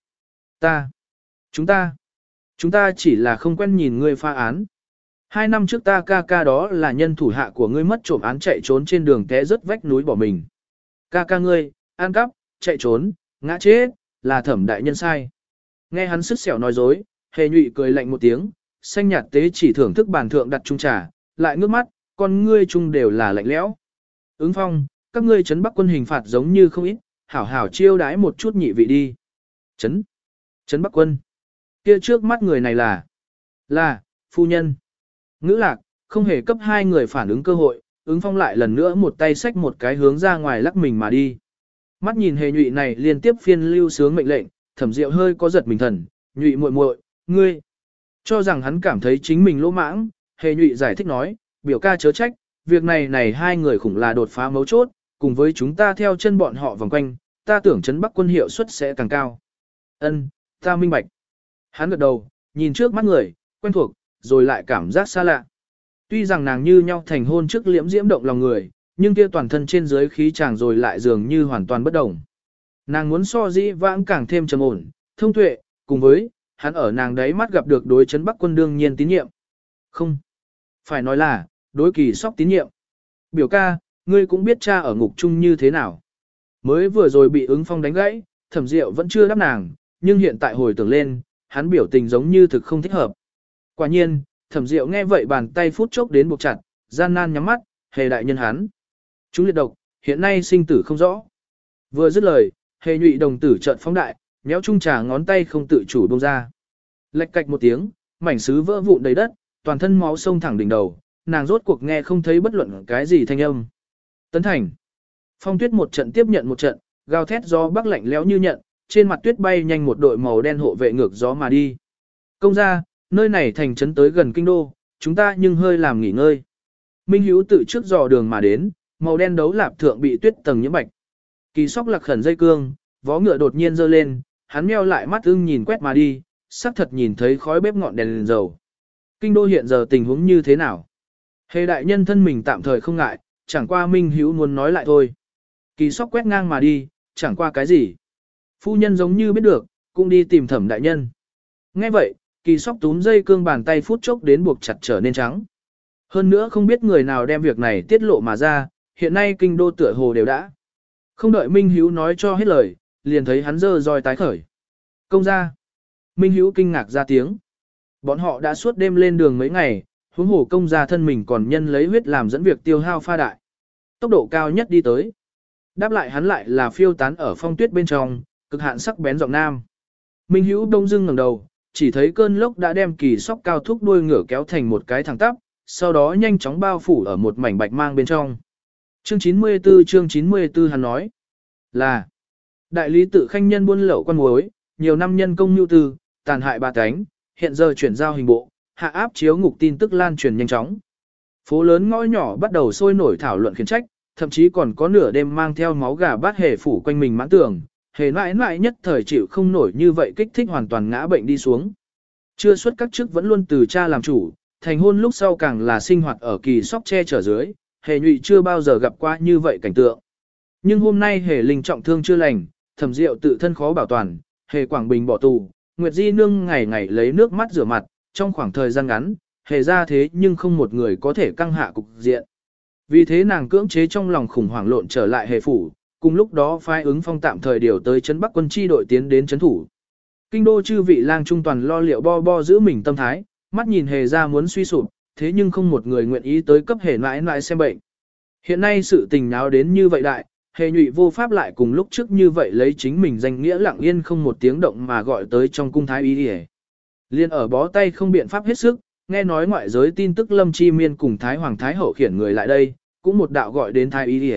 Chúng ta chỉ là không quen nhìn ngươi pha án. 2 năm trước ta ca ca đó là nhân thủ hạ của ngươi mất trộm án chạy trốn trên đường té rớt vách núi bỏ mình. Ca ca ngươi, ăn cắp, chạy trốn, ngã chết, là thẩm đại nhân sai. Nghe hắn sứt sẹo nói dối, hề nhụy cười lạnh một tiếng, xanh nhạt tế chỉ thưởng thức bàn thượng đặt chung trà, lại ngước mắt, con ngươi chung đều là lạnh lẽo. Ứng phong, các ngươi trấn Bắc quân hình phạt giống như không ít, hảo hảo chiêu đãi một chút nhị vị đi. Trấn Bắc quân. Kia trước mắt người này là, phu nhân. Ngữ lạc, không hề cấp hai người phản ứng cơ hội, ứng phong lại lần nữa một tay xách một cái hướng ra ngoài lắc mình mà đi. Mắt nhìn hề nhụy này liên tiếp phiên lưu sướng mệnh lệnh, Thẩm Diệu hơi có giật mình thần, nhụy muội muội, ngươi. Cho rằng hắn cảm thấy chính mình lỗ mãng, hề nhụy giải thích nói, biểu ca chớ trách, việc này hai người khủng là đột phá mấu chốt, cùng với chúng ta theo chân bọn họ vòng quanh, ta tưởng trấn Bắc quân hiệu suất sẽ càng cao. Ân, ta minh bạch. Hắn gật đầu, nhìn trước mắt người, quen thuộc, rồi lại cảm giác xa lạ. Tuy rằng nàng như nhau thành hôn trước liễm diễm động lòng người, nhưng kia toàn thân trên dưới khí chàng rồi lại dường như hoàn toàn bất đồng. Nàng muốn so dĩ vãng càng thêm trầm ổn, thông tuệ, cùng với, hắn ở nàng đấy mắt gặp được đối trấn Bắc quân đương nhiên tín nhiệm. Không, phải nói là, đối Kỳ Sóc tín nhiệm. Biểu ca, ngươi cũng biết cha ở ngục chung như thế nào. Mới vừa rồi bị ứng phong đánh gãy, Thẩm Diệu vẫn chưa đáp nàng, nhưng hiện tại hồi tưởng lên, hắn biểu tình giống như thực không thích hợp. Quả nhiên, Thẩm Diệu nghe vậy bàn tay phút chốc đến buộc chặt, gian nan nhắm mắt, hề đại nhân hắn. Chúng liệt độc, hiện nay sinh tử không rõ. Vừa dứt lời, hề nhụy đồng tử trợn phóng đại, nhéo chung trà ngón tay không tự chủ buông ra. Lệch cạch một tiếng, mảnh sứ vỡ vụn đầy đất, toàn thân máu sông thẳng đỉnh đầu, nàng rốt cuộc nghe không thấy bất luận cái gì thanh âm. Tấn thành. Phong tuyết một trận tiếp nhận một trận, gào thét gió bắc lạnh lẽo như nhận, trên mặt tuyết bay nhanh một đội màu đen hộ vệ ngược gió mà đi. Công gia, nơi này thành trấn tới gần kinh đô, chúng ta nhưng hơi làm nghỉ ngơi. Minh Hữu tự trước dò đường mà đến, màu đen đấu lạp thượng bị tuyết tầng nhiễm bạch. Kỳ Sóc lạc khẩn dây cương, vó ngựa đột nhiên giơ lên, hắn meo lại mắt ưng nhìn quét mà đi, sắc thật nhìn thấy khói bếp ngọn đèn dầu. Kinh đô hiện giờ tình huống như thế nào? Hề đại nhân thân mình tạm thời không ngại, chẳng qua Minh Hữu muốn nói lại thôi. Kỳ Sóc quét ngang mà đi, chẳng qua cái gì. Phu nhân giống như biết được, cũng đi tìm Thẩm đại nhân. Nghe vậy, Kỳ Sóc túm dây cương bàn tay phút chốc đến buộc chặt trở nên trắng. Hơn nữa không biết người nào đem việc này tiết lộ mà ra, hiện nay kinh đô tựa hồ đều đã. Không đợi Minh Hữu nói cho hết lời, liền thấy hắn giơ roi tái khởi. Công gia. Minh Hữu kinh ngạc ra tiếng. Bọn họ đã suốt đêm lên đường mấy ngày, huống hồ công gia thân mình còn nhân lấy huyết làm dẫn việc tiêu hao pha đại. Tốc độ cao nhất đi tới. Đáp lại hắn lại là phiêu tán ở phong tuyết bên trong, cực hạn sắc bén giọng nam. Minh Hữu đông dưng ngẩng đầu, chỉ thấy cơn lốc đã đem Kỳ Sóc cao thúc đuôi ngựa kéo thành một cái thẳng tắp, sau đó nhanh chóng bao phủ ở một mảnh bạch mang bên trong. Chương 94 hắn nói là Đại lý tự khanh nhân buôn lậu quan muối, nhiều năm nhân công nhu tư, tàn hại ba cánh, hiện giờ chuyển giao hình bộ, hạ áp chiếu ngục tin tức lan truyền nhanh chóng. Phố lớn ngõ nhỏ bắt đầu sôi nổi thảo luận khiển trách, thậm chí còn có nửa đêm mang theo máu gà bát hề phủ quanh mình mãn tường, hề mãi mãi nhất thời chịu không nổi như vậy kích thích hoàn toàn ngã bệnh đi xuống. Chưa xuất các chức vẫn luôn từ cha làm chủ, thành hôn lúc sau càng là sinh hoạt ở kỳ sóc che chở dưới, hề nhụy chưa bao giờ gặp qua như vậy cảnh tượng. Nhưng hôm nay hề linh trọng thương chưa lành, thẩm diệu tự thân khó bảo toàn, hề Quảng Bình bỏ tù, Nguyệt Di Nương ngày ngày lấy nước mắt rửa mặt, trong khoảng thời gian ngắn, hề ra thế nhưng không một người có thể căng hạ cục diện. Vì thế nàng cưỡng chế trong lòng khủng hoảng lộn trở lại hề phủ, cùng lúc đó phái ứng phong tạm thời điều tới trấn Bắc quân chi đội tiến đến trấn thủ. Kinh đô chư vị lang trung toàn lo liệu bo bo giữ mình tâm thái, mắt nhìn hề ra muốn suy sụp, thế nhưng không một người nguyện ý tới cấp hề mãi mãi xem bệnh. Hiện nay sự tình náo đến như vậy đại, hề nhụy vô pháp lại cùng lúc trước như vậy lấy chính mình danh nghĩa lặng yên không một tiếng động mà gọi tới trong cung thái y đi. Liên ở bó tay không biện pháp hết sức, nghe nói ngoại giới tin tức Lâm Chi Miên cùng Thái Hoàng Thái Hậu khiển người lại đây, cũng một đạo gọi đến thái y đi.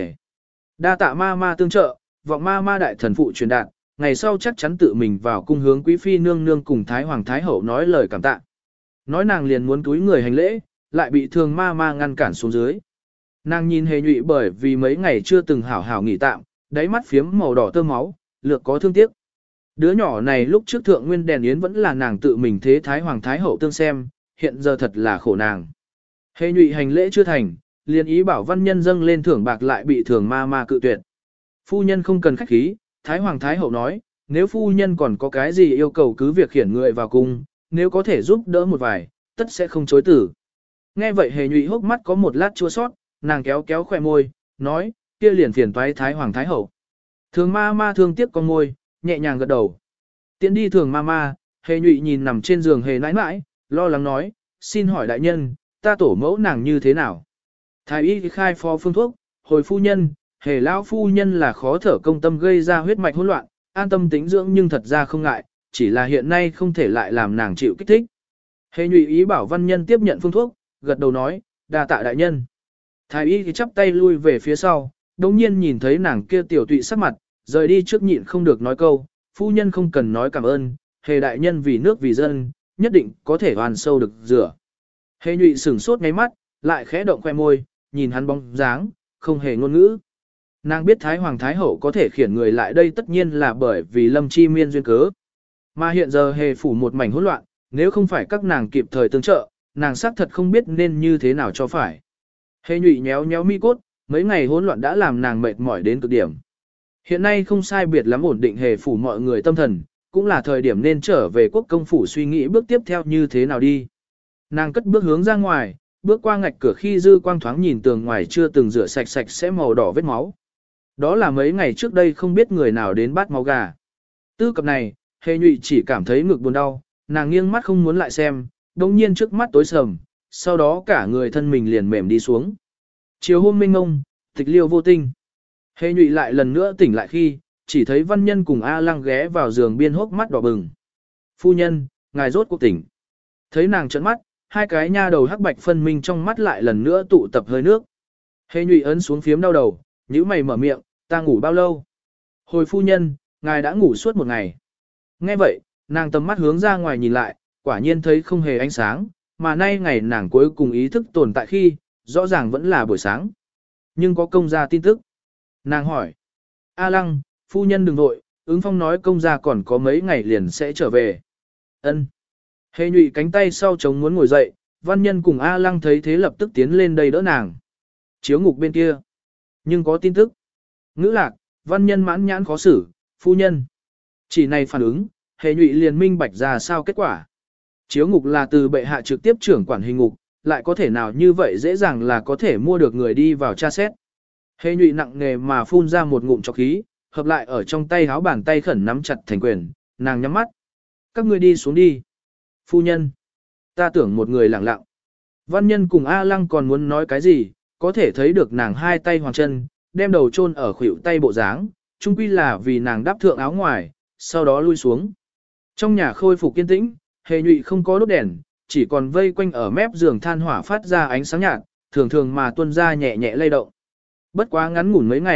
Đa tạ ma ma tương trợ, vọng ma ma đại thần phụ truyền đạt, ngày sau chắc chắn tự mình vào cung hướng quý phi nương nương cùng Thái Hoàng Thái Hậu nói lời cảm tạ. Nói nàng liền muốn túi người hành lễ, lại bị thường ma ma ngăn cản xuống dưới. Nàng nhìn hề nhụy bởi vì mấy ngày chưa từng hảo hảo nghỉ tạm, đáy mắt phiếm màu đỏ tơ máu, lược có thương tiếc. Đứa nhỏ này lúc trước thượng nguyên đèn yến vẫn là nàng tự mình thế Thái Hoàng Thái Hậu tương xem, hiện giờ thật là khổ nàng. Hề nhụy hành lễ chưa thành, liền ý bảo văn nhân dâng lên thưởng bạc lại bị thường ma ma cự tuyệt. Phu nhân không cần khách khí, Thái Hoàng Thái Hậu nói, nếu phu nhân còn có cái gì yêu cầu cứ việc khiển người vào cung, nếu có thể giúp đỡ một vài, tất sẽ không chối tử. Nghe vậy hề nhụy hốc mắt có một lát chua sót, nàng kéo kéo khỏe môi, nói, kia liền phiền toái Thái Hoàng Thái Hậu. Thường ma ma thương tiếc con môi, nhẹ nhàng gật đầu. Tiến đi thường ma ma, hề nhụy nhìn nằm trên giường hề nãi nãi, lo lắng nói, xin hỏi đại nhân, ta tổ mẫu nàng như thế nào? Thái y khai phó phương thuốc, hồi phu nhân, hề lão phu nhân là khó thở công tâm gây ra huyết mạch hỗn loạn, an tâm tĩnh dưỡng nhưng thật ra không ngại, chỉ là hiện nay không thể lại làm nàng chịu kích thích. Hề nhụy ý bảo văn nhân tiếp nhận phương thuốc, gật đầu nói, đa tạ đại nhân. Thái y thì chắp tay lui về phía sau, đồng nhiên nhìn thấy nàng kia tiểu tụy sắc mặt, rời đi trước nhịn không được nói câu, phu nhân không cần nói cảm ơn, hề đại nhân vì nước vì dân, nhất định có thể hoàn sâu được rửa. Hề nhụy sửng sốt ngáy mắt, lại khẽ động khoe môi, nhìn hắn bóng dáng, không hề ngôn ngữ. Nàng biết Thái Hoàng Thái Hậu có thể khiển người lại đây tất nhiên là bởi vì Lâm Chi Miên duyên cớ. Mà hiện giờ hề phủ một mảnh hỗn loạn, nếu không phải các nàng kịp thời tương trợ, nàng xác thật không biết nên như thế nào cho phải. Hề nhụy nhéo nhéo mi cốt, mấy ngày hỗn loạn đã làm nàng mệt mỏi đến cực điểm. Hiện nay không sai biệt lắm ổn định hề phủ mọi người tâm thần, cũng là thời điểm nên trở về quốc công phủ suy nghĩ bước tiếp theo như thế nào đi. Nàng cất bước hướng ra ngoài, bước qua ngạch cửa khi dư quang thoáng nhìn tường ngoài chưa từng rửa sạch sạch sẽ màu đỏ vết máu. Đó là mấy ngày trước đây không biết người nào đến bắt máu gà. Tư cập này, hề nhụy chỉ cảm thấy ngực buồn đau, nàng nghiêng mắt không muốn lại xem, đồng nhiên trước mắt tối sầm, sau đó cả người thân mình liền mềm đi xuống. Chiều hôm minh ngông, tịch liêu vô tinh. Hề nhụy lại lần nữa tỉnh lại khi, chỉ thấy văn nhân cùng A Lăng ghé vào giường biên hốc mắt đỏ bừng. Phu nhân, ngài rốt cuộc tỉnh. Thấy nàng trợn mắt, hai cái nha đầu hắc bạch phân minh trong mắt lại lần nữa tụ tập hơi nước. Hề nhụy ấn xuống phiếm đau đầu, nhíu mày mở miệng, ta ngủ bao lâu? Hồi phu nhân, ngài đã ngủ suốt một ngày. Nghe vậy, nàng tầm mắt hướng ra ngoài nhìn lại, quả nhiên thấy không hề ánh sáng, mà nay ngày nàng cuối cùng ý thức tồn tại khi, rõ ràng vẫn là buổi sáng. Nhưng có công gia tin tức. Nàng hỏi, A Lăng, phu nhân đừng vội, ứng phong nói công gia còn có mấy ngày liền sẽ trở về. Ân. Hề nhụy cánh tay sau chống muốn ngồi dậy, văn nhân cùng A Lăng thấy thế lập tức tiến lên đây đỡ nàng. Chiếu ngục bên kia. Nhưng có tin tức. Ngữ lạc, văn nhân mãn nhãn khó xử, phu nhân. Chỉ này phản ứng, hề nhụy liền minh bạch ra sao kết quả. Chiếu ngục là từ bệ hạ trực tiếp trưởng quản hình ngục, lại có thể nào như vậy dễ dàng là có thể mua được người đi vào tra xét. Hề nhụy nặng nề mà phun ra một ngụm trọc khí, hợp lại ở trong tay háo bàn tay khẩn nắm chặt thành quyền, nàng nhắm mắt. Các ngươi đi xuống đi. Phu nhân. Ta tưởng một người lặng lặng. Văn nhân cùng A Lăng còn muốn nói cái gì, có thể thấy được nàng hai tay hoàng chân, đem đầu chôn ở khuỷu tay bộ dáng, chung quy là vì nàng đáp thượng áo ngoài, sau đó lui xuống. Trong nhà khôi phục kiên tĩnh, hề nhụy không có đốt đèn, chỉ còn vây quanh ở mép giường than hỏa phát ra ánh sáng nhạt, thường thường mà tuôn ra nhẹ nhẹ lay động. Bất quá ngắn ngủn mấy ngày,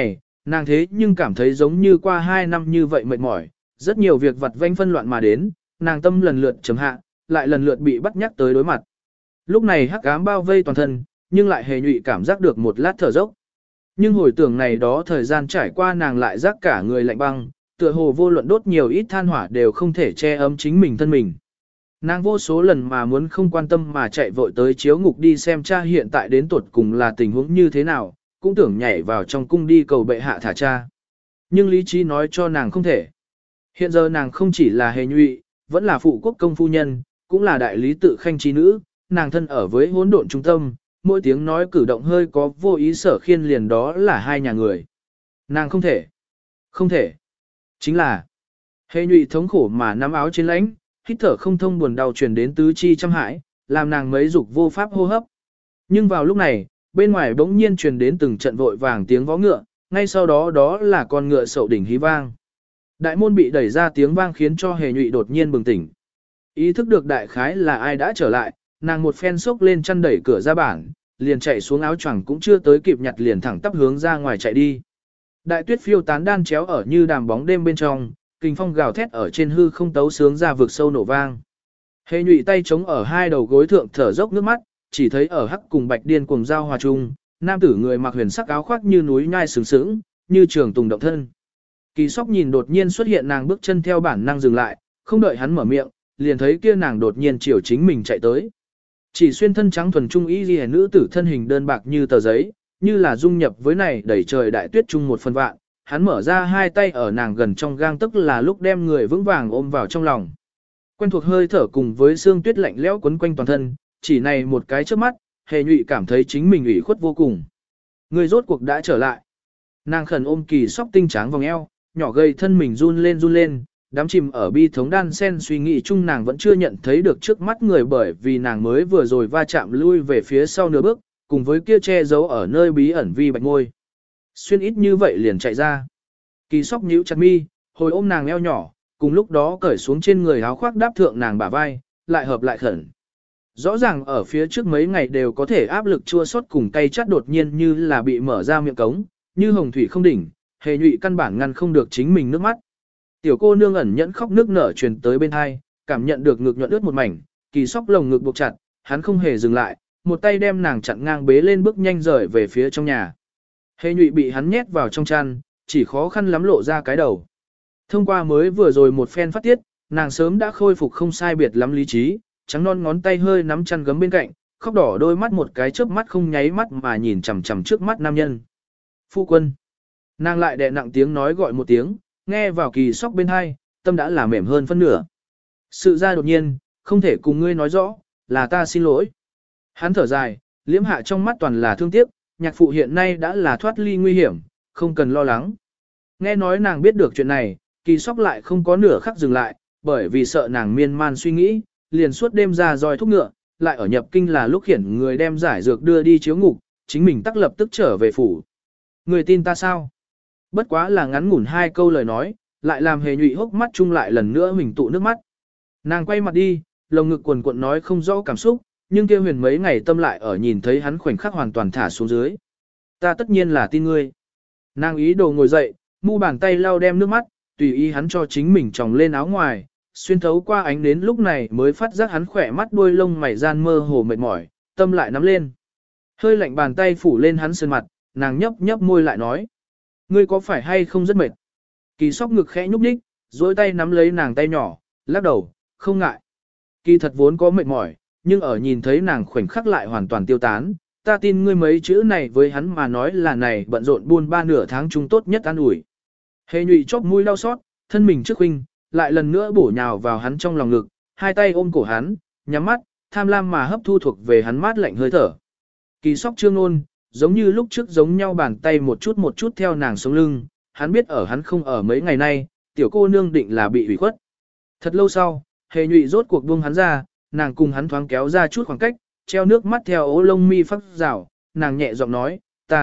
Nàng thế nhưng cảm thấy giống như qua 2 năm như vậy mệt mỏi, rất nhiều việc vặt vanh phân loạn mà đến, nàng tâm lần lượt chấm hạ, lại lần lượt bị bắt nhắc tới đối mặt. Lúc này hắc ám bao vây toàn thân, nhưng lại hề nhụy cảm giác được một lát thở dốc. Nhưng hồi tưởng này đó thời gian trải qua nàng lại giác cả người lạnh băng, tựa hồ vô luận đốt nhiều ít than hỏa đều không thể che ấm chính mình thân mình. Nàng vô số lần mà muốn không quan tâm mà chạy vội tới chiếu ngục đi xem cha hiện tại đến tuột cùng là tình huống như thế nào, cũng tưởng nhảy vào trong cung đi cầu bệ hạ thả cha. Nhưng lý trí nói cho nàng không thể. Hiện giờ nàng không chỉ là hề nhụy, vẫn là phụ quốc công phu nhân, cũng là đại lý tự khanh trí nữ, nàng thân ở với hỗn độn trung tâm, mỗi tiếng nói cử động hơi có vô ý sở khiên liền đó là hai nhà người. Nàng không thể. Không thể. Chính là hề nhụy thống khổ mà nắm áo trên lãnh, hít thở không thông buồn đau truyền đến tứ chi trăm hãi, làm nàng mấy dục vô pháp hô hấp. Nhưng vào lúc này, bên ngoài bỗng nhiên truyền đến từng trận vội vàng tiếng vó ngựa, ngay sau đó đó là con ngựa sậu đỉnh hí vang. Đại môn bị đẩy ra tiếng vang khiến cho hề nhụy đột nhiên bừng tỉnh. Ý thức được đại khái là ai đã trở lại, nàng một phen sốc lên chăn đẩy cửa ra bản, liền chạy xuống áo choàng cũng chưa tới kịp nhặt liền thẳng tắp hướng ra ngoài chạy đi. Đại tuyết phiêu tán đan chéo ở như đàm bóng đêm bên trong, kình phong gào thét ở trên hư không tấu sướng ra vực sâu nổ vang. Hề nhụy tay chống ở hai đầu gối thượng thở dốc nước mắt, chỉ thấy ở hắc cùng bạch điên cuồng giao hòa chung, nam tử người mặc huyền sắc áo khoác như núi nhai sừng sững, như trường tùng động thân. Kỳ Sóc nhìn đột nhiên xuất hiện nàng bước chân theo bản năng dừng lại, không đợi hắn mở miệng, liền thấy kia nàng đột nhiên chiều chính mình chạy tới. Chỉ xuyên thân trắng thuần trung y liễu nữ tử thân hình đơn bạc như tờ giấy, như là dung nhập với này đẩy trời đại tuyết chung một phần vạn, hắn mở ra hai tay ở nàng gần trong gang tức là lúc đem người vững vàng ôm vào trong lòng. Quen thuộc hơi thở cùng với xương tuyết lạnh lẽo quấn quanh toàn thân, chỉ này một cái trước mắt, hề nhụy cảm thấy chính mình ủy khuất vô cùng. Người rốt cuộc đã trở lại. Nàng khẩn ôm Kỳ Sóc tinh tráng vòng eo, nhỏ gầy thân mình run lên, đám chìm ở bi thống đan sen suy nghĩ chung nàng vẫn chưa nhận thấy được trước mắt người bởi vì nàng mới vừa rồi va chạm lui về phía sau nửa bước, cùng với kia che giấu ở nơi bí ẩn vi bạch ngôi. Xuyên ít như vậy liền chạy ra. Kỳ Sóc nhíu chặt mi, hồi ôm nàng eo nhỏ, cùng lúc đó cởi xuống trên người áo khoác đáp thượng nàng bả vai, lại hợp lại khẩn. Rõ ràng ở phía trước mấy ngày đều có thể áp lực chua xót cùng cay chát đột nhiên như là bị mở ra miệng cống, như hồng thủy không đỉnh, hề nhụy căn bản ngăn không được chính mình nước mắt. Tiểu cô nương ẩn nhẫn khóc nước nở truyền tới bên hai, cảm nhận được ngực nhuận ướt một mảnh, Kỳ Sóc lồng ngực buộc chặt, hắn không hề dừng lại, một tay đem nàng chặn ngang bế lên bước nhanh rời về phía trong nhà. Hề nhụy bị hắn nhét vào trong chăn, chỉ khó khăn lắm lộ ra cái đầu. Thông qua mới vừa rồi một phen phát tiết, nàng sớm đã khôi phục không sai biệt lắm lý trí, trắng non ngón tay hơi nắm chăn gấm bên cạnh, khóc đỏ đôi mắt một cái chớp mắt không nháy mắt mà nhìn chằm chằm trước mắt nam nhân. Phu quân. Nàng lại đè nặng tiếng nói gọi một tiếng, nghe vào Kỳ Sóc bên hai, tâm đã là mềm hơn phân nửa. Sự ra đột nhiên, không thể cùng ngươi nói rõ, là ta xin lỗi. Hắn thở dài, liễm hạ trong mắt toàn là thương tiếc, nhạc phụ hiện nay đã là thoát ly nguy hiểm, không cần lo lắng. Nghe nói nàng biết được chuyện này, Kỳ Sóc lại không có nửa khắc dừng lại, bởi vì sợ nàng miên man suy nghĩ, liền suốt đêm ra roi thúc ngựa, lại ở nhập kinh là lúc khiển người đem giải dược đưa đi chiếu ngục, chính mình tắc lập tức trở về phủ. Người tin ta sao? Bất quá là ngắn ngủn hai câu lời nói, lại làm hề nhụy hốc mắt chung lại lần nữa mình tụ nước mắt. Nàng quay mặt đi, lồng ngực quần cuộn nói không rõ cảm xúc, nhưng kia huyền mấy ngày tâm lại ở nhìn thấy hắn khoảnh khắc hoàn toàn thả xuống dưới. Ta tất nhiên là tin ngươi. Nàng ý đồ ngồi dậy, mu bàn tay lau đem nước mắt, tùy ý hắn cho chính mình tròng lên áo ngoài, xuyên thấu qua ánh đến lúc này mới phát giác hắn khỏe mắt đuôi lông mày gian mơ hồ mệt mỏi, tâm lại nắm lên. Hơi lạnh bàn tay phủ lên hắn sơn mặt, nàng nhấp nhấp môi lại nói. Ngươi có phải hay không rất mệt? Kỳ Sóc ngực khẽ nhúc nhích, duỗi tay nắm lấy nàng tay nhỏ, lắc đầu, không ngại. Kỳ thật vốn có mệt mỏi, nhưng ở nhìn thấy nàng khoảnh khắc lại hoàn toàn tiêu tán, ta tin ngươi mấy chữ này với hắn mà nói là này bận rộn buôn ba nửa tháng chung tốt nhất an ủi. Hề nhụy chóp mũi đau xót, thân mình trước huynh, lại lần nữa bổ nhào vào hắn trong lòng ngực, hai tay ôm cổ hắn, nhắm mắt, tham lam mà hấp thu thuộc về hắn mát lạnh hơi thở. Kỳ Sóc trương ôn, giống như lúc trước giống nhau bàn tay một chút theo nàng sống lưng, hắn biết ở hắn không ở mấy ngày nay, tiểu cô nương định là bị ủy khuất. Thật lâu sau, hề nhụy rốt cuộc buông hắn ra, nàng cùng hắn thoáng kéo ra chút khoảng cách, treo nước mắt theo ố lông mi phát rào, nàng nhẹ giọng nói,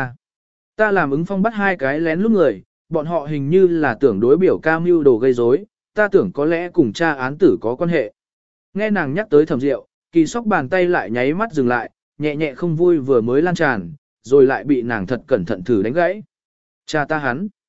ta làm ứng phong bắt hai cái lén lút người, bọn họ hình như là tưởng đối biểu ca mưu đồ gây rối, ta tưởng có lẽ cùng cha án tử có quan hệ. Nghe nàng nhắc tới Thẩm Diệu, Kỳ Sóc bàn tay lại nháy mắt dừng lại, nhẹ nhẹ không vui vừa mới lan tràn, rồi lại bị nàng thật cẩn thận thử đánh gãy. Cha ta hắn.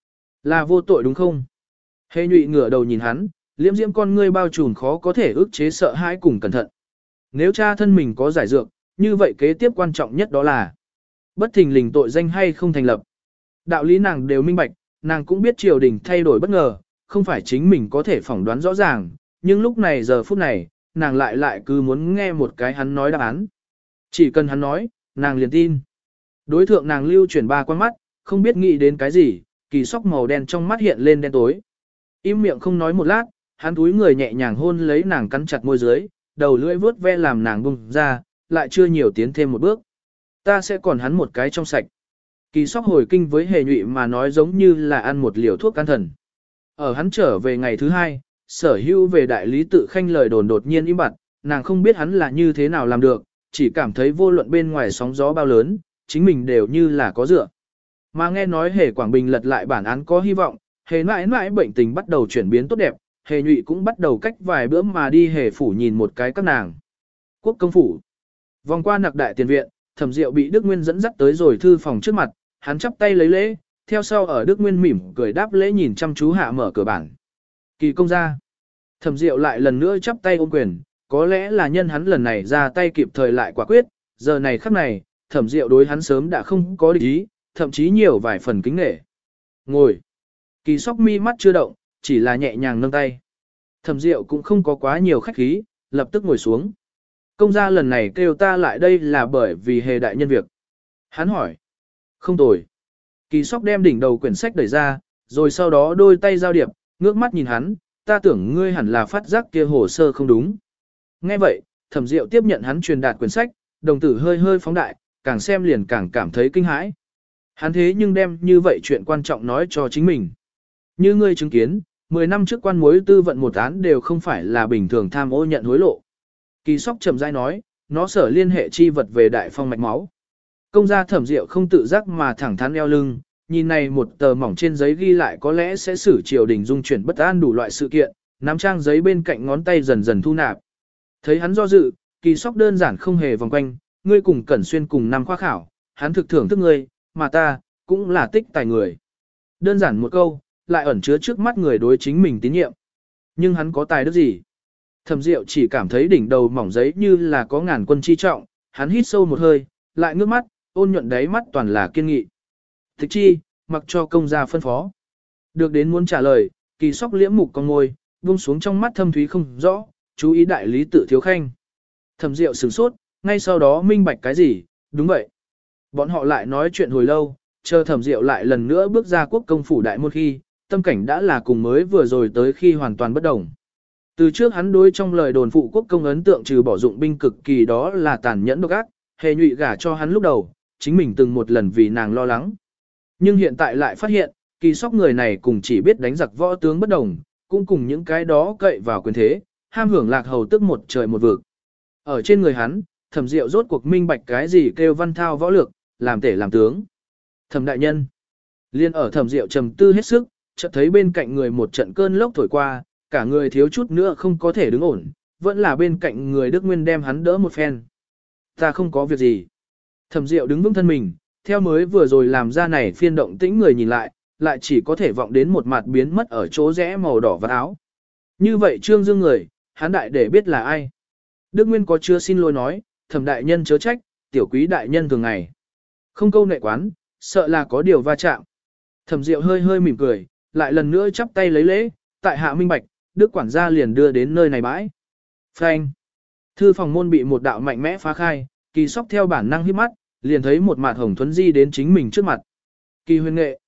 Là vô tội đúng không? Hề nhụy ngửa đầu nhìn hắn, liễm diễm con ngươi bao trùm khó có thể ức chế sợ hãi cùng cẩn thận. Nếu cha thân mình có giải dược, như vậy kế tiếp quan trọng nhất đó là bất thình lình tội danh hay không thành lập. Đạo lý nàng đều minh bạch, nàng cũng biết triều đình thay đổi bất ngờ, không phải chính mình có thể phỏng đoán rõ ràng, nhưng lúc này giờ phút này, nàng lại cứ muốn nghe một cái hắn nói đáp án. Chỉ cần hắn nói, nàng liền tin. Đối thượng nàng lưu chuyển ba quan mắt, không biết nghĩ đến cái gì, kỳ sóc màu đen trong mắt hiện lên đen tối. Im miệng không nói một lát, hắn túi người nhẹ nhàng hôn lấy nàng cắn chặt môi dưới, đầu lưỡi vuốt ve làm nàng bung ra, lại chưa nhiều tiến thêm một bước. Ta sẽ còn hắn một cái trong sạch. Kỳ sóc hồi kinh với hề nhụy mà nói giống như là ăn một liều thuốc can thần. Ở hắn trở về ngày thứ hai, sở hữu về đại lý tự khanh lời đồn đột nhiên im bặt, nàng không biết hắn là như thế nào làm được, chỉ cảm thấy vô luận bên ngoài sóng gió bao lớn, chính mình đều như là có dựa. Mà nghe nói hề Quảng Bình lật lại bản án có hy vọng, hề mãi mãi bệnh tình bắt đầu chuyển biến tốt đẹp, hề nhụy cũng bắt đầu cách vài bữa mà đi hề phủ nhìn một cái các nàng. Quốc công phủ. Vòng qua nặc đại tiền viện, Thẩm Diệu bị Đức Nguyên dẫn dắt tới rồi thư phòng trước mặt, hắn chắp tay lấy lễ, theo sau ở Đức Nguyên mỉm cười đáp lễ nhìn chăm chú hạ mở cửa bảng. Kỳ công gia. Thẩm Diệu lại lần nữa chắp tay ôm quyền, có lẽ là nhân hắn lần này ra tay kịp thời lại quả quyết, giờ này khắc này, Thẩm Diệu đối hắn sớm đã không có địch ý, thậm chí nhiều vài phần kính nể. Ngồi. Kỳ sóc mi mắt chưa động, chỉ là nhẹ nhàng nâng tay. Thẩm Diệu cũng không có quá nhiều khách khí, lập tức ngồi xuống. Công gia lần này kêu ta lại đây là bởi vì hề đại nhân việc. Hắn hỏi. Không tồi. Kỳ sóc đem đỉnh đầu quyển sách đẩy ra, rồi sau đó đôi tay giao điệp, ngước mắt nhìn hắn, ta tưởng ngươi hẳn là phát giác kia hồ sơ không đúng. Nghe vậy, Thẩm Diệu tiếp nhận hắn truyền đạt quyển sách, đồng tử hơi hơi phóng đại, càng xem liền càng cảm thấy kinh hãi. Hắn thế nhưng đem như vậy chuyện quan trọng nói cho chính mình. Như ngươi chứng kiến, 10 năm trước quan mối tư vận một án đều không phải là bình thường tham ô nhận hối lộ. Kỳ sóc chậm rãi nói, nó sở liên hệ chi vật về đại phong mạch máu. Công gia Thẩm Diệu không tự giác mà thẳng thắn eo lưng, nhìn này một tờ mỏng trên giấy ghi lại có lẽ sẽ xử triều đình dung chuyển bất an đủ loại sự kiện, nắm trang giấy bên cạnh ngón tay dần dần thu nạp. Thấy hắn do dự, Kỳ sóc đơn giản không hề vòng quanh, ngươi cùng Cẩn Xuyên cùng năm khoa khảo, hắn thực thưởng thức ngươi, mà ta, cũng là tích tài người. Đơn giản một câu, lại ẩn chứa trước mắt người đối chính mình tín nhiệm. Nhưng hắn có tài đức gì? Thẩm Diệu chỉ cảm thấy đỉnh đầu mỏng giấy như là có ngàn quân chi trọng, hắn hít sâu một hơi, lại ngước mắt, ôn nhuận đáy mắt toàn là kiên nghị. Thích chi, mặc cho công gia phân phó. Được đến muốn trả lời, Kỳ sóc liễm mục con ngôi, buông xuống trong mắt thâm thúy không rõ, chú ý đại lý tự thiếu khanh. Thẩm Diệu sửng sốt, ngay sau đó minh bạch cái gì, đúng vậy. Bọn họ lại nói chuyện hồi lâu, chờ Thẩm Diệu lại lần nữa bước ra quốc công phủ đại môn khi, tâm cảnh đã là cùng mới vừa rồi tới khi hoàn toàn bất đồng. Từ trước hắn đối trong lời đồn phụ quốc công ấn tượng trừ bỏ dụng binh cực kỳ đó là tàn nhẫn độc ác, hề nhụy gả cho hắn lúc đầu, chính mình từng một lần vì nàng lo lắng. Nhưng hiện tại lại phát hiện, Kỳ sóc người này cùng chỉ biết đánh giặc võ tướng bất đồng, cũng cùng những cái đó cậy vào quyền thế, ham hưởng lạc hầu tức một trời một vực. Ở trên người hắn, Thẩm Diệu rốt cuộc minh bạch cái gì kêu văn thao võ lược, làm tể làm tướng. Thẩm đại nhân. Liên ở Thẩm Diệu trầm tư hết sức, chợt thấy bên cạnh người một trận cơn lốc thổi qua, cả người thiếu chút nữa không có thể đứng ổn, vẫn là bên cạnh người Đức Nguyên đem hắn đỡ một phen. Ta không có việc gì. Thẩm Diệu đứng vững thân mình, theo mới vừa rồi làm ra này phiên động tĩnh người nhìn lại chỉ có thể vọng đến một mặt biến mất ở chỗ rẽ màu đỏ vạt áo. Như vậy Trương Dương người, hắn đại để biết là ai. Đức Nguyên có chưa xin lỗi nói, Thẩm đại nhân chớ trách, tiểu quý đại nhân thường ngày. Không câu nệ quán, sợ là có điều va chạm. Thẩm Diệu hơi hơi mỉm cười, lại lần nữa chắp tay lấy lễ, tại hạ minh bạch, Đức quản gia liền đưa đến nơi này bãi. Phanh. Thư phòng môn bị một đạo mạnh mẽ phá khai, Kỳ sóc theo bản năng hít mắt, liền thấy một mặt hồng thuấn di đến chính mình trước mặt. Kỳ huyền nghệ.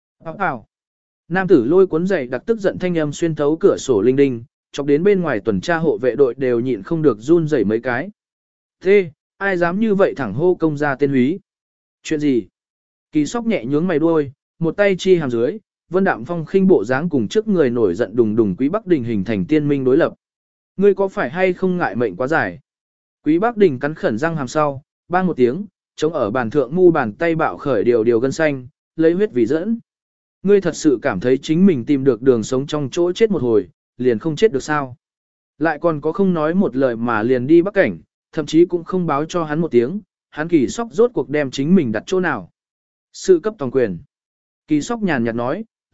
Ảo. Nam tử lôi cuốn giày đặc tức giận thanh âm xuyên thấu cửa sổ linh đinh, chọc đến bên ngoài tuần tra hộ vệ đội đều nhịn không được run rẩy mấy cái. Thế, ai dám như vậy thẳng hô công gia tên húy? Chuyện gì? Kỳ sóc nhẹ nhướng mày đuôi, một tay chi hàm dưới, Vân Đạm Phong khinh bộ dáng cùng trước người nổi giận đùng đùng Quý Bắc Đình hình thành tiên minh đối lập. Ngươi có phải hay không ngại mệnh quá dài? Quý Bắc Đình cắn khẩn răng hàm sau, bang một tiếng, chống ở bàn thượng mu bàn tay bạo khởi điều gân xanh, lấy huyết vì dẫn. Ngươi thật sự cảm thấy chính mình tìm được đường sống trong chỗ chết một hồi, liền không chết được sao? Lại còn có không nói một lời mà liền đi Bắc Cảnh, thậm chí cũng không báo cho hắn một tiếng, hắn Kỳ sóc rốt cuộc đem chính mình đặt chỗ nào. Sự cấp toàn quyền. Kỳ sóc nhàn nhạt nói,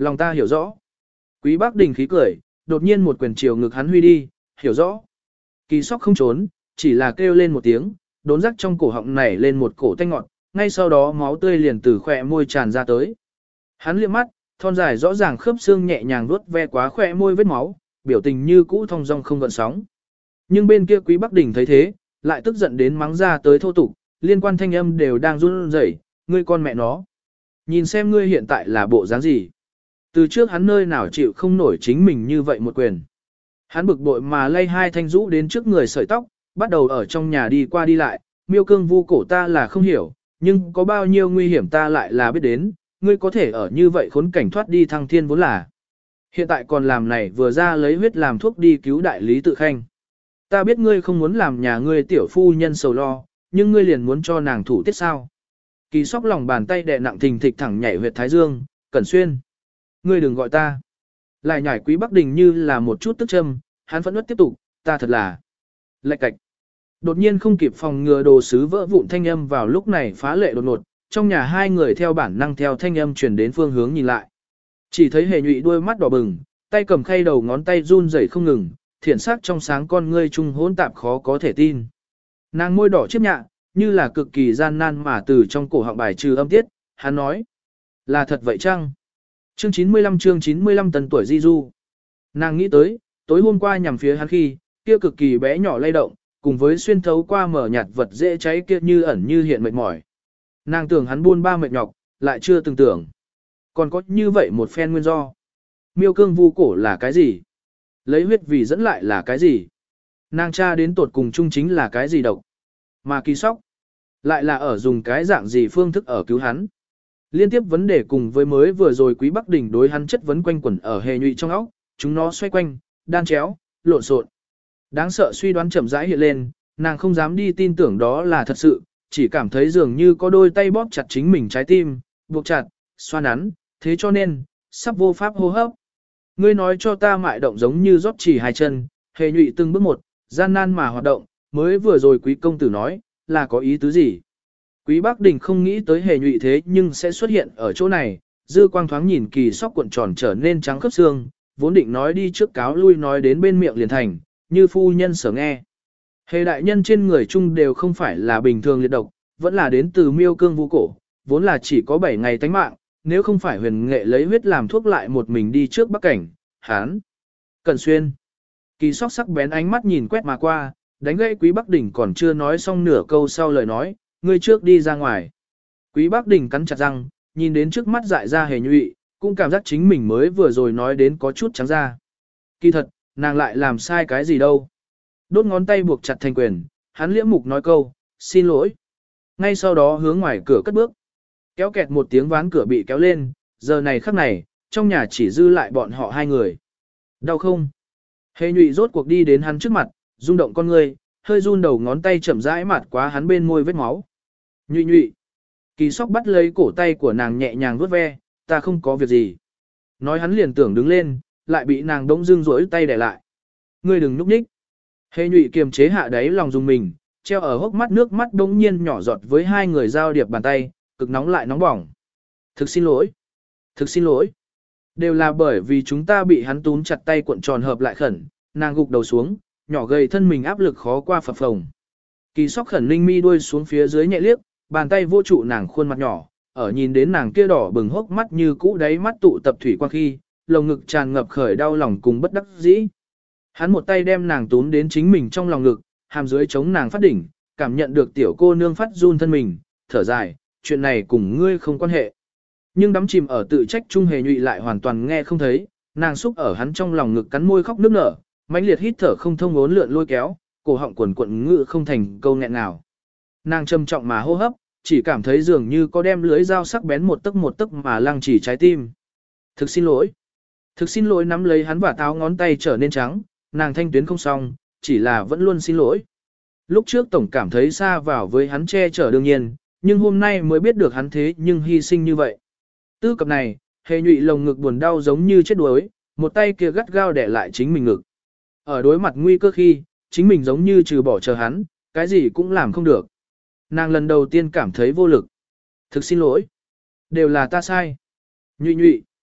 Lòng ta hiểu rõ. Quý Bắc Đình khí cười, đột nhiên một quyền chiều ngực hắn huy đi, hiểu rõ. Kỳ Sóc không trốn, chỉ là kêu lên một tiếng, đốn rắc trong cổ họng nảy lên một cổ tanh ngọt, ngay sau đó máu tươi liền từ khỏe môi tràn ra tới. Hắn liếc mắt, thon dài rõ ràng khớp xương nhẹ nhàng vuốt ve quá khỏe môi vết máu, biểu tình như cũ thong dong không gợn sóng. Nhưng bên kia Quý Bắc Đình thấy thế, lại tức giận đến mắng ra tới thô tục, liên quan thanh âm đều đang run rẩy, ngươi con mẹ nó. Nhìn xem ngươi hiện tại là bộ dáng gì. Từ trước hắn nơi nào chịu không nổi chính mình như vậy một quyền. Hắn bực bội mà lay hai thanh rũ đến trước người sợi tóc, bắt đầu ở trong nhà đi qua đi lại, miêu cương vu cổ ta là không hiểu, nhưng có bao nhiêu nguy hiểm ta lại là biết đến, ngươi có thể ở như vậy khốn cảnh thoát đi thăng thiên vốn là. Hiện tại còn làm này vừa ra lấy huyết làm thuốc đi cứu đại lý tự khanh. Ta biết ngươi không muốn làm nhà ngươi tiểu phu nhân sầu lo, nhưng ngươi liền muốn cho nàng thủ tiết sao. Kỳ Sóc lòng bàn tay đè nặng thình thịch thẳng nhảy huyệt thái dương, Cẩn Xuyên. Ngươi đừng gọi ta. Lại nhảy Quý Bắc Đình như là một chút tức châm, hắn phẫn nộ tiếp tục, ta thật là lệch cạch. Đột nhiên không kịp phòng ngừa đồ sứ vỡ vụn thanh âm vào lúc này phá lệ đột ngột, trong nhà hai người theo bản năng theo thanh âm truyền đến phương hướng nhìn lại. Chỉ thấy Hề Nhụy đôi mắt đỏ bừng, tay cầm khay đầu ngón tay run rẩy không ngừng, thiện sắc trong sáng con ngươi trung hỗn tạp khó có thể tin. Nàng môi đỏ chiếc nhạ, như là cực kỳ gian nan mà từ trong cổ họng bài trừ âm tiết, hắn nói. Là thật vậy chăng? Chương 95 tần tuổi Di Du. Nàng nghĩ tới, tối hôm qua nhằm phía hắn khi, kia cực kỳ bé nhỏ lay động, cùng với xuyên thấu qua mở nhạt vật dễ cháy kia như ẩn như hiện mệt mỏi. Nàng tưởng hắn buôn ba mệt nhọc, lại chưa từng tưởng. Còn có như vậy một phen nguyên do. Miêu cương vu cổ là cái gì? Lấy huyết vì dẫn lại là cái gì? Nàng cha đến tột cùng chung chính là cái gì độc? Mà Kỳ Sóc lại là ở dùng cái dạng gì phương thức ở cứu hắn? Liên tiếp vấn đề cùng với mới vừa rồi Quý Bắc Đình đối hắn chất vấn quanh quẩn ở Hề Nhụy trong óc, chúng nó xoay quanh, đan chéo, lộn xộn. Đáng sợ suy đoán chậm rãi hiện lên, nàng không dám đi tin tưởng đó là thật sự, chỉ cảm thấy dường như có đôi tay bóp chặt chính mình trái tim, buộc chặt, xoa nắn, thế cho nên, sắp vô pháp hô hấp. Ngươi nói cho ta mại động giống như rót chỉ hai chân, Hề Nhụy từng bước một, gian nan mà hoạt động, mới vừa rồi Quý công tử nói, là có ý tứ gì? Quý Bắc Đình không nghĩ tới Hề Nhụy thế nhưng sẽ xuất hiện ở chỗ này, dư quang thoáng nhìn Kỳ Sóc cuộn tròn trở nên trắng khớp xương, vốn định nói đi trước cáo lui nói đến bên miệng liền thành, như phu nhân sở nghe. Hề đại nhân trên người chung đều không phải là bình thường liệt độc, vẫn là đến từ miêu cương vu cổ, vốn là chỉ có 7 ngày tánh mạng, nếu không phải huyền nghệ lấy huyết làm thuốc lại một mình đi trước Bắc Cảnh, hán. Cẩn Xuyên. Kỳ Sóc sắc bén ánh mắt nhìn quét mà qua, đánh gãy Quý Bắc Đình còn chưa nói xong nửa câu sau lời nói, ngươi trước đi ra ngoài. Quý Bắc Đình cắn chặt răng, nhìn đến trước mắt dại ra Hề Nhụy, cũng cảm giác chính mình mới vừa rồi nói đến có chút trắng ra. Kỳ thật, nàng lại làm sai cái gì đâu. Đốt ngón tay buộc chặt thành quyền, hắn liễm mục nói câu, xin lỗi. Ngay sau đó hướng ngoài cửa cất bước. Kéo kẹt một tiếng ván cửa bị kéo lên, giờ này khắc này, trong nhà chỉ dư lại bọn họ hai người. Đau không? Hề Nhụy rốt cuộc đi đến hắn trước mặt, rung động con ngươi, hơi run đầu ngón tay chậm rãi mạt quá hắn bên môi vết máu. Nhụy Nhụy. Kỳ Sóc bắt lấy cổ tay của nàng nhẹ nhàng vuốt ve, ta không có việc gì. Nói hắn liền tưởng đứng lên, lại bị nàng đống dưng rỗi tay để lại. Ngươi đừng núp nhích. Hề Nhụy kiềm chế hạ đáy lòng dùng mình, treo ở hốc mắt nước mắt đống nhiên nhỏ giọt với hai người giao điệp bàn tay, cực nóng lại nóng bỏng. Thực xin lỗi. Thực xin lỗi. Đều là bởi vì chúng ta bị hắn túm chặt tay cuộn tròn hợp lại khẩn, nàng gục đầu xuống, nhỏ gầy thân mình áp lực khó qua phập phồng. Kỳ Sóc khẩn linh mi đuôi xuống phía dưới nhẹ liếc, bàn tay vô trụ nàng khuôn mặt nhỏ, ở nhìn đến nàng kia đỏ bừng hốc mắt như cũ đáy mắt tụ tập thủy quang khi, lồng ngực tràn ngập khởi đau lòng cùng bất đắc dĩ. Hắn một tay đem nàng túm đến chính mình trong lòng ngực, hàm dưới chống nàng phát đỉnh, cảm nhận được tiểu cô nương phát run thân mình, thở dài, chuyện này cùng ngươi không quan hệ. Nhưng đắm chìm ở tự trách chung Hề Nhụy lại hoàn toàn nghe không thấy, nàng xúc ở hắn trong lòng ngực cắn môi khóc nức nở, mãnh liệt hít thở không thông ốn lượn lôi kéo, cổ họng quần quận ngự không thành câu nghẹn nào. Nàng trầm trọng mà hô hấp, chỉ cảm thấy dường như có đem lưới dao sắc bén một tấc mà lăng chỉ trái tim. Thực xin lỗi. Thực xin lỗi nắm lấy hắn và táo ngón tay trở nên trắng, nàng thanh tuyến không xong, chỉ là vẫn luôn xin lỗi. Lúc trước tổng cảm thấy xa vào với hắn che chở đương nhiên, nhưng hôm nay mới biết được hắn thế nhưng hy sinh như vậy. Tư cập này, Hề Nhụy lồng ngực buồn đau giống như chết đuối, một tay kia gắt gao đè lại chính mình ngực. Ở đối mặt nguy cơ khi, chính mình giống như trừ bỏ chờ hắn, cái gì cũng làm không được. Nàng lần đầu tiên cảm thấy vô lực. Thực xin lỗi. Đều là ta sai. Nhụy Nhụy.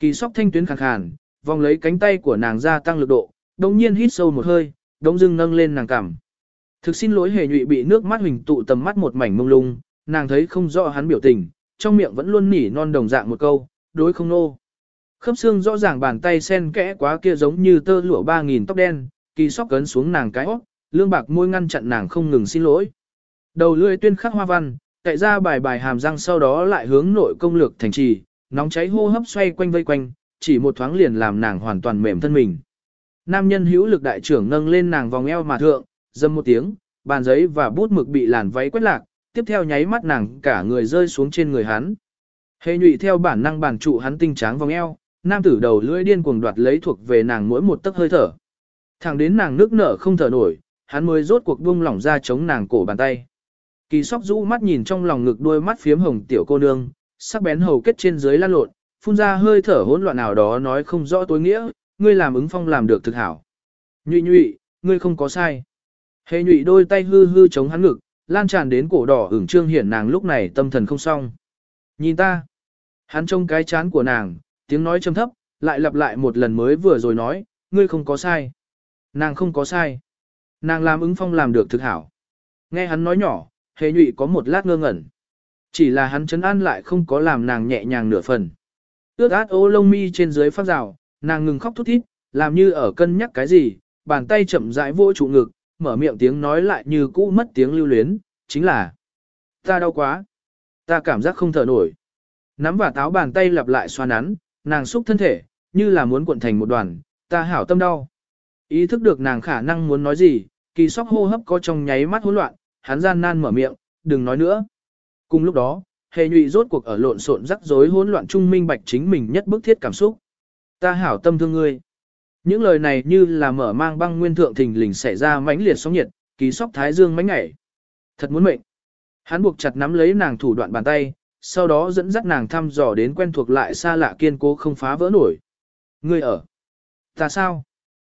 Kỳ Sóc thanh tuyến khàn khàn, vòng lấy cánh tay của nàng gia tăng lực độ, đồng nhiên hít sâu một hơi, đống dưng nâng lên nàng cằm. Thực xin lỗi Hề Nhụy bị nước mắt huỳnh tụ tầm mắt một mảnh mông lung, nàng thấy không rõ hắn biểu tình, trong miệng vẫn luôn nỉ non đồng dạng một câu, đối không nô. Khớp xương rõ ràng bàn tay sen kẽ quá kia giống như tơ lụa 3.000 tóc đen, Kỳ Sóc cấn xuống nàng cái óc, lương bạc môi ngăn chặn nàng không ngừng xin lỗi. Đầu lưỡi tuyên khắc hoa văn, cậy ra bài bài hàm răng sau đó lại hướng nội công lược thành trì, nóng cháy hô hấp xoay quanh vây quanh, chỉ một thoáng liền làm nàng hoàn toàn mềm thân mình. Nam nhân hữu lực đại trưởng nâng lên nàng vòng eo mà thượng, dâm một tiếng, bàn giấy và bút mực bị làn váy quét lạc, tiếp theo nháy mắt nàng cả người rơi xuống trên người hắn. Hề Nhụy theo bản năng bản trụ hắn tinh tráng vòng eo, nam tử đầu lưỡi điên cuồng đoạt lấy thuộc về nàng mỗi một tấc hơi thở. Thẳng đến nàng nước nở không thở nổi, hắn mới rốt cuộc buông lỏng ra chống nàng cổ bàn tay. Kỳ Sóc rũ mắt nhìn trong lòng ngực đôi mắt phiếm hồng tiểu cô nương, sắc bén hầu kết trên dưới lan lộn, phun ra hơi thở hỗn loạn nào đó nói không rõ tối nghĩa, ngươi làm ứng phong làm được thực hảo. Nhụy Nhụy, ngươi không có sai. Hề Nhụy đôi tay hư hư chống hắn ngực, lan tràn đến cổ đỏ ửng trương hiển nàng lúc này tâm thần không xong. Nhìn ta. Hắn trông cái chán của nàng, tiếng nói trầm thấp, lại lặp lại một lần mới vừa rồi nói, ngươi không có sai. Nàng không có sai. Nàng làm ứng phong làm được thực hảo. Nghe hắn nói nhỏ, Hề Nhụy có một lát ngơ ngẩn. Chỉ là hắn trấn an lại không có làm nàng nhẹ nhàng nửa phần. Ướt át ô lông mi trên dưới phát rào, nàng ngừng khóc thút thít, làm như ở cân nhắc cái gì, bàn tay chậm rãi vỗ trụ ngực, mở miệng tiếng nói lại như cũ mất tiếng lưu luyến, chính là ta đau quá, ta cảm giác không thở nổi. Nắm và táo bàn tay lặp lại xoa nắn, nàng xúc thân thể, như là muốn cuộn thành một đoàn, ta hảo tâm đau. Ý thức được nàng khả năng muốn nói gì, Kỳ Sóc hô hấp có trong nháy mắt hỗn loạn, hắn gian nan mở miệng, đừng nói nữa. Cùng lúc đó, Hề Nhụy rốt cuộc ở lộn xộn rắc rối hỗn loạn trung minh bạch chính mình nhất bức thiết cảm xúc. Ta hảo tâm thương ngươi. Những lời này như là mở mang băng nguyên thượng thình lình xảy ra mãnh liệt sóng nhiệt, Kỳ Sóc thái dương mãnh ngảy. Thật muốn mệnh. Hắn buộc chặt nắm lấy nàng thủ đoạn bàn tay, sau đó dẫn dắt nàng thăm dò đến quen thuộc lại xa lạ kiên cố không phá vỡ nổi. Ngươi ở. Ta sao?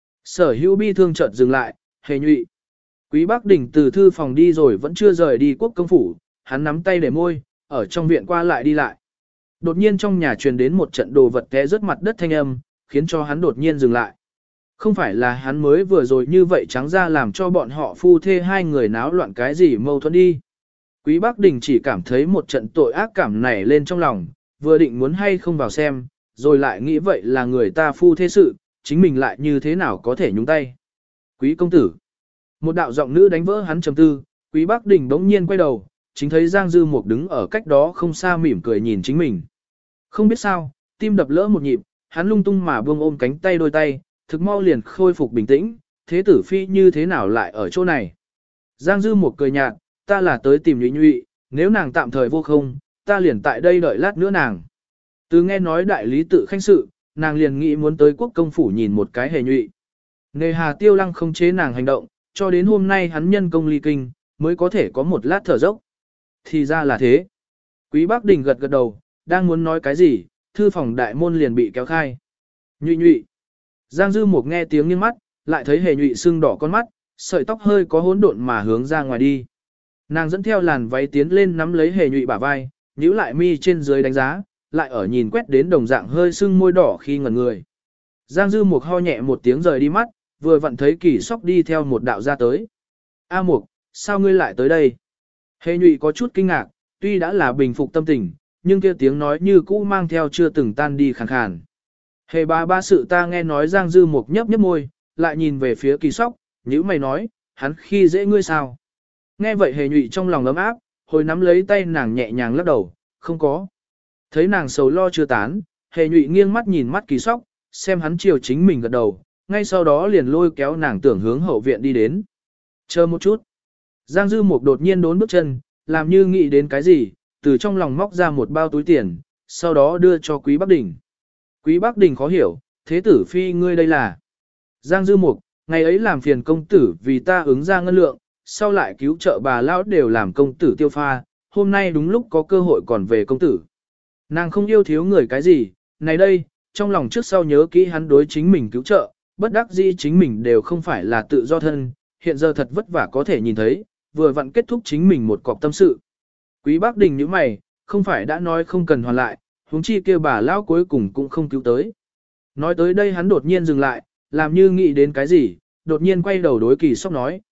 Sở Hữu bi thương chợt dừng lại, Hề Nhụy. Quý Bắc Đỉnh từ thư phòng đi rồi vẫn chưa rời đi quốc công phủ, hắn nắm tay để môi, ở trong viện qua lại đi lại. Đột nhiên trong nhà truyền đến một trận đồ vật té rớt mặt đất thanh âm, khiến cho hắn đột nhiên dừng lại. Không phải là hắn mới vừa rồi như vậy trắng ra làm cho bọn họ phu thê hai người náo loạn cái gì mâu thuẫn đi. Quý Bắc Đình chỉ cảm thấy một trận tội ác cảm nảy lên trong lòng, vừa định muốn hay không vào xem, rồi lại nghĩ vậy là người ta phu thê sự, chính mình lại như thế nào có thể nhúng tay. Quý công tử. Một đạo giọng nữ đánh vỡ hắn trầm tư, Quý Bắc Đình bỗng nhiên quay đầu, chính thấy Giang Dư Mục đứng ở cách đó không xa mỉm cười nhìn chính mình. Không biết sao, tim đập lỡ một nhịp, hắn lung tung mà buông ôm cánh tay đôi tay, thực mau liền khôi phục bình tĩnh, thế tử phi như thế nào lại ở chỗ này. Giang Dư Mục cười nhạt, ta là tới tìm Nhụy Nhụy, nếu nàng tạm thời vô không, ta liền tại đây đợi lát nữa nàng. Từ nghe nói đại lý tự khanh sự, nàng liền nghĩ muốn tới quốc công phủ nhìn một cái Hề Nhụy. Nề hà Tiêu Lăng không chế nàng hành động, cho đến hôm nay hắn nhân công ly kinh, mới có thể có một lát thở dốc. Thì ra là thế. Quý Bắc Đình gật gật đầu, đang muốn nói cái gì, thư phòng đại môn liền bị kéo khai. Nhụy Nhụy. Giang Dư Mục nghe tiếng nghiêng mắt, lại thấy Hề Nhụy sưng đỏ con mắt, sợi tóc hơi có hỗn độn mà hướng ra ngoài đi. Nàng dẫn theo làn váy tiến lên nắm lấy Hề Nhụy bả vai, nhíu lại mi trên dưới đánh giá, lại ở nhìn quét đến đồng dạng hơi sưng môi đỏ khi ngẩn người. Giang Dư Mục ho nhẹ một tiếng rời đi mắt, vừa vặn thấy Kỳ Sóc đi theo một đạo ra tới. A Mục, sao ngươi lại tới đây? Hề Nhụy có chút kinh ngạc, tuy đã là bình phục tâm tình, nhưng kia tiếng nói như cũ mang theo chưa từng tan đi khàn khàn. Hề ba sự ta nghe nói. Giang Dư Mục nhấp nhấp môi, lại nhìn về phía Kỳ Sóc, nhíu mày nói, hắn khi dễ ngươi sao? Nghe vậy Hề Nhụy trong lòng ấm áp, hồi nắm lấy tay nàng nhẹ nhàng lắc đầu, không có. Thấy nàng sầu lo chưa tán, Hề Nhụy nghiêng mắt nhìn mắt Kỳ Sóc, xem hắn chiều chính mình gật đầu, ngay sau đó liền lôi kéo nàng tưởng hướng hậu viện đi đến. Chờ một chút. Giang Dư Mục đột nhiên đốn bước chân, làm như nghĩ đến cái gì, từ trong lòng móc ra một bao túi tiền, sau đó đưa cho Quý Bắc Đình. Quý Bắc Đình khó hiểu, thế tử phi ngươi đây là. Giang Dư Mục, ngày ấy làm phiền công tử vì ta ứng ra ngân lượng, sau lại cứu trợ bà lão đều làm công tử tiêu pha, hôm nay đúng lúc có cơ hội còn về công tử. Nàng không yêu thiếu người cái gì, này đây, trong lòng trước sau nhớ kỹ hắn đối chính mình cứu trợ, bất đắc dĩ chính mình đều không phải là tự do thân, hiện giờ thật vất vả có thể nhìn thấy, vừa vặn kết thúc chính mình một cọc tâm sự. Quý Bắc Đình nhíu mày, không phải đã nói không cần hoàn lại, huống chi kia bà lão cuối cùng cũng không cứu tới. Nói tới đây hắn đột nhiên dừng lại, làm như nghĩ đến cái gì, đột nhiên quay đầu đối Kỳ Sóc nói,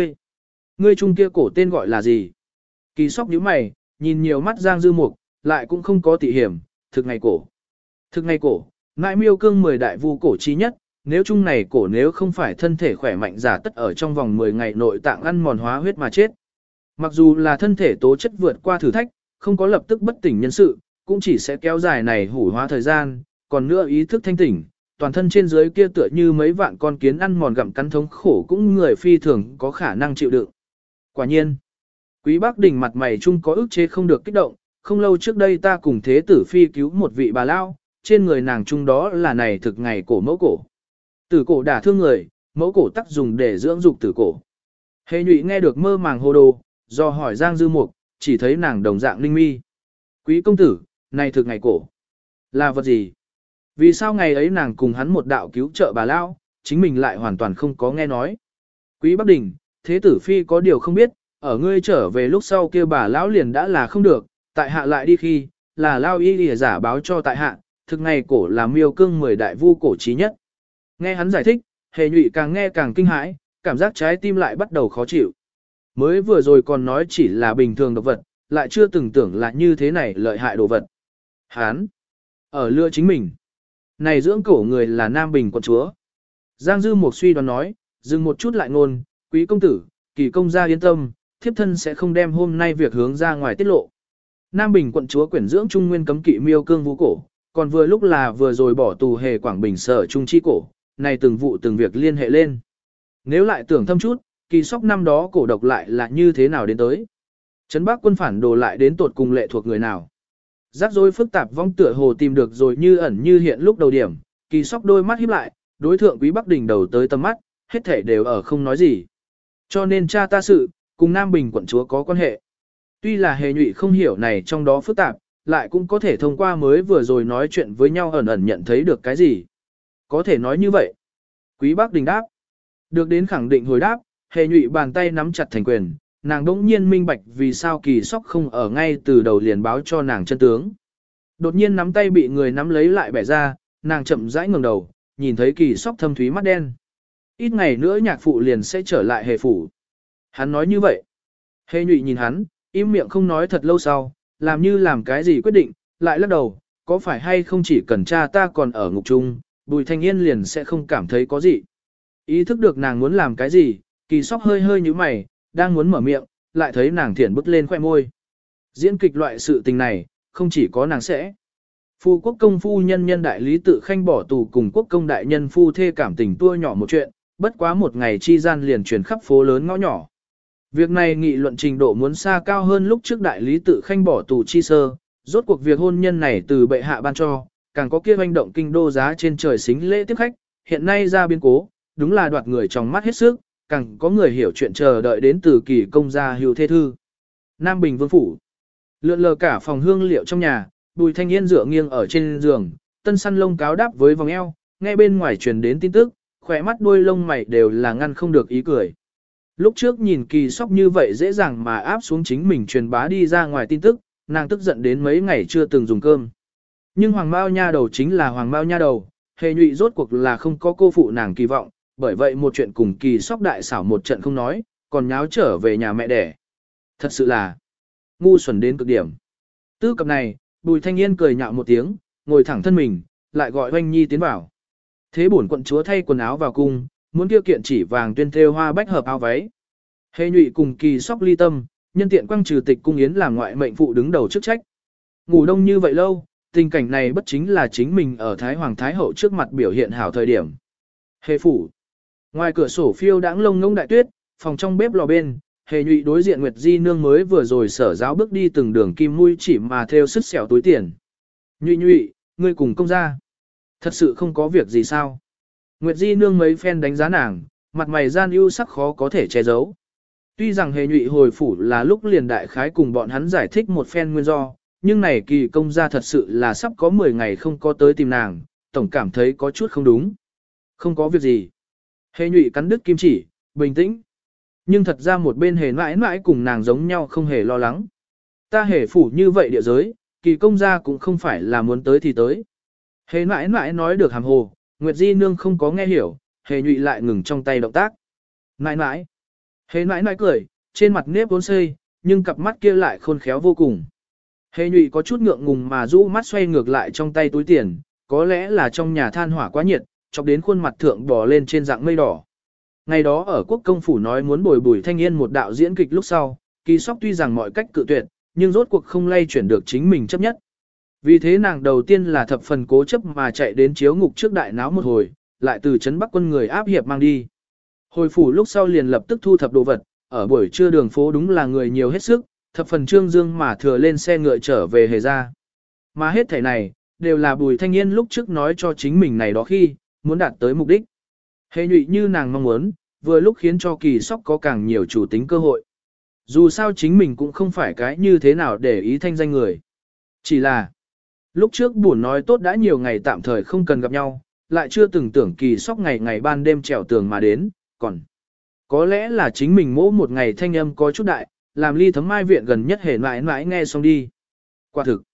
ngươi chung kia cổ tên gọi là gì? Kỳ Sóc nhíu mày, nhìn nhiều mắt Giang Dư Mục, lại cũng không có tị hiểm, thực ngày cổ. Thực ngày cổ, ngại miêu cương 10 đại vu cổ chi nhất, nếu chung này cổ nếu không phải thân thể khỏe mạnh giả tất ở trong vòng 10 ngày nội tạng ăn mòn hóa huyết mà chết. Mặc dù là thân thể tố chất vượt qua thử thách, không có lập tức bất tỉnh nhân sự, cũng chỉ sẽ kéo dài này hủ hóa thời gian, còn nữa ý thức thanh tỉnh, toàn thân trên dưới kia tựa như mấy vạn con kiến ăn mòn gặm cắn thống khổ cũng người phi thường có khả năng chịu đựng. Quả nhiên, Quý Bắc Đình mặt mày chung có ức chế không được kích động, không lâu trước đây ta cùng thế tử phi cứu một vị bà lao, trên người nàng chung đó là này thực ngày cổ mẫu cổ. Tử cổ đả thương người, mẫu cổ tắc dùng để dưỡng dục tử cổ. Hề nhụy nghe được mơ màng hồ đồ, do hỏi Giang Dư Mục, chỉ thấy nàng đồng dạng linh mi. Quý công tử, này thực ngày cổ. Là vật gì? Vì sao ngày ấy nàng cùng hắn một đạo cứu trợ bà lao, chính mình lại hoàn toàn không có nghe nói. Quý Bắc Đình, thế tử phi có điều không biết, ở ngươi trở về lúc sau kia bà lão liền đã là không được, tại hạ lại đi khi, là lao y lìa giả báo cho tại hạ, thực ngày cổ là miêu cương 10 đại vu cổ trí nhất. Nghe hắn giải thích, hề nhụy càng nghe càng kinh hãi, cảm giác trái tim lại bắt đầu khó chịu. Mới vừa rồi còn nói chỉ là bình thường độc vật, lại chưa từng tưởng là như thế này lợi hại đồ vật. Hán, ở lừa chính mình. Này dưỡng cổ người là Nam Bình quận chúa. Giang Dư Mục suy đoán nói, dừng một chút lại ngôn, quý công tử, Kỳ công gia yên tâm, thiếp thân sẽ không đem hôm nay việc hướng ra ngoài tiết lộ. Nam Bình quận chúa quyển dưỡng trung nguyên cấm kỵ miêu cương vũ cổ, còn vừa lúc là vừa rồi bỏ tù hề Quảng Bình sở trung chi cổ, này từng vụ từng việc liên hệ lên. Nếu lại tưởng thâm chút, Kỳ Sóc năm đó cổ độc lại là như thế nào đến tới? Trấn Bắc quân phản đồ lại đến tột cùng lệ thuộc người nào? Rắc rối phức tạp vong tựa hồ tìm được rồi như ẩn như hiện lúc đầu điểm, Kỳ Sóc đôi mắt híp lại, đối thượng Quý Bắc Đình đầu tới tầm mắt, hết thể đều ở không nói gì. Cho nên cha ta sự, cùng Nam Bình quận chúa có quan hệ. Tuy là hề nhụy không hiểu này trong đó phức tạp, lại cũng có thể thông qua mới vừa rồi nói chuyện với nhau ẩn ẩn nhận thấy được cái gì. Có thể nói như vậy. Quý Bắc Đình đáp. Được đến khẳng định hồi đáp, hề nhụy bàn tay nắm chặt thành quyền, nàng đỗng nhiên minh bạch vì sao Kỳ Sóc không ở ngay từ đầu liền báo cho nàng chân tướng. Đột nhiên nắm tay bị người nắm lấy lại bẻ ra, nàng chậm rãi ngẩng đầu, nhìn thấy Kỳ Sóc thâm thúy mắt đen. Ít ngày nữa nhạc phụ liền sẽ trở lại hề phủ. Hắn nói như vậy. Hề nhụy nhìn hắn, im miệng không nói thật lâu sau, làm như làm cái gì quyết định, lại lắc đầu, có phải hay không chỉ cần cha ta còn ở ngục chung, Bùi Thanh Yên liền sẽ không cảm thấy có gì. Ý thức được nàng muốn làm cái gì, Kỳ Sóc hơi hơi như mày, đang muốn mở miệng, lại thấy nàng thiển bứt lên khoe môi. Diễn kịch loại sự tình này, không chỉ có nàng sẽ. Phu quốc công phu nhân nhân đại lý tự khanh bỏ tù cùng quốc công đại nhân phu thê cảm tình tua nhỏ một chuyện, bất quá một ngày chi gian liền truyền khắp phố lớn ngõ nhỏ. Việc này nghị luận trình độ muốn xa cao hơn lúc trước đại lý tự khanh bỏ tù chi sơ, rốt cuộc việc hôn nhân này từ bệ hạ ban cho, càng có kia hoành động kinh đô giá trên trời xính lễ tiếp khách, hiện nay ra biến cố, đúng là đoạt người trong mắt hết sức, càng có người hiểu chuyện chờ đợi đến từ Kỳ công gia hưu thê thư. Nam Bình vương phủ, lượn lờ cả phòng hương liệu trong nhà, Bùi Thanh Yên dựa nghiêng ở trên giường, tân săn lông cáo đáp với vòng eo, nghe bên ngoài truyền đến tin tức, khỏe mắt đuôi lông mày đều là ngăn không được ý cười. Lúc trước nhìn Kỳ Sóc như vậy dễ dàng mà áp xuống chính mình truyền bá đi ra ngoài tin tức, nàng tức giận đến mấy ngày chưa từng dùng cơm. Nhưng Hoàng Mao nha đầu chính là Hoàng Mao nha đầu, hề nhụy rốt cuộc là không có cô phụ nàng kỳ vọng, bởi vậy một chuyện cùng Kỳ Sóc đại xảo một trận không nói, còn nháo trở về nhà mẹ đẻ. Thật sự là ngu xuẩn đến cực điểm. Tư cập này, Bùi Thanh Yên cười nhạo một tiếng, ngồi thẳng thân mình, lại gọi Oanh Nhi tiến vào. Thế bổn quận chúa thay quần áo vào cung, muốn kia kiện chỉ vàng tuyên thêu hoa bách hợp áo váy. Hề nhụy cùng Kỳ Sóc ly tâm, nhân tiện quăng trừ tịch cung yến làm ngoại mệnh phụ đứng đầu chức trách. Ngủ đông như vậy lâu, tình cảnh này bất chính là chính mình ở Thái Hoàng Thái Hậu trước mặt biểu hiện hảo thời điểm. Hề phủ. Ngoài cửa sổ phiêu đãng lông ngỗng đại tuyết, phòng trong bếp lò bên, hề nhụy đối diện Nguyệt Di nương mới vừa rồi sở giáo bước đi từng đường kim mũi chỉ mà theo sứt xẻo túi tiền. Nhụy nhụy, ngươi cùng công gia. Thật sự không có việc gì sao? Nguyệt Di nương mấy phen đánh giá nàng, mặt mày gian ưu sắc khó có thể che giấu. Tuy rằng hề nhụy hồi phủ là lúc liền đại khái cùng bọn hắn giải thích một phen nguyên do, nhưng này Kỳ công gia thật sự là sắp có 10 ngày không có tới tìm nàng, tổng cảm thấy có chút không đúng. Không có việc gì. Hề nhụy cắn đứt kim chỉ, bình tĩnh. Nhưng thật ra một bên hề mãi mãi cùng nàng giống nhau không hề lo lắng. Ta hề phủ như vậy địa giới, kỳ công gia cũng không phải là muốn tới thì tới. Hề mãi mãi nói được hàm hồ, Nguyệt Di nương không có nghe hiểu, hề nhụy lại ngừng trong tay động tác. Mãi mãi. Hề mãi mãi cười, trên mặt nếp vốn xây, nhưng cặp mắt kia lại khôn khéo vô cùng. Hề nhụy có chút ngượng ngùng mà rũ mắt xoay ngược lại trong tay túi tiền, có lẽ là trong nhà than hỏa quá nhiệt, chọc đến khuôn mặt thượng bò lên trên dạng mây đỏ. Ngày đó ở quốc công phủ nói muốn bồi Bùi Thanh Yên một đạo diễn kịch lúc sau, Kỳ Sóc tuy rằng mọi cách cự tuyệt, nhưng rốt cuộc không lay chuyển được chính mình chấp nhất. Vì thế nàng đầu tiên là thập phần cố chấp mà chạy đến chiếu ngục trước đại náo một hồi, lại từ trấn Bắc quân người áp hiệp mang đi. Hồi phủ lúc sau liền lập tức thu thập đồ vật, ở buổi trưa đường phố đúng là người nhiều hết sức, thập phần trương dương mà thừa lên xe ngựa trở về hề ra. Mà hết thảy này, đều là Bùi Thanh Yên lúc trước nói cho chính mình này đó khi, muốn đạt tới mục đích. Hề nhụy như nàng mong muốn, vừa lúc khiến cho Kỳ Sóc có càng nhiều chủ tính cơ hội. Dù sao chính mình cũng không phải cái như thế nào để ý thanh danh người. Chỉ là, lúc trước buồn nói tốt đã nhiều ngày tạm thời không cần gặp nhau, lại chưa từng tưởng Kỳ Sóc ngày ngày ban đêm trèo tường mà đến, còn có lẽ là chính mình mỗi một ngày thanh âm có chút đại, làm Ly Thấm Mai viện gần nhất hề mãi mãi nghe xong đi. Quả thực,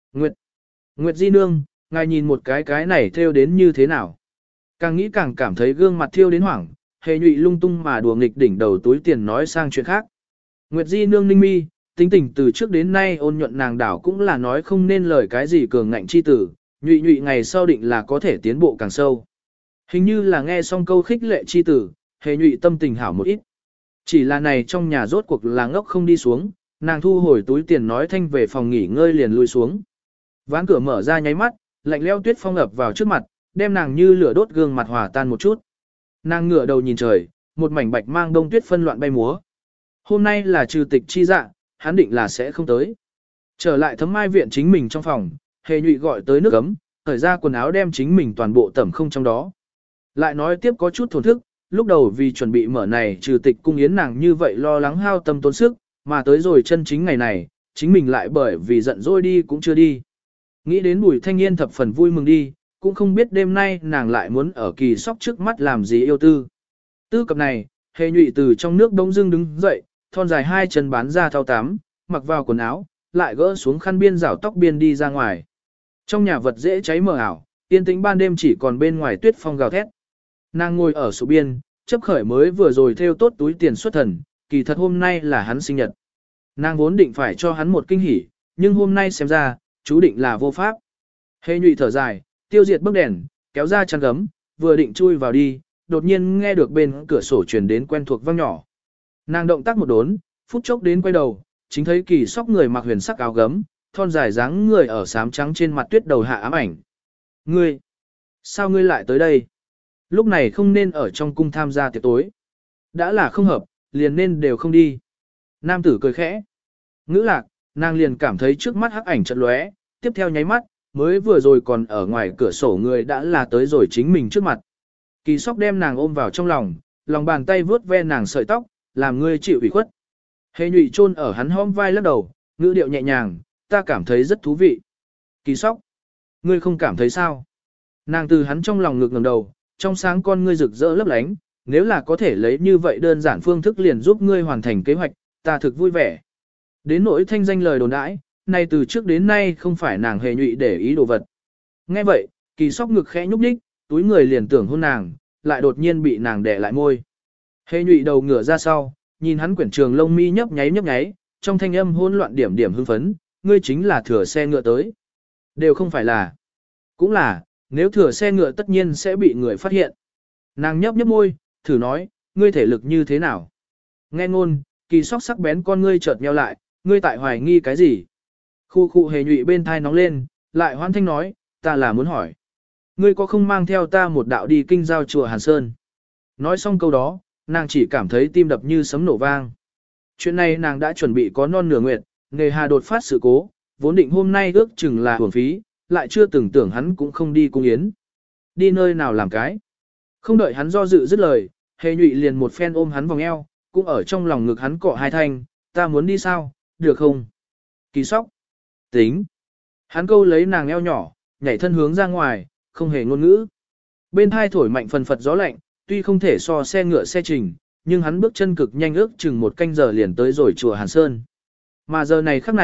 Nguyệt Di nương, ngài nhìn một cái này theo đến như thế nào. Càng nghĩ càng cảm thấy gương mặt thiêu đến hoảng, hề nhụy lung tung mà đùa nghịch đỉnh đầu túi tiền nói sang chuyện khác. Nguyệt Di nương ninh mi, tính tình từ trước đến nay ôn nhuận nàng đảo cũng là nói không nên lời cái gì cường ngạnh chi tử, nhụy nhụy ngày sau định là có thể tiến bộ càng sâu. Hình như là nghe xong câu khích lệ chi tử, hề nhụy tâm tình hảo một ít. Chỉ là này trong nhà rốt cuộc là ngốc không đi xuống, nàng thu hồi túi tiền nói thanh về phòng nghỉ ngơi liền lui xuống. Ván cửa mở ra nháy mắt, lạnh leo tuyết phong ập vào trước mặt, đem nàng như lửa đốt gương mặt hòa tan một chút. Nàng ngửa đầu nhìn trời, một mảnh bạch mang đông tuyết phân loạn bay múa. Hôm nay là trừ tịch chi dạ, hắn định là sẽ không tới. Trở lại Thấm Mai viện chính mình trong phòng, hề nhụy gọi tới nước ấm, thời ra quần áo đem chính mình toàn bộ tẩm không trong đó. Lại nói tiếp có chút thổn thức, lúc đầu vì chuẩn bị mở này trừ tịch cung yến nàng như vậy lo lắng hao tâm tốn sức, mà tới rồi chân chính ngày này, chính mình lại bởi vì giận dỗi đi cũng chưa đi. Nghĩ đến Bùi Thanh Yên thập phần vui mừng đi, cũng không biết đêm nay nàng lại muốn ở Kỳ Sóc trước mắt làm gì yêu tư. Tư cập này, hề nhụy từ trong nước bỗng dưng đứng dậy, thon dài hai chân bán ra thao tám, mặc vào quần áo, lại gỡ xuống khăn biên rảo tóc biên đi ra ngoài. Trong nhà vật dễ cháy mờ ảo, yên tĩnh ban đêm chỉ còn bên ngoài tuyết phong gào thét. Nàng ngồi ở sổ biên, chấp khởi mới vừa rồi theo tốt túi tiền xuất thần, kỳ thật hôm nay là hắn sinh nhật. Nàng vốn định phải cho hắn một kinh hỉ, nhưng hôm nay xem ra, chú định là vô pháp. Hề nhụy thở dài, tiêu diệt bức đèn, kéo ra chăn gấm, vừa định chui vào đi, đột nhiên nghe được bên cửa sổ truyền đến quen thuộc vang nhỏ. Nàng động tác một đốn, phút chốc đến quay đầu, chính thấy Kỳ Sóc người mặc huyền sắc áo gấm, thon dài dáng người ở xám trắng trên mặt tuyết đầu hạ ám ảnh. Ngươi, sao ngươi lại tới đây? Lúc này không nên ở trong cung tham gia tiệc tối. Đã là không hợp, liền nên đều không đi. Nam tử cười khẽ. Ngữ lạc, nàng liền cảm thấy trước mắt hắc ảnh chợt lóe, tiếp theo nháy mắt, mới vừa rồi còn ở ngoài cửa sổ người đã là tới rồi chính mình trước mặt. Kỳ Sóc đem nàng ôm vào trong lòng, lòng bàn tay vuốt ve nàng sợi tóc, làm ngươi chịu ủy khuất. Hề nhụy chôn ở hắn hõm vai lắc đầu, ngữ điệu nhẹ nhàng, ta cảm thấy rất thú vị. Kỳ Sóc, ngươi không cảm thấy sao? Nàng từ hắn trong lòng ngực ngẩng đầu, trong sáng con ngươi rực rỡ lấp lánh, nếu là có thể lấy như vậy đơn giản phương thức liền giúp ngươi hoàn thành kế hoạch, ta thực vui vẻ. Đến nỗi thanh danh lời đồn đãi, này từ trước đến nay không phải nàng hề nhụy để ý đồ vật. Nghe vậy, Kỳ Sóc ngực khẽ nhúc nhích, túi người liền tưởng hôn nàng, lại đột nhiên bị nàng đè lại môi. Hề nhụy đầu ngửa ra sau, nhìn hắn quyển trường lông mi nhấp nháy, trong thanh âm hỗn loạn điểm điểm hưng phấn, ngươi chính là thừa xe ngựa tới. Đều không phải là. Cũng là, nếu thừa xe ngựa tất nhiên sẽ bị người phát hiện. Nàng nhấp môi, thử nói, ngươi thể lực như thế nào? Nghe ngôn, Kỳ Sóc sắc bén con ngươi chợt nheo lại, ngươi tại hoài nghi cái gì? Khu hề nhụy bên thai nóng lên, lại hoan thanh nói, ta là muốn hỏi. Ngươi có không mang theo ta một đạo đi kinh giao chùa Hàn Sơn? Nói xong câu đó, nàng chỉ cảm thấy tim đập như sấm nổ vang. Chuyện này nàng đã chuẩn bị có non nửa nguyện, nghề hà đột phát sự cố, vốn định hôm nay ước chừng là hưởng phí, lại chưa từng tưởng hắn cũng không đi cung yến. Đi nơi nào làm cái? Không đợi hắn do dự dứt lời, hề nhụy liền một phen ôm hắn vòng eo, cũng ở trong lòng ngực hắn cọ hai thanh, ta muốn đi sao, được không? Kỳ Sóc. Tính. Hắn câu lấy nàng eo nhỏ, nhảy thân hướng ra ngoài, không hề ngôn ngữ. Bên hai thổi mạnh phần phật gió lạnh, tuy không thể so xe ngựa xe trình, nhưng hắn bước chân cực nhanh ước chừng một canh giờ liền tới rồi chùa Hàn Sơn. Mà giờ này khắc này,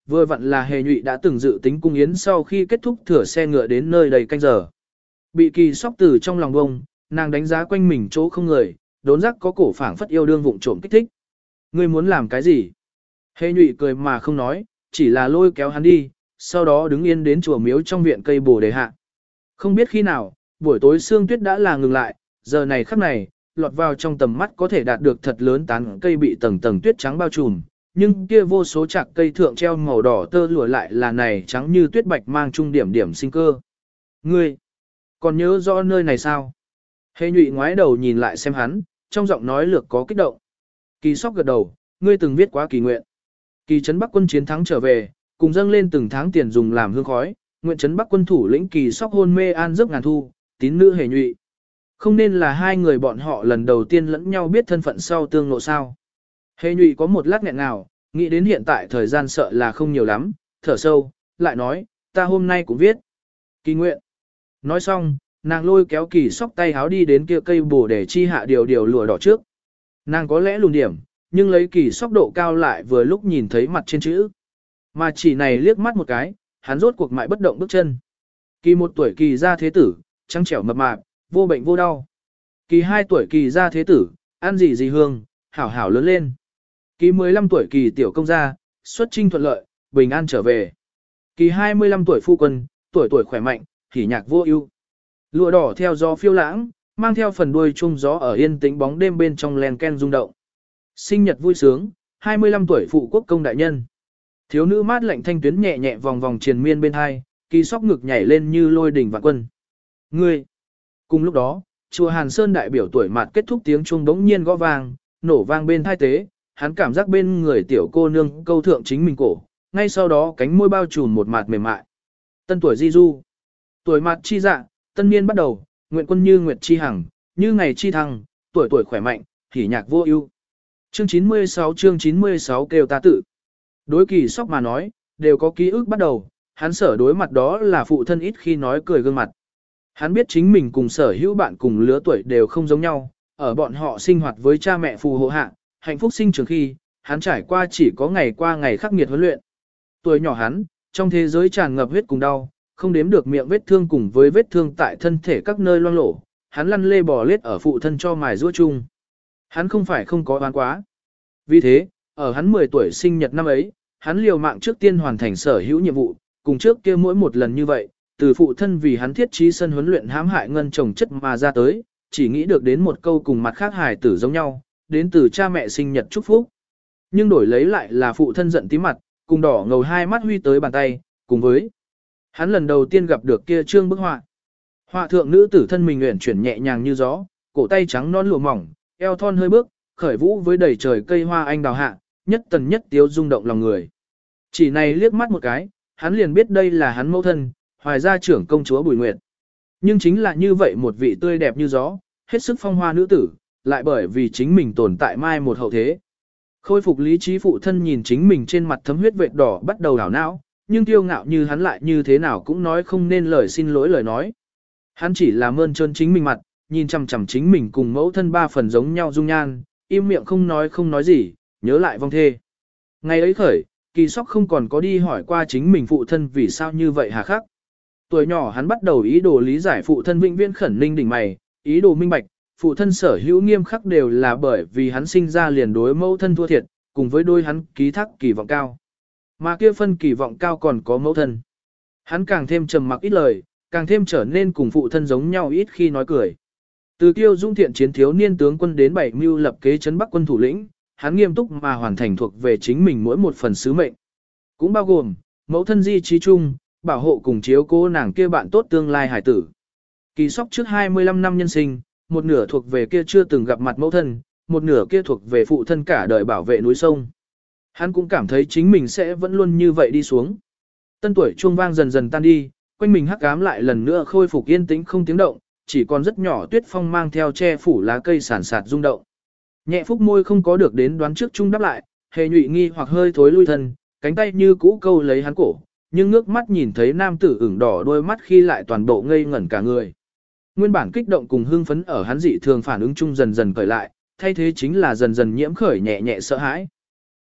vừa vặn là Hề Nhụy đã từng dự tính cung yến sau khi kết thúc thửa xe ngựa đến nơi đầy canh giờ. Bị Kỳ Sóc từ trong lòng bông, nàng đánh giá quanh mình chỗ không người, đốn giác có cổ phảng phất yêu đương vụng trộm kích thích. Ngươi muốn làm cái gì? Hề Nhụy cười mà không nói, chỉ là lôi kéo hắn đi, sau đó đứng yên đến chùa miếu trong viện cây bồ đề hạ. Không biết khi nào, buổi tối sương tuyết đã là ngừng lại, giờ này khắc này, lọt vào trong tầm mắt có thể đạt được thật lớn tán cây bị tầng tầng tuyết trắng bao trùm, nhưng kia vô số chạc cây thượng treo màu đỏ tơ lụa lại là này trắng như tuyết bạch mang trung điểm điểm sinh cơ. Ngươi, còn nhớ rõ nơi này sao? Hề Nhụy ngoái đầu nhìn lại xem hắn, trong giọng nói lược có kích động. Kỳ Sóc gật đầu, ngươi từng viết quá kỳ nguyện. Kỳ trấn Bắc quân chiến thắng trở về, cùng dâng lên từng tháng tiền dùng làm hương khói, nguyện trấn Bắc quân thủ lĩnh Kỳ Sóc hôn mê an giấc ngàn thu, tín nữ Hề Nhụy. Không nên là hai người bọn họ lần đầu tiên lẫn nhau biết thân phận sau tương ngộ sao. Hề Nhụy có một lát nghẹn ngào, nghĩ đến hiện tại thời gian sợ là không nhiều lắm, thở sâu, lại nói, ta hôm nay cũng viết. Kỳ nguyện. Nói xong, nàng lôi kéo Kỳ Sóc tay háo đi đến kia cây bồ để chi hạ điều lụa đỏ trước. Nàng có lẽ lùn điểm, nhưng lấy Kỳ Sóc độ cao lại vừa lúc nhìn thấy mặt trên chữ. Mà chỉ này liếc mắt một cái, hắn rốt cuộc mại bất động bước chân. Kỳ 1 tuổi Kỳ gia thế tử, trắng trẻo mập mạp, vô bệnh vô đau. Kỳ 2 tuổi Kỳ gia thế tử, ăn gì gì hương, hảo hảo lớn lên. Kỳ 15 tuổi Kỳ tiểu công gia, xuất trinh thuận lợi, bình an trở về. Kỳ 25 tuổi phu quân, tuổi khỏe mạnh, hỉ nhạc vô ưu. Lụa đỏ theo gió phiêu lãng, mang theo phần đuôi chung gió ở yên tĩnh bóng đêm bên trong len ken rung động. Sinh nhật vui sướng, 25 tuổi phụ quốc công đại nhân. Thiếu nữ mát lạnh thanh tuyến nhẹ nhẹ vòng vòng triền miên bên hai, Kỳ Sóc ngực nhảy lên như lôi đỉnh vạn quân. Ngươi! Cùng lúc đó, chùa Hàn Sơn đại biểu tuổi mạt kết thúc tiếng chuông bỗng nhiên gõ vang, nổ vang bên thai tế, hắn cảm giác bên người tiểu cô nương câu thượng chính mình cổ, ngay sau đó cánh môi bao trùm một mạt mềm mại. Tân tuổi di du, tuổi mạt chi dạ, tân niên bắt đầu, nguyện quân như nguyệt chi hằng, như ngày chi thăng, tuổi khỏe mạnh, hỉ nhạc vô ưu. Chương 96 kêu ta tự. Đối Kỳ Sóc mà nói, đều có ký ức bắt đầu, hắn sở đối mặt đó là phụ thân ít khi nói cười gương mặt. Hắn biết chính mình cùng sở hữu bạn cùng lứa tuổi đều không giống nhau, ở bọn họ sinh hoạt với cha mẹ phù hộ hạ, hạnh phúc sinh trường khi, hắn trải qua chỉ có ngày qua ngày khắc nghiệt huấn luyện. Tuổi nhỏ hắn, trong thế giới tràn ngập huyết cùng đau, không đếm được miệng vết thương cùng với vết thương tại thân thể các nơi loang lổ, hắn lăn lê bò lết ở phụ thân cho mài giũa chung. Hắn không phải không có oán quá. Vì thế, ở hắn 10 tuổi sinh nhật năm ấy, hắn liều mạng trước tiên hoàn thành sở hữu nhiệm vụ, cùng trước kia mỗi một lần như vậy, từ phụ thân vì hắn thiết trí sân huấn luyện hãm hại ngân trồng chất mà ra tới, chỉ nghĩ được đến một câu cùng mặt khác hài tử giống nhau, đến từ cha mẹ sinh nhật chúc phúc. Nhưng đổi lấy lại là phụ thân giận tí mặt, cùng đỏ ngầu hai mắt huy tới bàn tay, cùng với hắn lần đầu tiên gặp được kia trương bức họa. Họa thượng nữ tử thân mình uyển chuyển nhẹ nhàng như gió, cổ tay trắng non lụa mỏng, eo thon hơi bước, khởi vũ với đầy trời cây hoa anh đào hạ, nhất tần nhất tiếu rung động lòng người. Chỉ này liếc mắt một cái, hắn liền biết đây là hắn mẫu thân, Hoài gia trưởng công chúa Bùi Nguyệt. Nhưng chính là như vậy một vị tươi đẹp như gió, hết sức phong hoa nữ tử, lại bởi vì chính mình tồn tại mai một hậu thế. Khôi phục lý trí phụ thân nhìn chính mình trên mặt thấm huyết vệt đỏ bắt đầu đảo não, nhưng kiêu ngạo như hắn lại như thế nào cũng nói không nên lời xin lỗi lời nói. Hắn chỉ là mơn trơn chính mình mặt, nhìn chằm chằm chính mình cùng mẫu thân ba phần giống nhau dung nhan, im miệng không nói gì, nhớ lại vong thê. Ngày ấy khởi, Kỳ Sóc không còn có đi hỏi qua chính mình phụ thân vì sao như vậy hà khắc. Tuổi nhỏ hắn bắt đầu ý đồ lý giải phụ thân vĩnh viễn khẩn ninh đỉnh mày, ý đồ minh bạch, phụ thân sở hữu nghiêm khắc đều là bởi vì hắn sinh ra liền đối mẫu thân thua thiệt, cùng với đôi hắn ký thác kỳ vọng cao. Mà kia phân kỳ vọng cao còn có mẫu thân. Hắn càng thêm trầm mặc ít lời, càng thêm trở nên cùng phụ thân giống nhau ít khi nói cười. Từ Kiêu Dung thiện chiến thiếu niên tướng quân đến 7 mưu lập kế trấn Bắc quân thủ lĩnh, hắn nghiêm túc mà hoàn thành thuộc về chính mình mỗi một phần sứ mệnh. Cũng bao gồm, mẫu thân di trí chung, bảo hộ cùng chiếu cố nàng kia bạn tốt tương lai hải tử. Kỳ Sóc trước 25 năm nhân sinh, một nửa thuộc về kia chưa từng gặp mặt mẫu thân, một nửa kia thuộc về phụ thân cả đời bảo vệ núi sông. Hắn cũng cảm thấy chính mình sẽ vẫn luôn như vậy đi xuống. Tân tuổi chuông vang dần dần tan đi, quanh mình hắc ám lại lần nữa khôi phục yên tĩnh không tiếng động, chỉ còn rất nhỏ tuyết phong mang theo che phủ lá cây sản sạt rung động. Nhẹ phúc môi không có được đến đoán trước chung đáp lại, Hề Nhụy nghi hoặc hơi thối lui thân, cánh tay như cũ câu lấy hắn cổ, nhưng ngước mắt nhìn thấy nam tử ửng đỏ đôi mắt khi lại toàn bộ ngây ngẩn cả người. Nguyên bản kích động cùng hưng phấn ở hắn dị thường phản ứng chung dần dần cởi lại, thay thế chính là dần dần nhiễm khởi nhẹ nhẹ sợ hãi.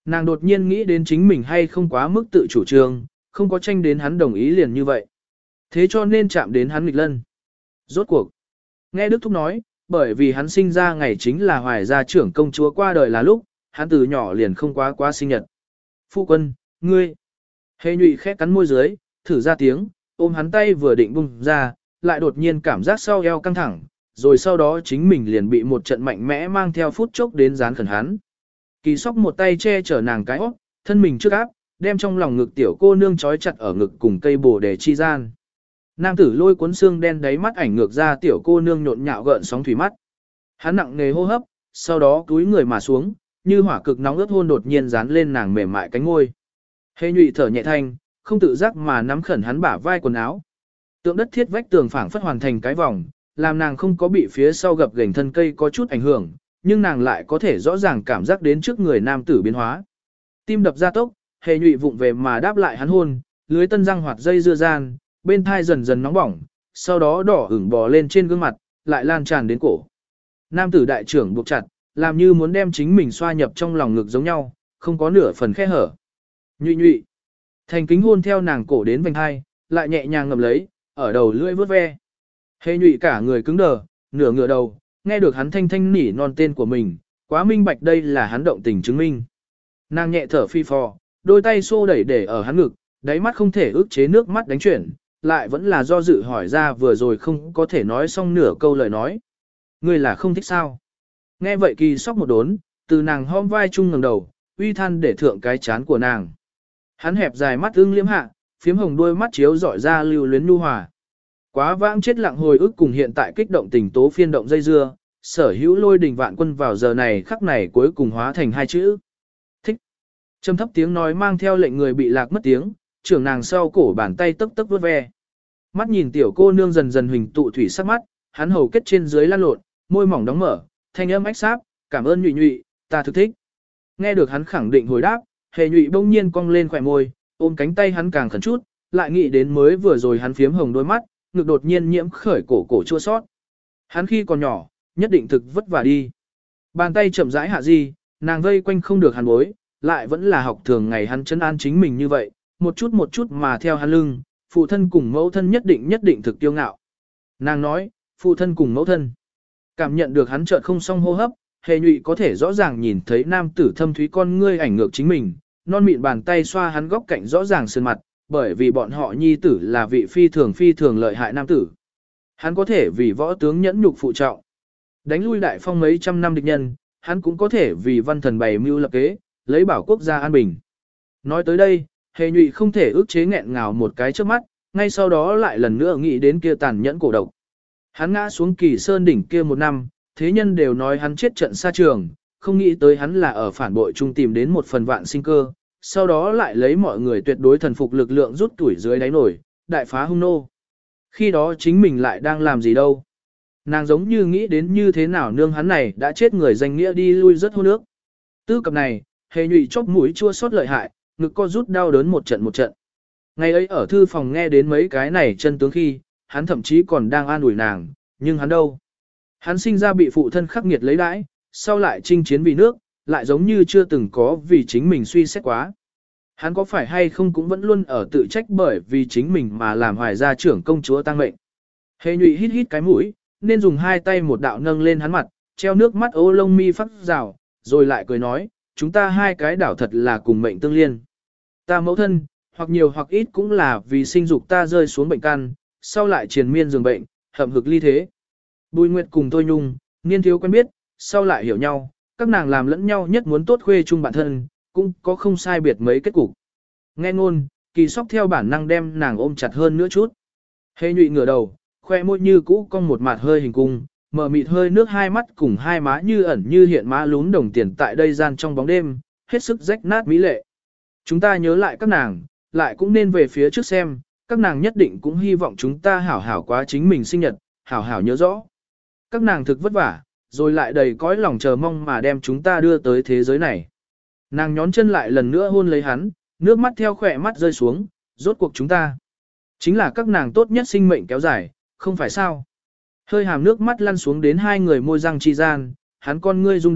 Nàng đột nhiên nghĩ đến chính mình hay không quá mức tự chủ trương, không có tranh đến hắn đồng ý liền như vậy. Thế cho nên chạm đến hắn nghịch lân. Rốt cuộc. Nghe Đức Thúc nói, bởi vì hắn sinh ra ngày chính là Hoài gia trưởng công chúa qua đời là lúc, hắn từ nhỏ liền không quá sinh nhật. Phu quân, ngươi. Hề nhụy khẽ cắn môi dưới, thử ra tiếng, ôm hắn tay vừa định bung ra, lại đột nhiên cảm giác sau eo căng thẳng, rồi sau đó chính mình liền bị một trận mạnh mẽ mang theo phút chốc đến dán khẩn hắn. Kỳ Sóc một tay che chở nàng cái óc, thân mình trước áp, đem trong lòng ngực tiểu cô nương trói chặt ở ngực cùng cây bồ đề chi gian. Nam tử lôi cuốn xương đen đáy mắt ảnh ngược ra tiểu cô nương nhộn nhạo gợn sóng thủy mắt. Hắn nặng nề hô hấp, sau đó cúi người mà xuống, như hỏa cực nóng ướt hôn đột nhiên dán lên nàng mềm mại cánh ngôi. Hề nhụy thở nhẹ thanh, không tự giác mà nắm khẩn hắn bả vai quần áo. Tượng đất thiết vách tường phảng phất hoàn thành cái vòng, làm nàng không có bị phía sau gập ghềnh thân cây có chút ảnh hưởng, nhưng nàng lại có thể rõ ràng cảm giác đến trước người nam tử biến hóa. Tim đập ra tốc, hề nhụy vụng về mà đáp lại hắn hôn, lưới tân răng hoạt dây dưa gian, bên thai dần dần nóng bỏng, sau đó đỏ ửng bò lên trên gương mặt, lại lan tràn đến cổ. Nam tử đại trưởng buộc chặt, làm như muốn đem chính mình xoa nhập trong lòng ngực giống nhau, không có nửa phần khe hở. Nhụy nhụy. Thành kính hôn theo nàng cổ đến vành hai, lại nhẹ nhàng ngậm lấy, ở đầu lưỡi vớt ve. Hề nhụy cả người cứng đờ, nửa ngửa đầu, nghe được hắn thanh thanh nỉ non tên của mình, quá minh bạch đây là hắn động tình chứng minh. Nàng nhẹ thở phi phò, đôi tay xô đẩy để ở hắn ngực, đáy mắt không thể ức chế nước mắt đánh chuyển, lại vẫn là do dự hỏi ra vừa rồi không có thể nói xong nửa câu lời nói. Ngươi là không thích sao? Nghe vậy Kỳ Sóc một đốn, từ nàng hom vai chung ngẩng đầu, uy than để thượng cái chán của nàng. Hắn hẹp dài mắt ưng liếm hạ, phiếm hồng đôi mắt chiếu dọi ra lưu luyến nhu hòa. Quá vãng chết lặng hồi ức cùng hiện tại kích động tình tố phiên động dây dưa, sở hữu lôi đình vạn quân vào giờ này khắc này cuối cùng hóa thành hai chữ. Thích. Trầm thấp tiếng nói mang theo lệnh người bị lạc mất tiếng, trưởng nàng sau cổ bàn tay tức tức vuốt ve. Mắt nhìn tiểu cô nương dần dần huỳnh tụ thủy sắc mắt, hắn hầu kết trên dưới lan lộn, môi mỏng đóng mở, thanh âm ách sáp, cảm ơn nhụy nhụy, ta thực thích. Nghe được hắn khẳng định hồi đáp, hề nhụy bỗng nhiên cong lên khỏe môi, ôm cánh tay hắn càng khẩn chút, lại nghĩ đến mới vừa rồi hắn phiếm hồng đôi mắt, ngực đột nhiên nhiễm khởi cổ chua sót. Hắn khi còn nhỏ, nhất định thực vất vả đi. Bàn tay chậm rãi hạ di, nàng vây quanh không được hắn bối, lại vẫn là học thường ngày hắn trấn an chính mình như vậy, một chút mà theo hắn lưng, phụ thân cùng mẫu thân nhất định thực tiêu ngạo. Nàng nói, phụ thân cùng mẫu thân. Cảm nhận được hắn chợt không song hô hấp, hề nhụy có thể rõ ràng nhìn thấy nam tử thâm thúy con ngươi ảnh ngược chính mình, non mịn bàn tay xoa hắn góc cạnh rõ ràng sơn mặt, bởi vì bọn họ nhi tử là vị phi thường lợi hại nam tử. Hắn có thể vì võ tướng nhẫn nhục phụ trọng, đánh lui đại phong mấy trăm năm địch nhân, hắn cũng có thể vì văn thần bày mưu lập kế, lấy bảo quốc gia an bình. Nói tới đây, hề nhụy không thể ước chế nghẹn ngào một cái trước mắt, ngay sau đó lại lần nữa nghĩ đến kia tàn nhẫn cổ độc. Hắn ngã xuống Kỳ Sơn đỉnh kia một năm, thế nhân đều nói hắn chết trận xa trường, không nghĩ tới hắn là ở phản bội trung tìm đến một phần vạn sinh cơ, sau đó lại lấy mọi người tuyệt đối thần phục lực lượng rút tuổi dưới đáy nổi, đại phá hung nô. Khi đó chính mình lại đang làm gì đâu. Nàng giống như nghĩ đến như thế nào nương hắn này đã chết người danh nghĩa đi lui rất hôn nước. Tư cập này, hề nhụy chóp mũi chua xót lợi hại, ngực co rút đau đớn một trận. Ngày ấy ở thư phòng nghe đến mấy cái này chân tướng khi, hắn thậm chí còn đang an ủi nàng, nhưng hắn đâu. Hắn sinh ra bị phụ thân khắc nghiệt lấy đãi, sau lại chinh chiến vì nước, lại giống như chưa từng có vì chính mình suy xét quá. Hắn có phải hay không cũng vẫn luôn ở tự trách bởi vì chính mình mà làm Hoài gia trưởng công chúa tăng mệnh. Hề nhụy hít cái mũi, nên dùng hai tay một đạo nâng lên hắn mặt, treo nước mắt ô lông mi phát rào, rồi lại cười nói, chúng ta hai cái đảo thật là cùng mệnh tương liên. Ta mẫu thân, hoặc nhiều hoặc ít cũng là vì sinh dục ta rơi xuống bệnh căn, sau lại triền miên giường bệnh, hậm hực ly thế. Bùi Nguyệt cùng Thôi Nhung, niên thiếu quen biết, sau lại hiểu nhau, các nàng làm lẫn nhau nhất muốn tốt khuê chung bản thân, cũng có không sai biệt mấy kết cục. Nghe ngôn, Kỳ Sóc theo bản năng đem nàng ôm chặt hơn nữa chút. Hề nhụy ngửa đầu, khoe môi như cũ cong một mặt hơi hình cung, mở mịt hơi nước hai mắt cùng hai má như ẩn như hiện má lún đồng tiền tại đây gian trong bóng đêm, hết sức rách nát mỹ lệ. Chúng ta nhớ lại các nàng, lại cũng nên về phía trước xem, các nàng nhất định cũng hy vọng chúng ta hảo hảo quá chính mình sinh nhật, hảo hảo nhớ rõ. Các nàng thực vất vả, rồi lại đầy cõi lòng chờ mong mà đem chúng ta đưa tới thế giới này. Nàng nhón chân lại lần nữa hôn lấy hắn, nước mắt theo khỏe mắt rơi xuống, rốt cuộc chúng ta. Chính là các nàng tốt nhất sinh mệnh kéo dài, không phải sao. Hơi hàm nước mắt lăn xuống đến hai người môi răng chi gian, hắn con ngươi rung động,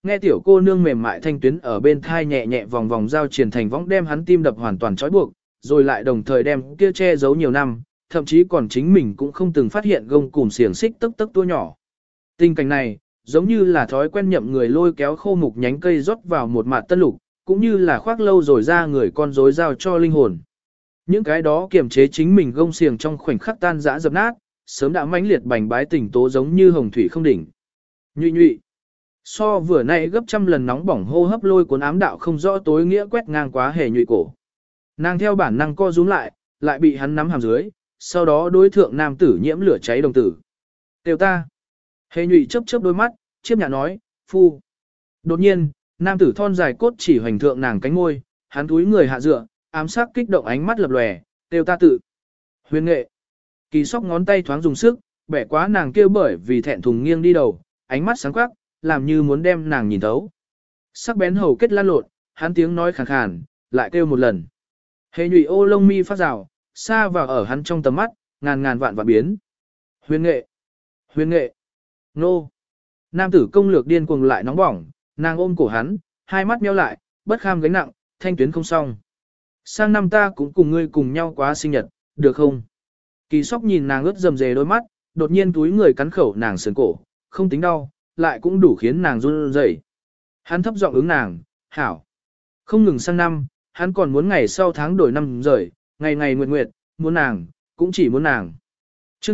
nghe tiểu cô nương mềm mại thanh tuyến ở bên thai nhẹ nhẹ vòng vòng giao triển thành võng đem hắn tim đập hoàn toàn trói buộc, rồi lại đồng thời đem kia che giấu nhiều năm, thậm chí còn chính mình cũng không từng phát hiện gông cùm xiềng xích tức tức tua nhỏ. Tình cảnh này, giống như là thói quen nhậm người lôi kéo khô mục nhánh cây rót vào một mạt tân lục, cũng như là khoác lâu rồi ra người con rối giao cho linh hồn. Những cái đó kiềm chế chính mình gông xiềng trong khoảnh khắc tan rã dập nát, sớm đã mãnh liệt bành bái tỉnh tố giống như hồng thủy không đỉnh. Nhụy nhụy. So vừa nay gấp trăm lần nóng bỏng hô hấp lôi cuốn ám đạo không rõ tối nghĩa quét ngang quá hề nhụy cổ. Nàng theo bản năng co rúm lại bị hắn nắm hàm dưới, sau đó đối thượng nam tử nhiễm lửa cháy đồng tử. Tiêu ta. Hề nhụy chớp chớp đôi mắt, chiếp nhạ nói, phu. Đột nhiên, nam tử thon dài cốt chỉ hoành thượng nàng cánh môi, hắn túi người hạ dựa, ám sắc kích động ánh mắt lập lòe, tiêu ta tự. Huyền nghệ. Kỳ sóc ngón tay thoáng dùng sức, bẻ quá nàng kêu bởi vì thẹn thùng nghiêng đi đầu, ánh mắt sáng quắc, làm như muốn đem nàng nhìn thấu. Sắc bén hầu kết lan lộn, hắn tiếng nói khàn khàn, lại kêu một lần. Hề nhụy ô lông mi phát rào, xa vào ở hắn trong tầm mắt, ngàn ngàn vạn vạn biến. Huyền nghệ. Huyền nghệ. Nô. Nam tử công lược điên cuồng lại nóng bỏng, nàng ôm cổ hắn, hai mắt nheo lại, bất kham gánh nặng, thanh tuyến không xong. Sang năm ta cũng cùng ngươi cùng nhau quá sinh nhật, được không? Kỳ sóc nhìn nàng ướt rầm rề đôi mắt, đột nhiên túi người cắn khẩu nàng sườn cổ, không tính đau, lại cũng đủ khiến nàng run rẩy. Hắn thấp giọng ứng nàng, hảo. Không ngừng sang năm, hắn còn muốn ngày sau tháng đổi năm rời, ngày ngày nguyệt nguyệt, muốn nàng, cũng chỉ muốn nàng. Chương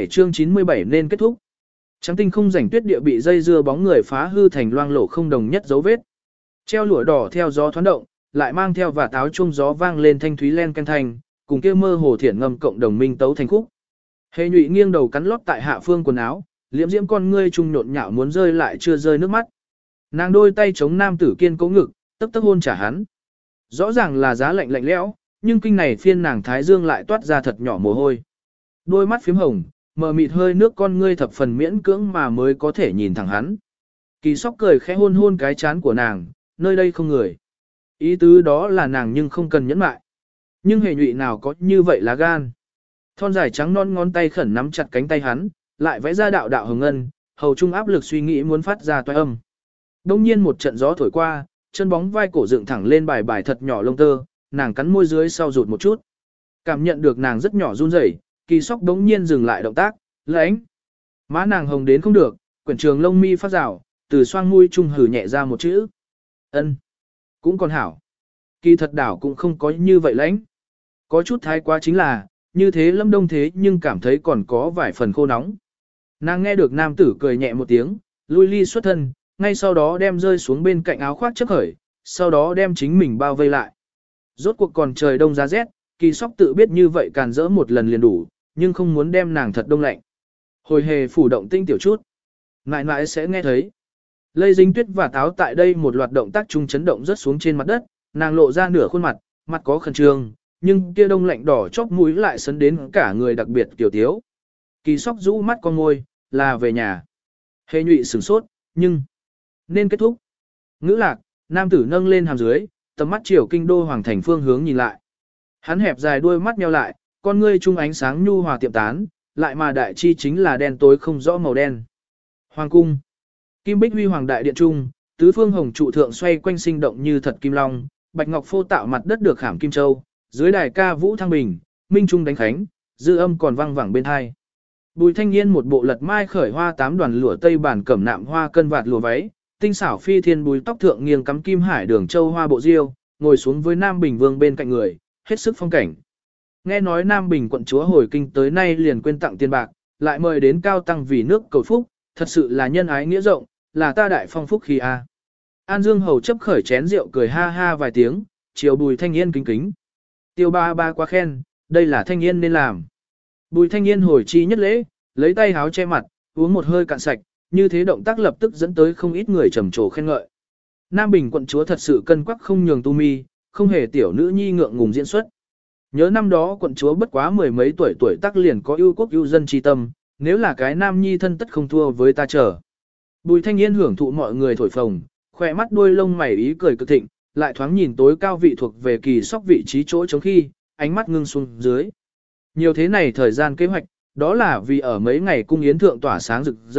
97 nên kết thúc. Trắng tinh không rảnh tuyết địa bị dây dưa bóng người phá hư thành loang lổ không đồng nhất dấu vết. Treo lụa đỏ theo gió thoáng động, lại mang theo và táo chuông gió vang lên thanh thúy len canh thanh, cùng kia mơ hồ thiển ngâm cộng đồng minh tấu thành khúc. Hề nhụy nghiêng đầu cắn lót tại hạ phương quần áo, liễm diễm con ngươi trung nhộn nhạo muốn rơi lại chưa rơi nước mắt. Nàng đôi tay chống nam tử kiên cố ngực, tấp tấp hôn trả hắn. Rõ ràng là giá lạnh lạnh lẽo, nhưng kinh này phiên nàng thái dương lại toát ra thật nhỏ mồ hôi. Đôi mắt phím hồng, mờ mịt hơi nước con ngươi thập phần miễn cưỡng mà mới có thể nhìn thẳng hắn. Kỳ sóc cười khẽ hôn hôn cái chán của nàng, nơi đây không người. Ý tứ đó là nàng nhưng không cần nhẫn mại. Nhưng hề nhụy nào có như vậy lá gan. Thon dài trắng non ngón tay khẩn nắm chặt cánh tay hắn, lại vẽ ra đạo đạo hồng ngân, hầu trung áp lực suy nghĩ muốn phát ra toái âm. Đông nhiên một trận gió thổi qua, chân bóng vai cổ dựng thẳng lên bài bài thật nhỏ lông tơ, nàng cắn môi dưới sau rụt một chút. Cảm nhận được nàng rất nhỏ run rẩy, kỳ sóc đống nhiên dừng lại động tác, lãnh. Má nàng hồng đến không được, quyển trường lông mi phát rào, từ xoang mũi trung hử nhẹ ra một chữ. Ân, cũng còn hảo. Kỳ thật đảo cũng không có như vậy lãnh. Có chút thái quá chính là, như thế lâm đông thế nhưng cảm thấy còn có vài phần khô nóng. Nàng nghe được nam tử cười nhẹ một tiếng, lui ly xuất thân, ngay sau đó đem rơi xuống bên cạnh áo khoác chấp khởi, sau đó đem chính mình bao vây lại. Rốt cuộc còn trời đông giá rét, kỳ sóc tự biết như vậy càn rỡ một lần liền đủ, nhưng không muốn đem nàng thật đông lạnh. Hồi hề phủ động tinh tiểu chút. Ngại ngại sẽ nghe thấy. Lây dính tuyết và táo tại đây một loạt động tác chung chấn động rớt xuống trên mặt đất, nàng lộ ra nửa khuôn mặt, mặt có khẩn trương, nhưng kia đông lạnh đỏ chóp mũi lại sấn đến cả người đặc biệt tiểu tiếu. Kỳ sóc rũ mắt con môi, là về nhà. Hề nhụy sửng sốt, nhưng nên kết thúc. Ngữ lạc, nam tử nâng lên hàm dưới, tầm mắt chiều kinh đô hoàng thành phương hướng nhìn lại. Hắn hẹp dài đuôi mắt nheo lại, con ngươi trung ánh sáng nhu hòa tiệm tán, lại mà đại chi chính là đen tối không rõ màu đen. Hoàng cung. Kim bích huy hoàng đại điện trung, tứ phương hồng trụ thượng xoay quanh sinh động như thật kim long, bạch ngọc phô tạo mặt đất được khảm kim châu, dưới đài ca vũ thăng bình, minh trung đánh khánh, dư âm còn vang vẳng bên hai. Bùi Thanh Yên một bộ lật mai khởi hoa tám đoàn lụa tây bản cẩm nạm hoa cân vạt lụa váy, tinh xảo phi thiên bùi tóc thượng nghiêng cắm kim hải đường châu hoa bộ diêu, ngồi xuống với Nam Bình Vương bên cạnh người, hết sức phong cảnh. Nghe nói Nam Bình quận chúa hồi kinh tới nay liền quên tặng tiền bạc, lại mời đến cao tăng vì nước cầu phúc, thật sự là nhân ái nghĩa rộng, là ta đại phong phúc khi a. An Dương hầu chấp khởi chén rượu cười ha ha vài tiếng, chiều Bùi Thanh Yên kính kính. Tiêu ba ba quá khen, đây là Thanh Yên nên làm. Bùi Thanh Yên hồi chi nhất lễ, lấy tay háo che mặt, uống một hơi cạn sạch, như thế động tác lập tức dẫn tới không ít người trầm trồ khen ngợi. Nam Bình quận chúa thật sự cân quắc không nhường tu mi, không hề tiểu nữ nhi ngượng ngùng diễn xuất. Nhớ năm đó quận chúa bất quá mười mấy tuổi tác liền có ưu quốc ưu dân chi tâm, nếu là cái nam nhi thân tất không thua với ta trở. Bùi Thanh Yên hưởng thụ mọi người thổi phồng, khỏe mắt đuôi lông mày ý cười cực thịnh, lại thoáng nhìn tối cao vị thuộc về kỳ sóc vị trí chỗ chống khi, ánh mắt ngưng xuống dưới. Nhiều thế này thời gian kế hoạch, đó là vì ở mấy ngày cung yến thượng tỏa sáng rực rỡ,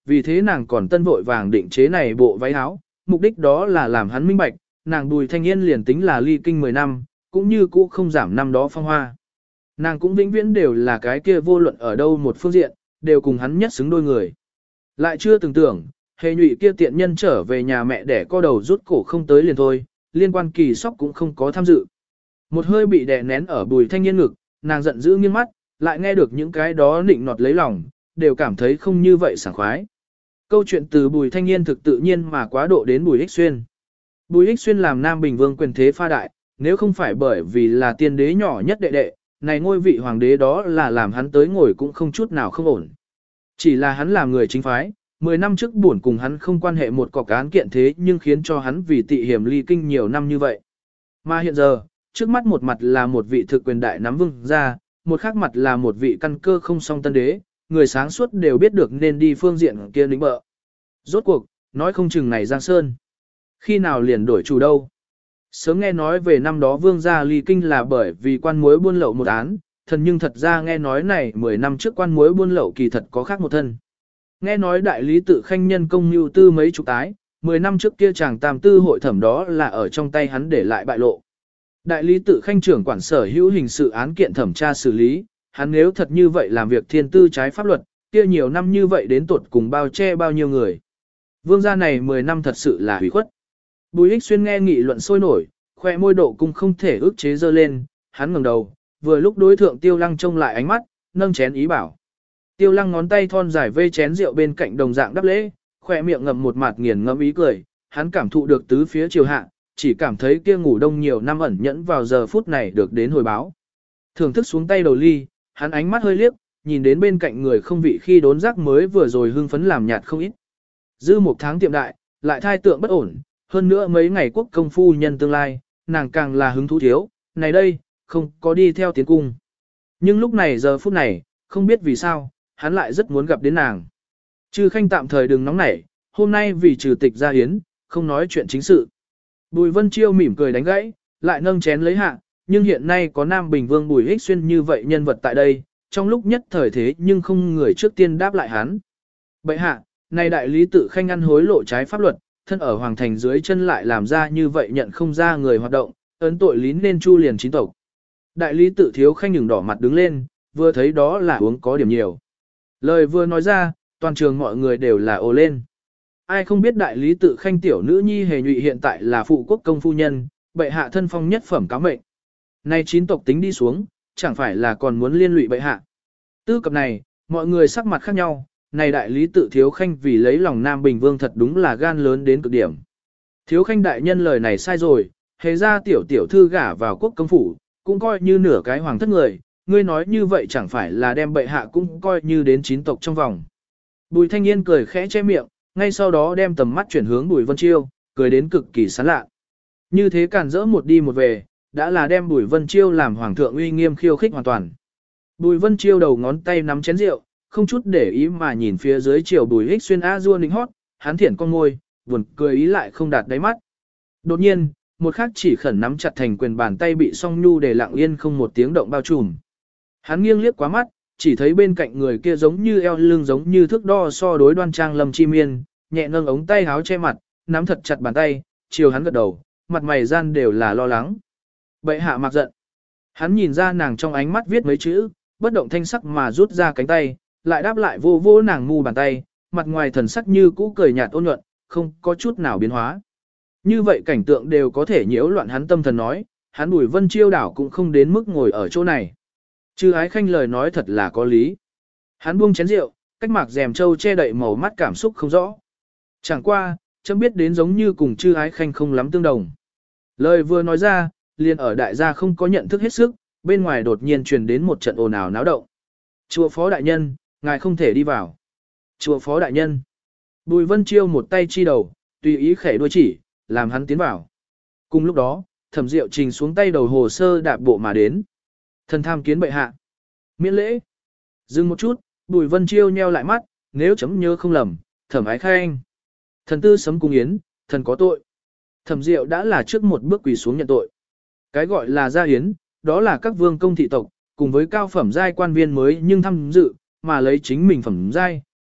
vì thế nàng còn tân vội vàng định chế này bộ váy áo, mục đích đó là làm hắn minh bạch, nàng Bùi Thanh Yên liền tính là ly kinh 10 năm, cũng như cũ không giảm năm đó phong hoa. Nàng cũng vĩnh viễn đều là cái kia vô luận ở đâu một phương diện, đều cùng hắn nhất xứng đôi người. Lại chưa từng tưởng, hề nhụy kia tiện nhân trở về nhà mẹ để co đầu rút cổ không tới liền thôi, liên quan Kỳ Sóc cũng không có tham dự. Một hơi bị đè nén ở Bùi Thanh Yên ngực, nàng giận dữ nghiêng mắt, lại nghe được những cái đó nịnh nọt lấy lòng, đều cảm thấy không như vậy sảng khoái. Câu chuyện từ Bùi Thanh Yên thực tự nhiên mà quá độ đến Bùi Ích Xuyên. Bùi Ích Xuyên làm Nam Bình Vương quyền thế pha đại, nếu không phải bởi vì là tiên đế nhỏ nhất đệ đệ, này ngôi vị hoàng đế đó là làm hắn tới ngồi cũng không chút nào không ổn. Chỉ là hắn làm người chính phái, 10 năm trước buồn cùng hắn không quan hệ một cọc án kiện thế nhưng khiến cho hắn vì tị hiểm ly kinh nhiều năm như vậy. Mà hiện giờ, trước mắt một mặt là một vị thực quyền đại nắm vương ra, một khác mặt là một vị căn cơ không song tân đế, người sáng suốt đều biết được nên đi phương diện kia lĩnh bợ. Rốt cuộc, nói không chừng này Giang Sơn. Khi nào liền đổi chủ đâu? Sớm nghe nói về năm đó vương gia ly kinh là bởi vì quan muối buôn lậu một án, thần nhưng thật ra nghe nói này 10 năm trước quan muối buôn lậu kỳ thật có khác một thân. Nghe nói đại lý tự khanh nhân công mưu tư mấy chục tái, 10 năm trước kia chàng tam tư hội thẩm đó là ở trong tay hắn để lại bại lộ. Đại lý tự khanh trưởng quản sở hữu hình sự án kiện thẩm tra xử lý, hắn nếu thật như vậy làm việc thiên tư trái pháp luật, kia nhiều năm như vậy đến tuột cùng bao che bao nhiêu người. Vương gia này 10 năm thật sự là hủy khuất. Bùi Ích Xuyên nghe nghị luận sôi nổi, khoe môi độ cung không thể ức chế dơ lên, hắn ngẩng đầu, vừa lúc đối thượng Tiêu Lăng trông lại ánh mắt, nâng chén ý bảo. Tiêu Lăng ngón tay thon dài vê chén rượu bên cạnh đồng dạng đắp lễ, khoe miệng ngậm một mạt nghiền ngẫm ý cười, hắn cảm thụ được tứ phía chiều hạ, chỉ cảm thấy kia ngủ đông nhiều năm ẩn nhẫn vào giờ phút này được đến hồi báo. Thưởng thức xuống tay đầu ly, hắn ánh mắt hơi liếc, nhìn đến bên cạnh người không vị khi đốn giác mới vừa rồi hưng phấn làm nhạt không ít. Dư một tháng tiệm đại, lại thai tượng bất ổn, hơn nữa mấy ngày quốc công phu nhân tương lai, nàng càng là hứng thú thiếu, này đây, không có đi theo tiến cung. Nhưng lúc này giờ phút này, không biết vì sao, hắn lại rất muốn gặp đến nàng. Trừ Khanh tạm thời đừng nóng nảy, hôm nay vì trừ tịch ra hiến, không nói chuyện chính sự. Bùi Vân Chiêu mỉm cười đánh gãy, lại nâng chén lấy hạ, nhưng hiện nay có Nam Bình Vương Bùi Ích Xuyên như vậy nhân vật tại đây, trong lúc nhất thời thế nhưng không người trước tiên đáp lại hắn. Bệ hạ, này đại lý tự khanh ăn hối lộ trái pháp luật, thân ở hoàng thành dưới chân lại làm ra như vậy nhận không ra người hoạt động, ấn tội lý nên chu liền chính tộc. Đại lý tự thiếu khanh nhừng đỏ mặt đứng lên, vừa thấy đó là uống có điểm nhiều. Lời vừa nói ra, toàn trường mọi người đều là ồ lên. Ai không biết đại lý tự khanh tiểu nữ nhi hề nhụy hiện tại là phụ quốc công phu nhân, bệ hạ thân phong nhất phẩm cáo mệnh. Nay chín tộc tính đi xuống, chẳng phải là còn muốn liên lụy bệ hạ. Tư cập này, mọi người sắc mặt khác nhau, này đại lý tự thiếu khanh vì lấy lòng Nam Bình Vương thật đúng là gan lớn đến cực điểm. Thiếu khanh đại nhân lời này sai rồi, hề ra tiểu tiểu thư gả vào quốc công phủ, cũng coi như nửa cái hoàng thất người, ngươi nói như vậy chẳng phải là đem bệ hạ cũng coi như đến chín tộc trong vòng. Bùi Thanh Yên cười khẽ che miệng, ngay sau đó đem tầm mắt chuyển hướng Bùi Vân Chiêu, cười đến cực kỳ sán lạ. Như thế cản rỡ một đi một về, đã là đem Bùi Vân Chiêu làm hoàng thượng uy nghiêm khiêu khích hoàn toàn. Bùi Vân Chiêu đầu ngón tay nắm chén rượu, không chút để ý mà nhìn phía dưới chiều Bùi Ích Xuyên a dua nịnh hót, hắn thiển con môi, buồn cười ý lại không đạt đáy mắt. Đột nhiên, một khắc chỉ khẩn nắm chặt thành quyền bàn tay bị song nhu để lặng yên không một tiếng động bao trùm. Hắn nghiêng liếc quá mắt, chỉ thấy bên cạnh người kia giống như eo lưng giống như thước đo so đối đoan trang Lâm Chi Miên, nhẹ nâng ống tay háo che mặt, nắm thật chặt bàn tay, chiều hắn gật đầu, mặt mày gian đều là lo lắng. Bệ hạ mặc giận. Hắn nhìn ra nàng trong ánh mắt viết mấy chữ, bất động thanh sắc mà rút ra cánh tay, lại đáp lại vô vô nàng mu bàn tay, mặt ngoài thần sắc như cũ cười nhạt ôn nhuận, không có chút nào biến hóa. Như vậy cảnh tượng đều có thể nhiễu loạn hắn tâm thần nói, hắn Bùi Vân Chiêu đảo cũng không đến mức ngồi ở chỗ này. Chư Ái Khanh lời nói thật là có lý. Hắn buông chén rượu, cách mạc rèm trâu che đậy màu mắt cảm xúc không rõ. Chẳng qua, chấm biết đến giống như cùng Chư Ái Khanh không lắm tương đồng. Lời vừa nói ra, liền ở đại gia không có nhận thức hết sức, bên ngoài đột nhiên truyền đến một trận ồn ào náo động. Chùa Phó Đại Nhân, ngài không thể đi vào. Chùa Phó Đại Nhân. Bùi Vân Chiêu một tay chi đầu, tùy ý khẽ đuôi chỉ, làm hắn tiến vào. Cùng lúc đó, Thẩm Diệu trình xuống tay đầu hồ sơ đạp bộ mà đến. Thần tham kiến bệ hạ. Miễn lễ. Dừng một chút, Bùi Vân Chiêu nheo lại mắt, nếu chấm nhớ không lầm, Thẩm Ái Khanh. Thần tư sấm cung yến, thần có tội. Thẩm Diệu đã là trước một bước quỳ xuống nhận tội. Cái gọi là gia yến, đó là các vương công thị tộc, cùng với cao phẩm giai quan viên mới nhưng tham dự, mà lấy chính mình phẩm giai,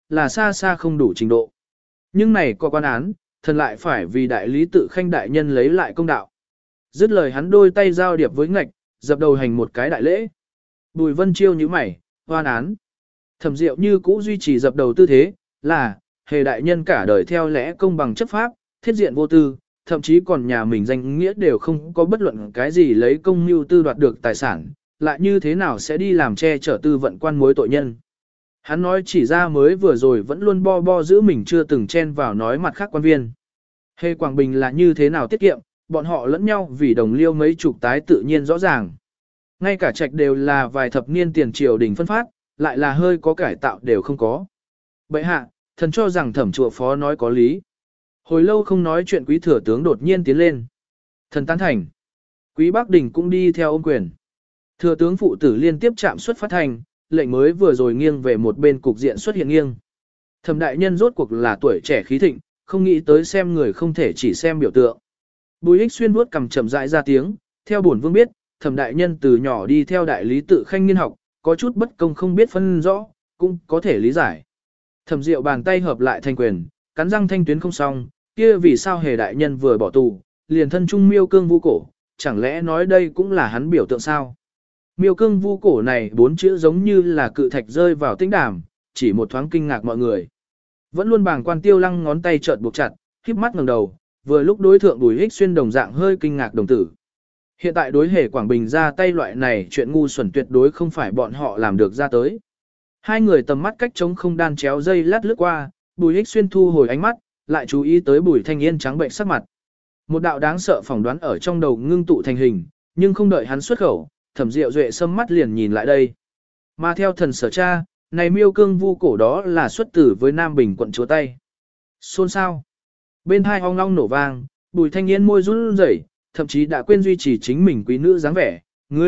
là xa xa không đủ trình độ. Nhưng này có quan án, thần lại phải vì đại lý tự khanh đại nhân lấy lại công đạo. Dứt lời hắn đôi tay giao điệp với ngạch, dập đầu hành một cái đại lễ. Bùi Vân Chiêu như mày, hoan án. Thẩm Diệu như cũ duy trì dập đầu tư thế, là, hề đại nhân cả đời theo lẽ công bằng chấp pháp, thiết diện vô tư, thậm chí còn nhà mình danh nghĩa đều không có bất luận cái gì lấy công mưu tư đoạt được tài sản, lại như thế nào sẽ đi làm che chở tư vận quan mối tội nhân. Hắn nói chỉ ra mới vừa rồi vẫn luôn bo bo giữ mình chưa từng chen vào nói mặt khác quan viên. Hề Quảng Bình là như thế nào tiết kiệm, bọn họ lẫn nhau vì đồng liêu mấy chục tái tự nhiên rõ ràng. Ngay cả trạch đều là vài thập niên tiền triều đình phân phát, lại là hơi có cải tạo đều không có. Bệ hạ, thần cho rằng thẩm chùa phó nói có lý. Hồi lâu không nói chuyện quý thừa tướng đột nhiên tiến lên. Thần tán thành. Quý Bắc Đình cũng đi theo ôm quyền. Thừa tướng phụ tử liên tiếp chạm xuất phát thành, lệnh mới vừa rồi nghiêng về một bên cục diện xuất hiện nghiêng. Thẩm đại nhân rốt cuộc là tuổi trẻ khí thịnh, không nghĩ tới xem người không thể chỉ xem biểu tượng. Bùi Ích Xuyên vuốt cầm chậm rãi ra tiếng, theo bổn vương biết, Thẩm đại nhân từ nhỏ đi theo đại lý tự khanh nghiên học, có chút bất công không biết phân rõ, cũng có thể lý giải. Thẩm Diệu bàn tay hợp lại thành quyền, cắn răng thanh tuyến không xong, kia vì sao hề đại nhân vừa bỏ tù, liền thân trung miêu cương vu cổ, chẳng lẽ nói đây cũng là hắn biểu tượng sao? Miêu cương vu cổ này 4 chữ giống như là cự thạch rơi vào tĩnh đàm, chỉ một thoáng kinh ngạc mọi người. Vẫn luôn bàng quan Tiêu Lăng ngón tay chợt buộc chặt, khép mắt ngẩng đầu, vừa lúc đối thượng Bùi Ích Xuyên đồng dạng hơi kinh ngạc đồng tử. Hiện tại đối hề Quảng Bình ra tay loại này chuyện ngu xuẩn tuyệt đối không phải bọn họ làm được ra tới. Hai người tầm mắt cách trống không đan chéo dây lát lướt qua, Bùi Ích Xuyên thu hồi ánh mắt, lại chú ý tới Bùi Thanh Yên trắng bệnh sắc mặt. Một đạo đáng sợ phỏng đoán ở trong đầu ngưng tụ thành hình, nhưng không đợi hắn xuất khẩu, Thẩm Diệu duệ sâm mắt liền nhìn lại đây. Mà theo thần sở cha, này miêu cương vu cổ đó là xuất tử với Nam Bình quận chúa tay. Xôn xao. Bên hai ong long nổ vang, Bùi Thanh Yên môi run rẩy, thậm chí đã quên duy trì chính mình quý nữ dáng vẻ.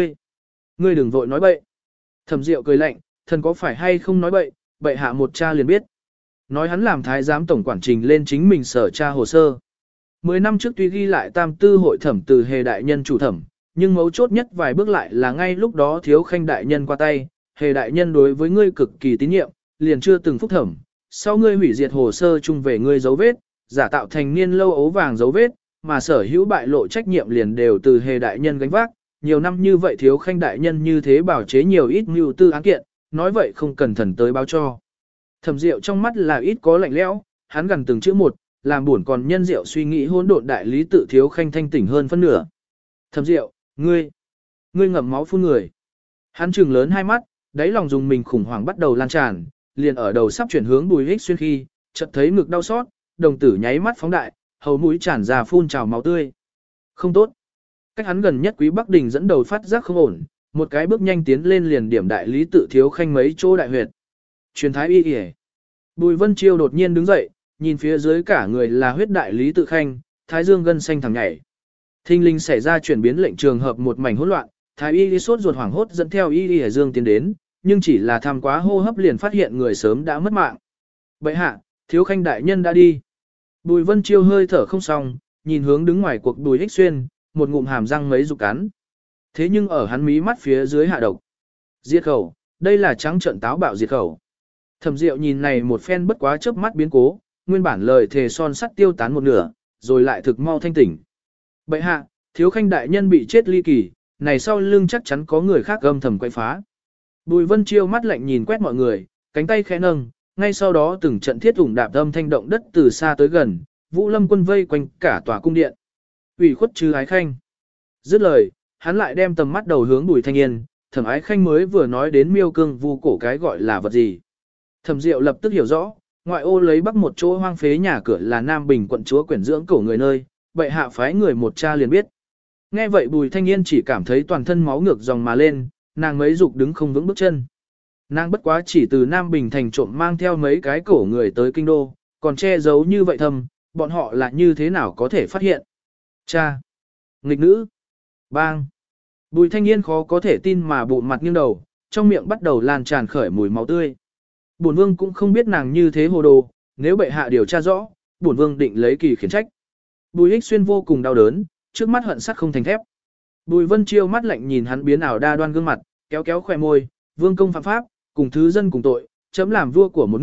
Ngươi đừng vội nói bậy. Thẩm Diệu cười lạnh, thần có phải hay không nói bậy, bậy hạ một cha liền biết. Nói hắn làm thái giám tổng quản trình lên chính mình sở tra hồ sơ. 10 năm trước tuy ghi lại tam tư hội thẩm từ hề đại nhân chủ thẩm, nhưng mấu chốt nhất vài bước lại là ngay lúc đó thiếu khanh đại nhân qua tay, hề đại nhân đối với ngươi cực kỳ tín nhiệm, liền chưa từng phúc thẩm. Sau ngươi hủy diệt hồ sơ chung về ngươi dấu vết, giả tạo thành niên lâu ấu vàng dấu vết, mà sở hữu bại lộ trách nhiệm liền đều từ hề đại nhân gánh vác. Nhiều năm như vậy thiếu khanh đại nhân như thế bảo chế nhiều ít mưu tư án kiện, nói vậy không cần thần tới báo cho. Thẩm Diệu trong mắt là ít có lạnh lẽo, hắn gần từng chữ một, làm buồn còn nhân Diệu suy nghĩ hỗn độn đại lý tự thiếu khanh thanh tỉnh hơn phân nửa. Thẩm Diệu, ngươi ngậm máu phun người. Hắn trừng lớn hai mắt, đáy lòng dùng mình khủng hoảng bắt đầu lan tràn, liền ở đầu sắp chuyển hướng Bùi Ích Xuyên khi, chợt thấy ngực đau xót, đồng tử nháy mắt phóng đại, hầu mũi tràn ra phun trào máu tươi. Không tốt. Cách hắn gần nhất Quý Bắc Đình dẫn đầu phát giác không ổn, một cái bước nhanh tiến lên liền điểm đại lý tự thiếu khanh mấy chỗ đại huyệt. Truyền thái y y. Bùi Vân Chiêu đột nhiên đứng dậy, nhìn phía dưới cả người là huyết đại lý tự khanh, thái dương gân xanh thẳng nhảy. Thinh linh xảy ra chuyển biến lệnh trường hợp một mảnh hỗn loạn, thái y y sốt ruột hoảng hốt dẫn theo y y dương tiến đến, nhưng chỉ là tham quá hô hấp liền phát hiện người sớm đã mất mạng. Bệ hạ, thiếu khanh đại nhân đã đi. Bùi Vân Chiêu hơi thở không xong, nhìn hướng đứng ngoài cuộc Bùi Ích Xuyên, một ngụm hàm răng mấy dục cắn. Thế nhưng ở hắn mí mắt phía dưới hạ độc. Diệt khẩu, đây là trắng trợn táo bạo diệt khẩu. Thẩm Diệu nhìn này một phen bất quá chớp mắt biến cố, nguyên bản lời thề son sắt tiêu tán một nửa, rồi lại thực mau thanh tỉnh. Bệ hạ, thiếu khanh đại nhân bị chết ly kỳ, này sau lưng chắc chắn có người khác âm thầm quậy phá. Bùi Vân Chiêu mắt lạnh nhìn quét mọi người, cánh tay khẽ nâng, ngay sau đó từng trận thiết ủng đạp âm thanh động đất từ xa tới gần, Vũ Lâm quân vây quanh cả tòa cung điện. Ủy khuất trừ ái khanh. Dứt lời, hắn lại đem tầm mắt đầu hướng Bùi Thanh Yên, Thẩm Ái Khanh mới vừa nói đến miêu cương vu cổ cái gọi là vật gì. Thẩm Diệu lập tức hiểu rõ, ngoại ô lấy bắc một chỗ hoang phế nhà cửa là Nam Bình quận chúa quyển dưỡng cổ người nơi, vậy hạ phái người một cha liền biết. Nghe vậy Bùi Thanh Yên chỉ cảm thấy toàn thân máu ngược dòng mà lên, nàng mấy dục đứng không vững bước chân. Nàng bất quá chỉ từ Nam Bình thành trộm mang theo mấy cái cổ người tới kinh đô, còn che giấu như vậy thầm, bọn họ là như thế nào có thể phát hiện. Cha! Nghịch nữ! Bang! Bùi Thanh Yên khó có thể tin mà bụng mặt nghiêng đầu, trong miệng bắt đầu lan tràn khởi mùi máu tươi. Bổn vương cũng không biết nàng như thế hồ đồ, nếu bệ hạ điều tra rõ, bổn vương định lấy kỳ khiển trách. Bùi Ích Xuyên vô cùng đau đớn, trước mắt hận sắt không thành thép. Bùi Vân Chiêu mắt lạnh nhìn hắn biến ảo đa đoan gương mặt, kéo kéo khóe môi, vương công phạm pháp, cùng thứ dân cùng tội, chấm làm vua của một nước,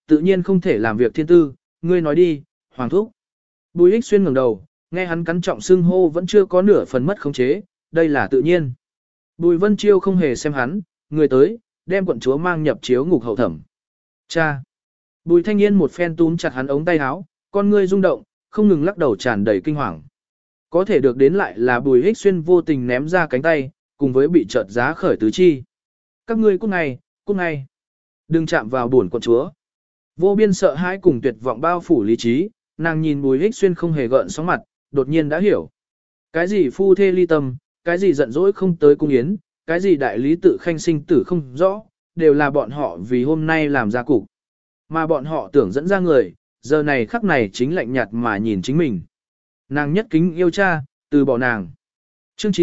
tự nhiên không thể làm việc thiên tư, ngươi nói đi, Hoàng thúc. Bùi Ích Xuyên ngẩng đầu, nghe hắn cắn trọng xưng hô vẫn chưa có nửa phần mất khống chế, đây là tự nhiên. Bùi Vân Chiêu không hề xem hắn, người tới, đem quận chúa mang nhập chiếu ngục hậu thẩm. Cha. Bùi Thanh Yên một phen túm chặt hắn ống tay áo, con ngươi rung động, không ngừng lắc đầu tràn đầy kinh hoàng. Có thể được đến lại là Bùi Ích Xuyên vô tình ném ra cánh tay, cùng với bị chợt giá khởi tứ chi. Các ngươi cút ngay, cút ngay. Đừng chạm vào buồn quận chúa. Vô biên sợ hãi cùng tuyệt vọng bao phủ lý trí, nàng nhìn Bùi Ích Xuyên không hề gợn sóng mặt, đột nhiên đã hiểu. Cái gì phu thê ly tâm, cái gì giận dỗi không tới cung yến, cái gì đại lý tự khanh sinh tử không rõ, đều là bọn họ vì hôm nay làm ra cục. Mà bọn họ tưởng dẫn ra người, giờ này khắc này chính lạnh nhạt mà nhìn chính mình. Nàng nhất kính yêu cha, từ bỏ nàng. Chương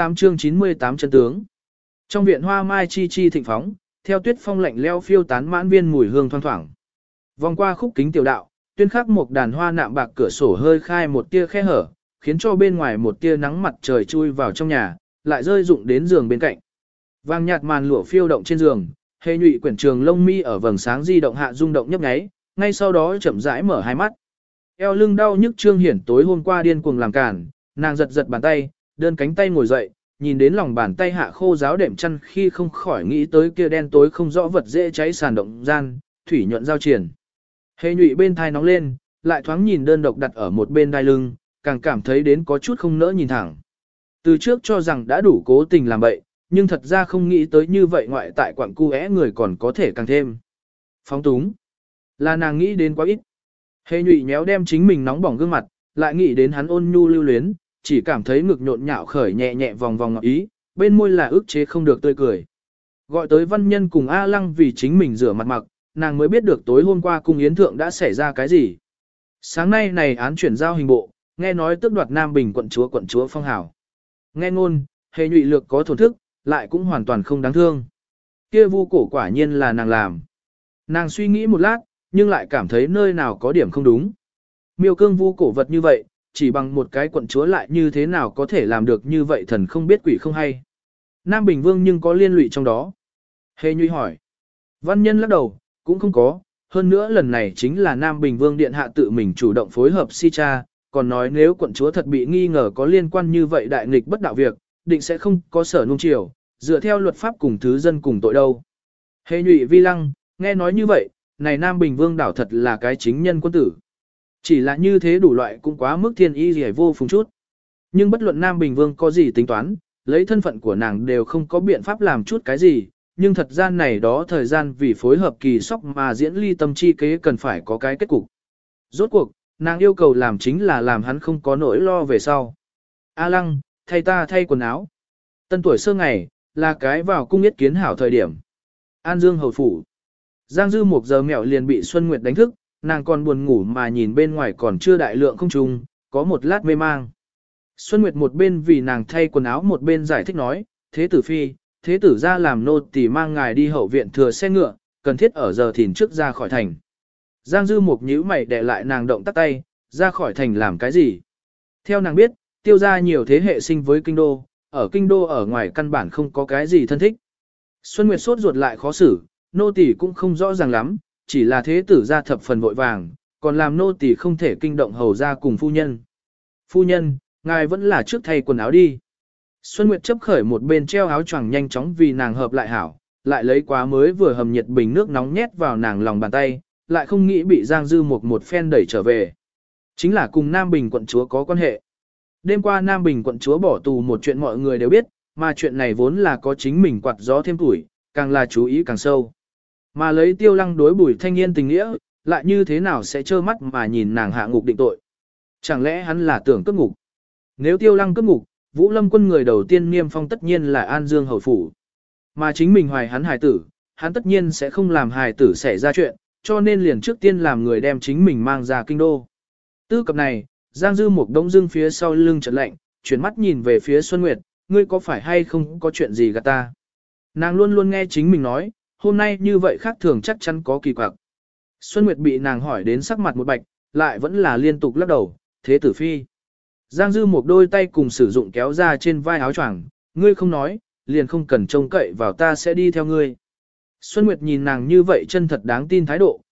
98 chân tướng. Trong viện hoa mai chi chi thịnh phóng, theo tuyết phong lạnh leo phiêu tán mãn viên mùi hương thoang thoảng. Vòng qua khúc kính tiểu đạo, tuyên khắc một đàn hoa nạm bạc cửa sổ hơi khai một tia khe hở, khiến cho bên ngoài một tia nắng mặt trời chui vào trong nhà, lại rơi rụng đến giường bên cạnh. Vàng nhạt màn lụa phiêu động trên giường, hề nhụy quyển trường lông mi ở vầng sáng di động hạ rung động nhấp nháy, ngay sau đó chậm rãi mở hai mắt. Eo lưng đau nhức Trương Hiển tối hôm qua điên cuồng làm cản, nàng giật giật bàn tay, đơn cánh tay ngồi dậy, nhìn đến lòng bàn tay hạ khô ráo đệm chăn khi không khỏi nghĩ tới kia đen tối không rõ vật dễ cháy sàn động gian, thủy nhuận giao triển. Hề nhụy bên thai nóng lên, lại thoáng nhìn đơn độc đặt ở một bên đai lưng, càng cảm thấy đến có chút không nỡ nhìn thẳng. Từ trước cho rằng đã đủ cố tình làm bậy, nhưng thật ra không nghĩ tới như vậy ngoại tại quặng cu é người còn có thể càng thêm. Phóng túng. Là nàng nghĩ đến quá ít. Hề nhụy nhéo đem chính mình nóng bỏng gương mặt, lại nghĩ đến hắn ôn nhu lưu luyến, chỉ cảm thấy ngực nhộn nhạo khởi nhẹ nhẹ vòng vòng ngọt ý, bên môi là ức chế không được tươi cười. Gọi tới văn nhân cùng A Lăng vì chính mình rửa mặt mặc, nàng mới biết được tối hôm qua cung yến thượng đã xảy ra cái gì. Sáng nay này án chuyển giao hình bộ, nghe nói tước đoạt Nam Bình quận chúa phong hào. Nghe ngôn, hề nhụy lược có thổn thức, lại cũng hoàn toàn không đáng thương. Kia vu cổ quả nhiên là nàng làm. Nàng suy nghĩ một lát, nhưng lại cảm thấy nơi nào có điểm không đúng. Miêu cương vu cổ vật như vậy, chỉ bằng một cái quận chúa lại như thế nào có thể làm được như vậy thần không biết quỷ không hay. Nam Bình Vương nhưng có liên lụy trong đó. Hề nhụy hỏi. Văn nhân lắc đầu, cũng không có, hơn nữa lần này chính là Nam Bình Vương Điện Hạ tự mình chủ động phối hợp si cha, còn nói nếu quận chúa thật bị nghi ngờ có liên quan như vậy đại nghịch bất đạo việc, định sẽ không có sở nung chiều, dựa theo luật pháp cùng thứ dân cùng tội đâu. Hề nhụy vi lăng, nghe nói như vậy, này Nam Bình Vương đảo thật là cái chính nhân quân tử. Chỉ là như thế đủ loại cũng quá mức thiên y rỉa vô phùng chút. Nhưng bất luận Nam Bình Vương có gì tính toán, lấy thân phận của nàng đều không có biện pháp làm chút cái gì, nhưng thật gian này đó thời gian vì phối hợp kỳ sóc mà diễn ly tâm chi kế cần phải có cái kết cục. Rốt cuộc, nàng yêu cầu làm chính là làm hắn không có nỗi lo về sau. A Lăng, thay ta thay quần áo. Tân tuổi sơ ngày, là cái vào cung yết kiến hảo thời điểm. An Dương hầu phủ. Giang Dư một giờ mẹo liền bị Xuân Nguyệt đánh thức, nàng còn buồn ngủ mà nhìn bên ngoài còn chưa đại lượng không trùng, có một lát mê mang. Xuân Nguyệt một bên vì nàng thay quần áo một bên giải thích nói, thế tử phi, thế tử ra làm nô tỳ mang ngài đi hậu viện thừa xe ngựa, cần thiết ở giờ thìn trước ra khỏi thành. Giang Dư một nhíu mày để lại nàng động tắt tay, ra khỏi thành làm cái gì? Theo nàng biết, tiêu gia nhiều thế hệ sinh với kinh đô, ở kinh đô ở ngoài căn bản không có cái gì thân thích. Xuân Nguyệt sốt ruột lại khó xử, nô tỳ cũng không rõ ràng lắm, chỉ là thế tử ra thập phần vội vàng, còn làm nô tỳ không thể kinh động hầu ra cùng phu nhân. Phu nhân, ngài vẫn là trước thay quần áo đi. Xuân Nguyệt chấp khởi một bên treo áo choàng nhanh chóng vì nàng hợp lại hảo, lại lấy quá mới vừa hầm nhiệt bình nước nóng nhét vào nàng lòng bàn tay, lại không nghĩ bị Giang Dư một phen đẩy trở về. Chính là cùng Nam Bình quận chúa có quan hệ. Đêm qua Nam Bình quận chúa bỏ tù một chuyện mọi người đều biết, mà chuyện này vốn là có chính mình quạt gió thêm tuổi, càng là chú ý càng sâu. Mà lấy Tiêu Lăng đối Bùi Thanh Yên tình nghĩa, lại như thế nào sẽ trơ mắt mà nhìn nàng hạ ngục định tội. Chẳng lẽ hắn là tưởng cướp ngục? Nếu Tiêu Lăng cướp ngục, Vũ Lâm quân người đầu tiên niêm phong tất nhiên là An Dương hầu phủ. Mà chính mình hoài hắn hài tử, hắn tất nhiên sẽ không làm hài tử xảy ra chuyện, cho nên liền trước tiên làm người đem chính mình mang ra kinh đô. Tư cập này, Giang Dư một đông dưng phía sau lưng trật lạnh, chuyển mắt nhìn về phía Xuân Nguyệt, ngươi có phải hay không có chuyện gì gạt ta? Nàng luôn luôn nghe chính mình nói, hôm nay như vậy khác thường chắc chắn có kỳ quặc. Xuân Nguyệt bị nàng hỏi đến sắc mặt một bạch, lại vẫn là liên tục lắc đầu, thế tử phi. Giang Dư một đôi tay cùng sử dụng kéo ra trên vai áo choàng, ngươi không nói, liền không cần trông cậy vào ta sẽ đi theo ngươi. Xuân Nguyệt nhìn nàng như vậy chân thật đáng tin thái độ,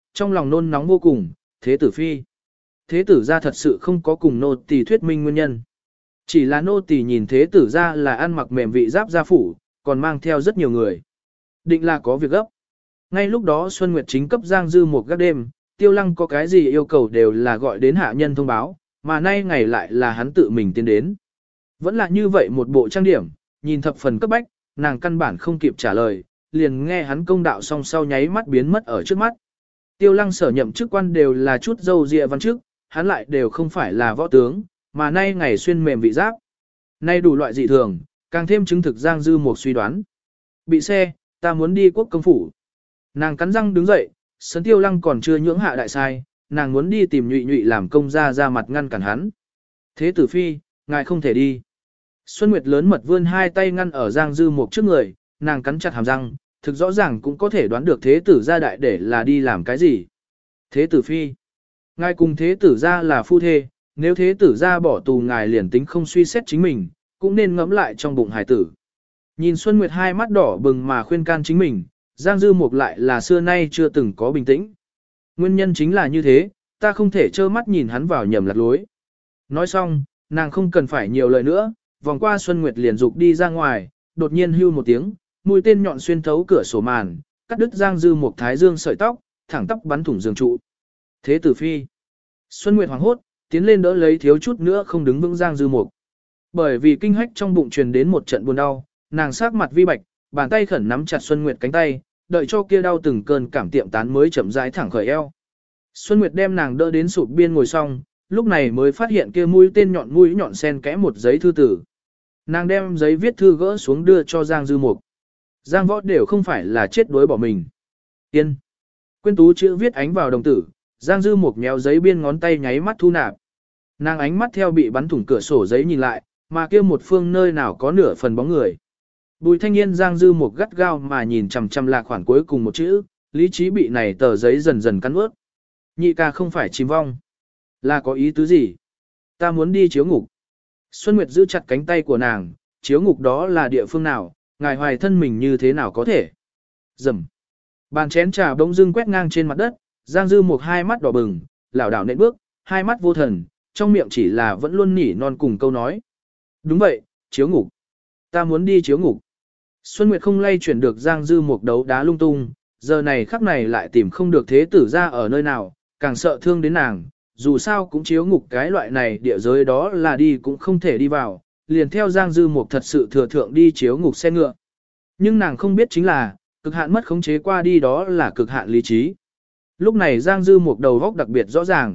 trong lòng nôn nóng vô cùng, thế tử phi. Thế tử ra thật sự không có cùng nô tỳ thuyết minh nguyên nhân. Chỉ là nô tỳ nhìn thế tử ra là ăn mặc mềm vị giáp gia phủ, còn mang theo rất nhiều người. Định là có việc gấp. Ngay lúc đó Xuân Nguyệt chính cấp Giang Dư một gác đêm, Tiêu Lăng có cái gì yêu cầu đều là gọi đến hạ nhân thông báo, mà nay ngày lại là hắn tự mình tiến đến. Vẫn là như vậy một bộ trang điểm, nhìn thập phần cấp bách, nàng căn bản không kịp trả lời, liền nghe hắn công đạo xong sau nháy mắt biến mất ở trước mắt. Tiêu Lăng sở nhậm chức quan đều là chút dâu dịa văn chức, hắn lại đều không phải là võ tướng, mà nay ngày xuyên mềm vị giáp. Nay đủ loại dị thường, càng thêm chứng thực Giang Dư một suy đoán. Bị xe, ta muốn đi quốc công phủ. Nàng cắn răng đứng dậy, sấn Tiêu Lăng còn chưa nhưỡng hạ đại sai, nàng muốn đi tìm Nhụy Nhụy làm công ra mặt ngăn cản hắn. Thế tử phi, ngài không thể đi. Xuân Nguyệt lớn mật vươn hai tay ngăn ở Giang Dư một trước người, nàng cắn chặt hàm răng, thực rõ ràng cũng có thể đoán được thế tử gia đại để là đi làm cái gì. Thế tử phi, ngài cùng thế tử gia là phu thê, nếu thế tử gia bỏ tù ngài liền tính không suy xét chính mình, cũng nên ngẫm lại trong bụng hải tử. Nhìn Xuân Nguyệt hai mắt đỏ bừng mà khuyên can chính mình, Giang Dư Mục lại là xưa nay chưa từng có bình tĩnh. Nguyên nhân chính là như thế, ta không thể trơ mắt nhìn hắn vào nhầm lạc lối. Nói xong, nàng không cần phải nhiều lời nữa, vòng qua Xuân Nguyệt liền dục đi ra ngoài, đột nhiên hưu một tiếng, mũi tên nhọn xuyên thấu cửa sổ màn, cắt đứt Giang Dư Mục thái dương sợi tóc, thẳng tóc bắn thủng giường trụ. Thế tử phi. Xuân Nguyệt hoảng hốt, tiến lên đỡ lấy thiếu chút nữa không đứng vững Giang Dư Mục. Bởi vì kinh hách trong bụng truyền đến một trận buồn đau, nàng sắc mặt vi bạch, bàn tay khẩn nắm chặt Xuân Nguyệt cánh tay, đợi cho kia đau từng cơn cảm tiệm tán mới chậm rãi thẳng khởi eo. Xuân Nguyệt đem nàng đỡ đến sụp biên ngồi xong, lúc này mới phát hiện kia mũi nhọn xen kẽ một giấy thư tử. Nàng đem giấy viết thư gỡ xuống đưa cho Giang Dư Mục. Giang Võ đều không phải là chết đuối bỏ mình. Tiên. Quyên tú chữ viết ánh vào đồng tử, Giang Dư Mục méo giấy biên ngón tay nháy mắt thu nạp. Nàng ánh mắt theo bị bắn thủng cửa sổ giấy nhìn lại, mà kia một phương nơi nào có nửa phần bóng người. Bùi Thanh Yên Giang Dư Mục gắt gao mà nhìn chằm chằm là khoản cuối cùng một chữ, lý trí bị này tờ giấy dần dần cắn ướt. Nhị ca không phải chìm vong. Là có ý tứ gì? Ta muốn đi chiếu ngục. Xuân Nguyệt giữ chặt cánh tay của nàng, chiếu ngục đó là địa phương nào, ngài hoài thân mình như thế nào có thể? Dầm. Bàn chén trà bỗng dưng quét ngang trên mặt đất, Giang Dư Mục hai mắt đỏ bừng, lảo đảo nện bước, hai mắt vô thần, trong miệng chỉ là vẫn luôn nỉ non cùng câu nói. Đúng vậy, chiếu ngục. Ta muốn đi chiếu ngục. Xuân Nguyệt không lay chuyển được Giang Dư Mục đấu đá lung tung, giờ này khắc này lại tìm không được thế tử ra ở nơi nào, càng sợ thương đến nàng, dù sao cũng chiếu ngục cái loại này địa giới đó là đi cũng không thể đi vào, liền theo Giang Dư Mục thật sự thừa thượng đi chiếu ngục xe ngựa. Nhưng nàng không biết chính là, cực hạn mất khống chế qua đi đó là cực hạn lý trí. Lúc này Giang Dư Mục đầu góc đặc biệt rõ ràng.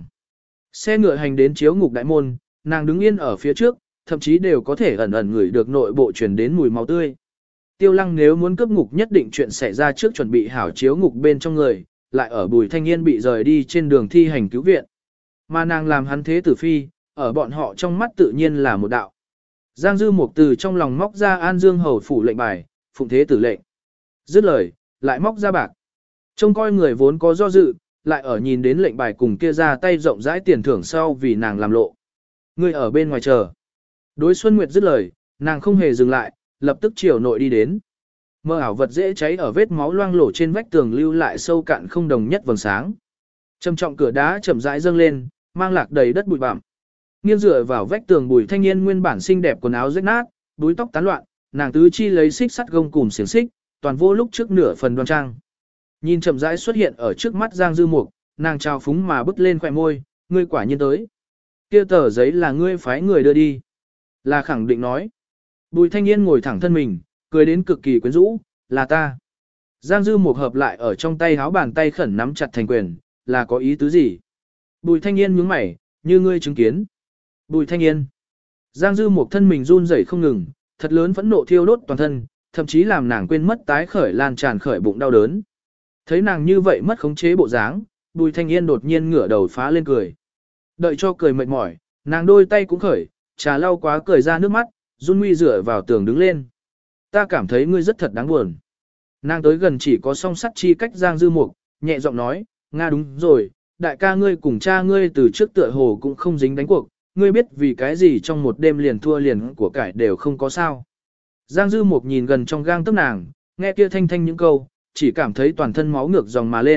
Xe ngựa hành đến chiếu ngục đại môn, nàng đứng yên ở phía trước, thậm chí đều có thể ẩn ẩn ngửi được nội bộ truyền đến mùi máu tươi. Tiêu Lăng nếu muốn cướp ngục nhất định chuyện xảy ra trước chuẩn bị hảo chiếu ngục bên trong người, lại ở Bùi Thanh Yên bị rời đi trên đường thi hành cứu viện. Mà nàng làm hắn thế tử phi, ở bọn họ trong mắt tự nhiên là một đạo. Giang Dư Mục từ trong lòng móc ra An Dương hầu phủ lệnh bài, phụng thế tử lệnh. Dứt lời, lại móc ra bạc. Trông coi người vốn có do dự, lại ở nhìn đến lệnh bài cùng kia ra tay rộng rãi tiền thưởng sau vì nàng làm lộ. Người ở bên ngoài chờ. Đối Xuân Nguyệt dứt lời, nàng không hề dừng lại, lập tức chiều nội đi đến. Mơ ảo vật dễ cháy ở vết máu loang lổ trên vách tường lưu lại sâu cạn không đồng nhất vầng sáng. Trầm trọng cửa đá chậm rãi dâng lên, mang lạc đầy đất bụi bặm. Nghiêng dựa vào vách tường Bùi Thanh Yên nguyên bản xinh đẹp quần áo rách nát, búi tóc tán loạn, nàng tứ chi lấy xích sắt gông cùm xiềng xích, toàn vô lúc trước nửa phần đoan trang. Nhìn chậm rãi xuất hiện ở trước mắt Giang Dư Mục, nàng trao phúng mà bứt lên khóe môi, ngươi quả nhiên tới. Kia tờ giấy là ngươi phái người đưa đi. Là khẳng định nói. Bùi Thanh Yên ngồi thẳng thân mình, cười đến cực kỳ quyến rũ, là ta. Giang Dư Mục hợp lại ở trong tay háo bàn tay khẩn nắm chặt thành quyền, là có ý tứ gì? Bùi Thanh Yên nhướng mày, như ngươi chứng kiến. Bùi Thanh Yên. Giang Dư Mục thân mình run rẩy không ngừng, thật lớn phẫn nộ thiêu đốt toàn thân, thậm chí làm nàng quên mất tái khởi lan tràn khởi bụng đau đớn. Thấy nàng như vậy mất khống chế bộ dáng, Bùi Thanh Yên đột nhiên ngửa đầu phá lên cười. Đợi cho cười mệt mỏi, nàng đôi tay cũng khởi, trà lau quá cười ra nước mắt, run nguy rửa vào tường đứng lên. Ta cảm thấy ngươi rất thật đáng buồn. Nàng tới gần chỉ có song sắt chi cách Giang Dư Mục, nhẹ giọng nói, Nga đúng rồi, đại ca ngươi cùng cha ngươi từ trước tựa hồ cũng không dính đánh cuộc, ngươi biết vì cái gì trong một đêm liền thua liền của cải đều không có sao. Giang Dư Mục nhìn gần trong gang tấc nàng, nghe kia thanh thanh những câu, chỉ cảm thấy toàn thân máu ngược dòng mà lên,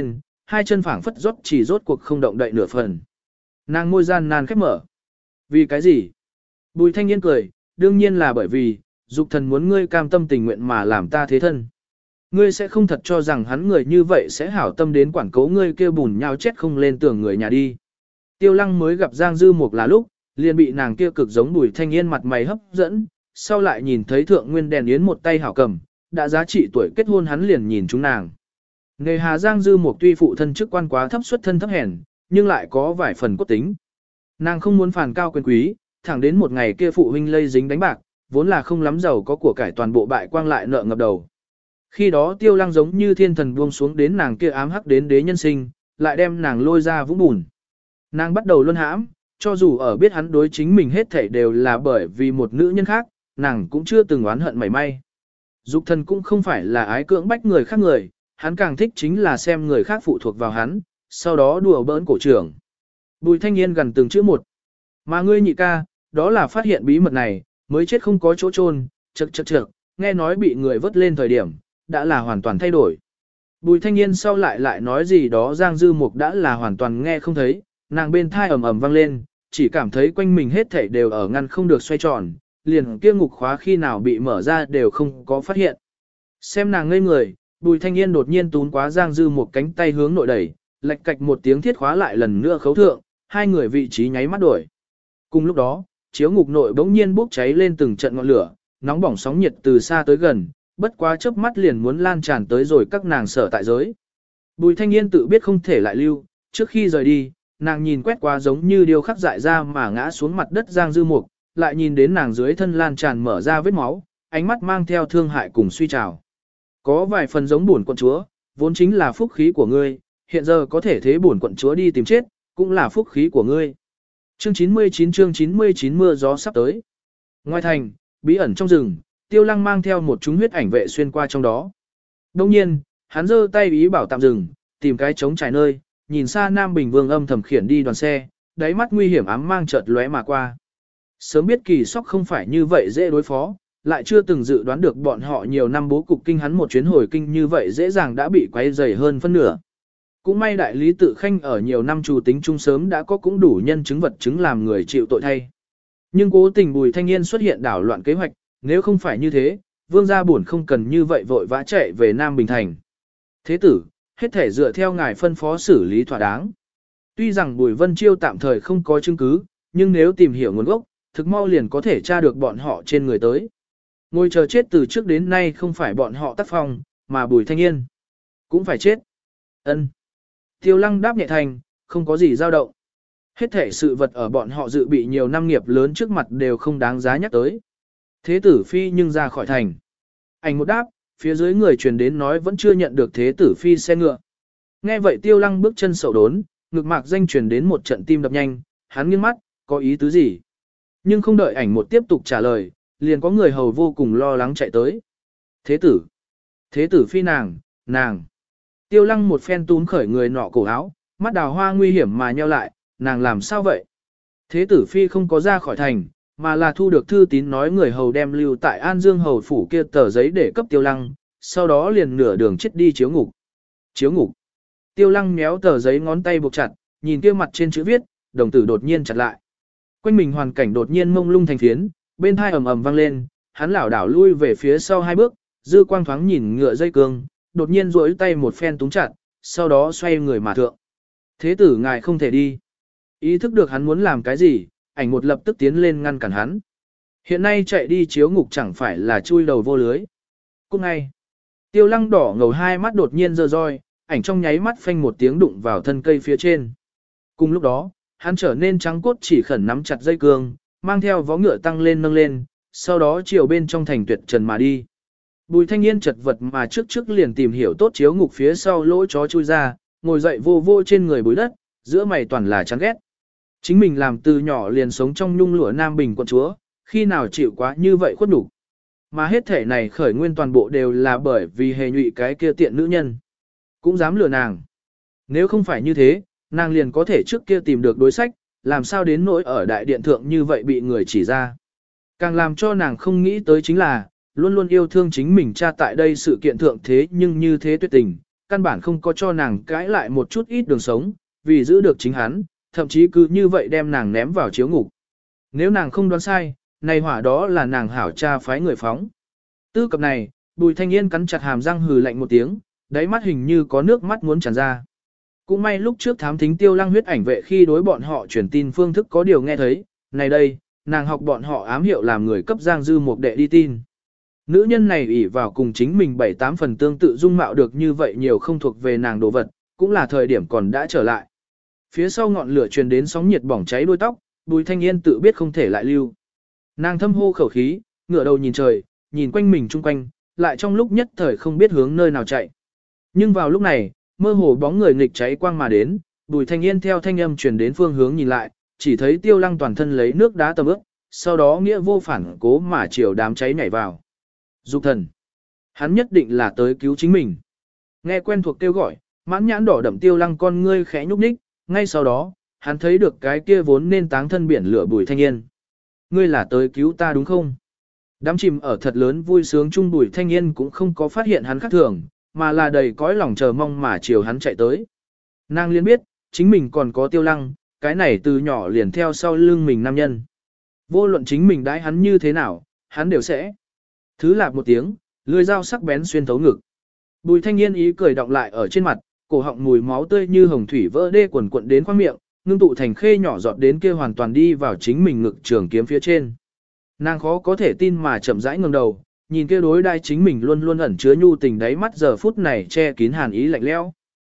hai chân phảng phất rốt cuộc không động đậy nửa phần. Nàng môi gian nan khép mở. Vì cái gì? Bùi Thanh Yên cười, đương nhiên là bởi vì, dục thần muốn ngươi cam tâm tình nguyện mà làm ta thế thân. Ngươi sẽ không thật cho rằng hắn người như vậy sẽ hảo tâm đến quản cố ngươi kêu bùn nhau chết không lên tường người nhà đi. Tiêu Lăng mới gặp Giang Dư Mục là lúc, liền bị nàng kia cực giống Bùi Thanh Yên mặt mày hấp dẫn, sau lại nhìn thấy Thượng Nguyên Đèn Yến một tay hảo cầm, đã giá trị tuổi kết hôn hắn liền nhìn chúng nàng. Nghề hà Giang Dư Mục tuy phụ thân chức quan quá thấp xuất thân thấp hèn, nhưng lại có vài phần cốt tính. Nàng không muốn phàn cao quyền quý, thẳng đến một ngày kia phụ huynh lây dính đánh bạc, vốn là không lắm giàu có của cải toàn bộ bại quang lại nợ ngập đầu. Khi đó Tiêu Lăng giống như thiên thần buông xuống đến nàng kia ám hắc đến đế nhân sinh, lại đem nàng lôi ra vũng bùn. Nàng bắt đầu luân hãm, cho dù ở biết hắn đối chính mình hết thảy đều là bởi vì một nữ nhân khác, nàng cũng chưa từng oán hận mảy may. Dục thần cũng không phải là ái cưỡng bách người khác người, hắn càng thích chính là xem người khác phụ thuộc vào hắn, sau đó đùa bỡn cổ trưởng. Bùi Thanh Yên gần từng chữ một. Mà ngươi nhị ca, đó là phát hiện bí mật này, mới chết không có chỗ chôn, chậc, nghe nói bị người vớt lên thời điểm, đã là hoàn toàn thay đổi. Bùi Thanh Yên sau lại nói gì đó Giang Dư Mục đã là hoàn toàn nghe không thấy, nàng bên thai ầm ầm vang lên, chỉ cảm thấy quanh mình hết thảy đều ở ngăn không được xoay tròn, liền kia ngục khóa khi nào bị mở ra đều không có phát hiện. Xem nàng ngây người, Bùi Thanh Yên đột nhiên tún quá Giang Dư Mục cánh tay hướng nội đẩy, lạch cạch một tiếng thiết khóa lại lần nữa khấu thượng, hai người vị trí nháy mắt đổi. Cùng lúc đó, chiếu ngục nội bỗng nhiên bốc cháy lên từng trận ngọn lửa, nóng bỏng sóng nhiệt từ xa tới gần, bất quá chớp mắt liền muốn lan tràn tới rồi các nàng sở tại giới. Bùi Thanh Yên tự biết không thể lại lưu, trước khi rời đi, nàng nhìn quét qua giống như điều khắc dại ra mà ngã xuống mặt đất Giang Dư Mục, lại nhìn đến nàng dưới thân lan tràn mở ra vết máu, ánh mắt mang theo thương hại cùng suy trào. Có vài phần giống bổn quận chúa, vốn chính là phúc khí của ngươi, hiện giờ có thể thế bổn quận chúa đi tìm chết, cũng là phúc khí của ngươi. Chương 99 mưa gió sắp tới. Ngoài thành, bí ẩn trong rừng, Tiêu Lăng mang theo một chúng huyết ảnh vệ xuyên qua trong đó. Đông nhiên, hắn giơ tay ý bảo tạm dừng, tìm cái trống trải nơi, nhìn xa Nam Bình Vương âm thầm khiển đi đoàn xe, đáy mắt nguy hiểm ám mang chợt lóe mà qua. Sớm biết Kỳ Sóc không phải như vậy dễ đối phó, lại chưa từng dự đoán được bọn họ nhiều năm bố cục kinh hắn một chuyến hồi kinh như vậy dễ dàng đã bị quấy rầy hơn phân nửa. Cũng may đại lý tự khanh ở nhiều năm chủ tính chung sớm đã có cũng đủ nhân chứng vật chứng làm người chịu tội thay. Nhưng cố tình Bùi Thanh Yên xuất hiện đảo loạn kế hoạch, nếu không phải như thế, vương gia buồn không cần như vậy vội vã chạy về Nam Bình Thành. Thế tử, hết thể dựa theo ngài phân phó xử lý thỏa đáng. Tuy rằng Bùi Vân Chiêu tạm thời không có chứng cứ, nhưng nếu tìm hiểu nguồn gốc, thực mau liền có thể tra được bọn họ trên người tới. Ngồi chờ chết từ trước đến nay không phải bọn họ tác phong, mà Bùi Thanh Yên cũng phải chết. Ân. Tiêu Lăng đáp nhẹ thành, không có gì dao động. Hết thể sự vật ở bọn họ dự bị nhiều năm nghiệp lớn trước mặt đều không đáng giá nhắc tới. Thế tử phi nhưng ra khỏi thành. Ảnh một đáp, phía dưới người truyền đến nói vẫn chưa nhận được thế tử phi xe ngựa. Nghe vậy Tiêu Lăng bước chân sầu đốn, ngực mạc danh truyền đến một trận tim đập nhanh, hắn nghiêng mắt, có ý tứ gì? Nhưng không đợi ảnh một tiếp tục trả lời, liền có người hầu vô cùng lo lắng chạy tới. Thế tử phi nàng. Tiêu Lăng một phen túm khởi người nọ cổ áo, mắt đào hoa nguy hiểm mà nheo lại, nàng làm sao vậy? Thế tử phi không có ra khỏi thành, mà là thu được thư tín nói người hầu đem lưu tại An Dương hầu phủ kia tờ giấy để cấp Tiêu Lăng, sau đó liền nửa đường chết đi chiếu ngục. Chiếu ngục. Tiêu Lăng méo tờ giấy ngón tay buộc chặt, nhìn kia mặt trên chữ viết, đồng tử đột nhiên chặt lại. Quanh mình hoàn cảnh đột nhiên mông lung thành phiến, bên tai ầm ầm vang lên, hắn lảo đảo lui về phía sau hai bước, dư quang thoáng nhìn ngựa dây cương, đột nhiên duỗi tay một phen túm chặt, sau đó xoay người mà thượng. Thế tử ngài không thể đi. Ý thức được hắn muốn làm cái gì, ảnh một lập tức tiến lên ngăn cản hắn. Hiện nay chạy đi chiếu ngục chẳng phải là chui đầu vô lưới. Cũng ngay, Tiêu Lăng đỏ ngầu hai mắt đột nhiên giơ roi, ảnh trong nháy mắt phanh một tiếng đụng vào thân cây phía trên. Cùng lúc đó, hắn trở nên trắng cốt chỉ khẩn nắm chặt dây cương, mang theo vó ngựa tăng lên nâng lên, sau đó chiều bên trong thành tuyệt trần mà đi. Bùi Thanh Yên chật vật mà trước liền tìm hiểu tốt chiếu ngục phía sau lỗ chó chui ra, ngồi dậy vô vô trên người bụi đất, giữa mày toàn là chán ghét. Chính mình làm từ nhỏ liền sống trong nhung lụa Nam Bình quận chúa, khi nào chịu quá như vậy khuất nhục. Mà hết thể này khởi nguyên toàn bộ đều là bởi vì hề nhụy cái kia tiện nữ nhân. Cũng dám lừa nàng. Nếu không phải như thế, nàng liền có thể trước kia tìm được đối sách, làm sao đến nỗi ở đại điện thượng như vậy bị người chỉ ra. Càng làm cho nàng không nghĩ tới chính là, luôn luôn yêu thương chính mình cha tại đây sự kiện thượng thế nhưng như thế tuyệt tình, căn bản không có cho nàng cãi lại một chút ít đường sống, vì giữ được chính hắn, thậm chí cứ như vậy đem nàng ném vào chiếu ngục. Nếu nàng không đoán sai, này hỏa đó là nàng hảo cha phái người phóng. Tư cập này, Bùi Thanh Yên cắn chặt hàm răng hừ lạnh một tiếng, đáy mắt hình như có nước mắt muốn tràn ra. Cũng may lúc trước thám thính Tiêu Lăng huyết ảnh vệ khi đối bọn họ truyền tin phương thức có điều nghe thấy, này đây, nàng học bọn họ ám hiệu làm người cấp Giang Dư Mục đệ đi tin. Nữ nhân này ỷ vào cùng chính mình 7-8 phần tương tự dung mạo được như vậy nhiều không thuộc về nàng đồ vật, cũng là thời điểm còn đã trở lại. Phía sau ngọn lửa truyền đến sóng nhiệt bỏng cháy đuôi tóc, Bùi Thanh Yên tự biết không thể lại lưu. Nàng thâm hô khẩu khí, ngửa đầu nhìn trời, nhìn quanh mình chung quanh, lại trong lúc nhất thời không biết hướng nơi nào chạy. Nhưng vào lúc này, mơ hồ bóng người nghịch cháy quang mà đến, Bùi Thanh Yên theo thanh âm truyền đến phương hướng nhìn lại, chỉ thấy Tiêu Lăng toàn thân lấy nước đá tầm ướp, sau đó nghĩa vô phản cố mà chiều đám cháy nhảy vào. Dục thần, hắn nhất định là tới cứu chính mình. Nghe quen thuộc kêu gọi, mãn nhãn đỏ đậm Tiêu Lăng con ngươi khẽ nhúc nhích, ngay sau đó, hắn thấy được cái kia vốn nên táng thân biển lửa Bùi Thanh Yên. Ngươi là tới cứu ta đúng không? Đám chìm ở thật lớn vui sướng chung Bùi Thanh Yên cũng không có phát hiện hắn khác thường, mà là đầy cõi lòng chờ mong mà chiều hắn chạy tới. Nàng liền biết, chính mình còn có Tiêu Lăng, cái này từ nhỏ liền theo sau lưng mình nam nhân. Vô luận chính mình đãi hắn như thế nào, hắn đều sẽ. Thứ lạp một tiếng, lưỡi dao sắc bén xuyên thấu ngực. Bùi Thanh Yên ý cười đọng lại ở trên mặt, cổ họng mùi máu tươi như hồng thủy vỡ đê quần quận đến khoang miệng, ngưng tụ thành khê nhỏ giọt đến kia hoàn toàn đi vào chính mình ngực trường kiếm phía trên. Nàng khó có thể tin mà chậm rãi ngẩng đầu, nhìn kia đối đai chính mình luôn luôn ẩn chứa nhu tình đáy mắt giờ phút này che kín hàn ý lạnh lẽo.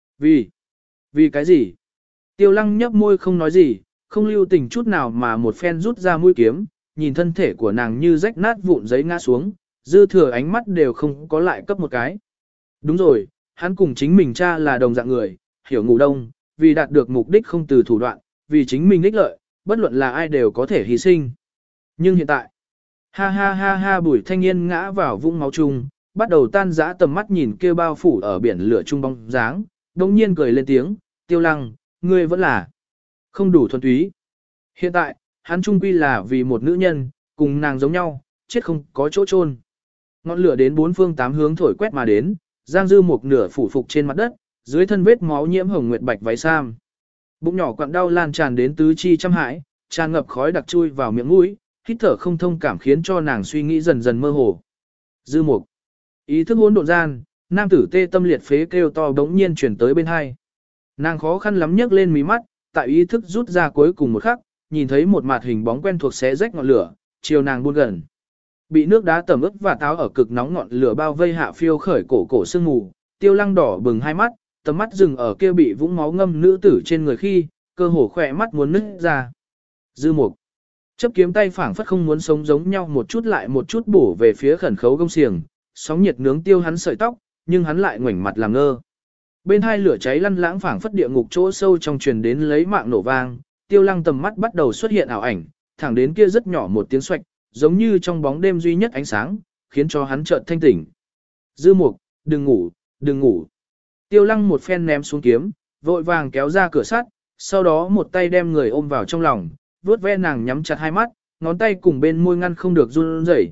Vì cái gì? Tiêu Lăng nhấp môi không nói gì, không lưu tình chút nào mà một phen rút ra mũi kiếm, nhìn thân thể của nàng như rách nát vụn giấy ngã xuống, dư thừa ánh mắt đều không có lại cấp một cái. Đúng rồi, hắn cùng chính mình cha là đồng dạng người, hiểu ngủ đông, vì đạt được mục đích không từ thủ đoạn, vì chính mình ích lợi, bất luận là ai đều có thể hy sinh. Nhưng hiện tại, ha ha ha ha Bùi Thanh Yên ngã vào vũng máu chung, bắt đầu tan rã tầm mắt nhìn kia bao phủ ở biển lửa trung bóng dáng, đồng nhiên cười lên tiếng, Tiêu Lăng, ngươi vẫn là không đủ thuần túy. Hiện tại, hắn trung quy là vì một nữ nhân, cùng nàng giống nhau, chết không có chỗ chôn. Ngọn lửa đến bốn phương tám hướng thổi quét mà đến, Giang Dư một nửa phủ phục trên mặt đất, dưới thân vết máu nhiễm hồng nguyệt bạch váy sam. Bụng nhỏ quặn đau lan tràn đến tứ chi trăm hãi, tràn ngập khói đặc chui vào miệng mũi, hít thở không thông cảm khiến cho nàng suy nghĩ dần dần mơ hồ. Dư Mục, ý thức hỗn độn gian, nam tử tê tâm liệt phế kêu to bỗng nhiên chuyển tới bên hai. Nàng khó khăn lắm nhấc lên mí mắt, tại ý thức rút ra cuối cùng một khắc, nhìn thấy một mặt hình bóng quen thuộc xé rách ngọn lửa, chiều nàng buôn gần. Bị nước đá tẩm ướt và táo ở cực nóng ngọn lửa bao vây hạ phiêu khởi cổ sương mù, Tiêu Lăng đỏ bừng hai mắt, tầm mắt dừng ở kia bị vũng máu ngâm nữ tử trên người khi, cơ hồ khỏe mắt muốn nứt ra. Dư Mục, chấp kiếm tay phảng phất không muốn sống giống nhau một chút lại một chút bổ về phía khẩn khấu gông xiềng, sóng nhiệt nướng tiêu hắn sợi tóc, nhưng hắn lại ngoảnh mặt làm ngơ. Bên hai lửa cháy lăn lãng phảng phất địa ngục chỗ sâu trong truyền đến lấy mạng nổ vang, Tiêu Lăng tầm mắt bắt đầu xuất hiện ảo ảnh, thẳng đến kia rất nhỏ một tiếng xoạch, giống như trong bóng đêm duy nhất ánh sáng, khiến cho hắn chợt thanh tỉnh. Dư Mục, đừng ngủ, đừng ngủ. Tiêu Lăng một phen ném xuống kiếm, vội vàng kéo ra cửa sắt, sau đó một tay đem người ôm vào trong lòng, vuốt ve nàng nhắm chặt hai mắt, ngón tay cùng bên môi ngăn không được run rẩy.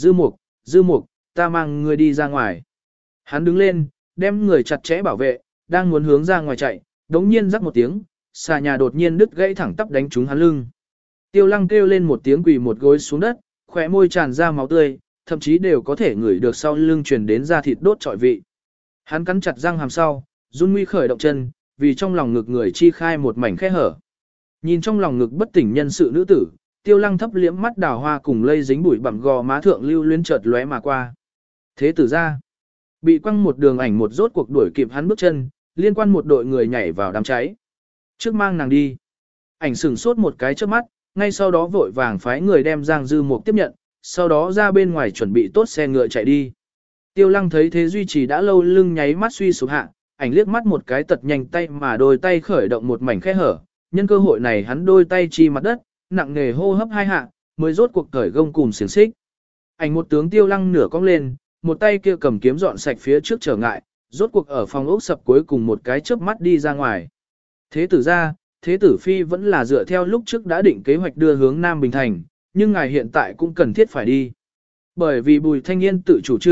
Dư Mục, ta mang người đi ra ngoài. Hắn đứng lên, đem người chặt chẽ bảo vệ, đang muốn hướng ra ngoài chạy, đống nhiên rắc một tiếng, xà nhà đột nhiên đứt gãy thẳng tắp đánh trúng hắn lưng. Tiêu Lăng kêu lên một tiếng quỳ một gối xuống đất, khóe môi tràn ra máu tươi, thậm chí đều có thể ngửi được sau lưng truyền đến da thịt đốt trọi vị. Hắn cắn chặt răng hàm sau, run nguy khởi động chân, vì trong lòng ngực người chi khai một mảnh khe hở. Nhìn trong lòng ngực bất tỉnh nhân sự nữ tử, Tiêu Lăng thấp liễm mắt đào hoa cùng lây dính bụi bặm gò má thượng lưu luyến chợt lóe mà qua. Thế tử ra, bị quăng một đường ảnh một rốt cuộc đuổi kịp hắn bước chân, liên quan một đội người nhảy vào đám cháy. Trước mang nàng đi. Ảnh sửng sốt một cái trước mắt, ngay sau đó vội vàng phái người đem Giang Dư Mục tiếp nhận, sau đó ra bên ngoài chuẩn bị tốt xe ngựa chạy đi. Tiêu Lăng thấy thế duy trì đã lâu lưng nháy mắt suy sụp hạ, ảnh liếc mắt một cái tật nhanh tay mà đôi tay khởi động một mảnh khe hở, nhân cơ hội này hắn đôi tay chi mặt đất, nặng nề hô hấp hai hạ, mới rốt cuộc cởi gông cùm xiềng xích. Ảnh một tướng Tiêu Lăng nửa cong lên, một tay kia cầm kiếm dọn sạch phía trước trở ngại, rốt cuộc ở phòng ốc sập cuối cùng một cái chớp mắt đi ra ngoài. Thế tử ra, thế tử phi vẫn là dựa theo lúc trước đã định kế hoạch đưa hướng Nam Bình Thành, nhưng ngài hiện tại cũng cần thiết phải đi. Bởi vì Bùi Thanh Yên tự chủ trương,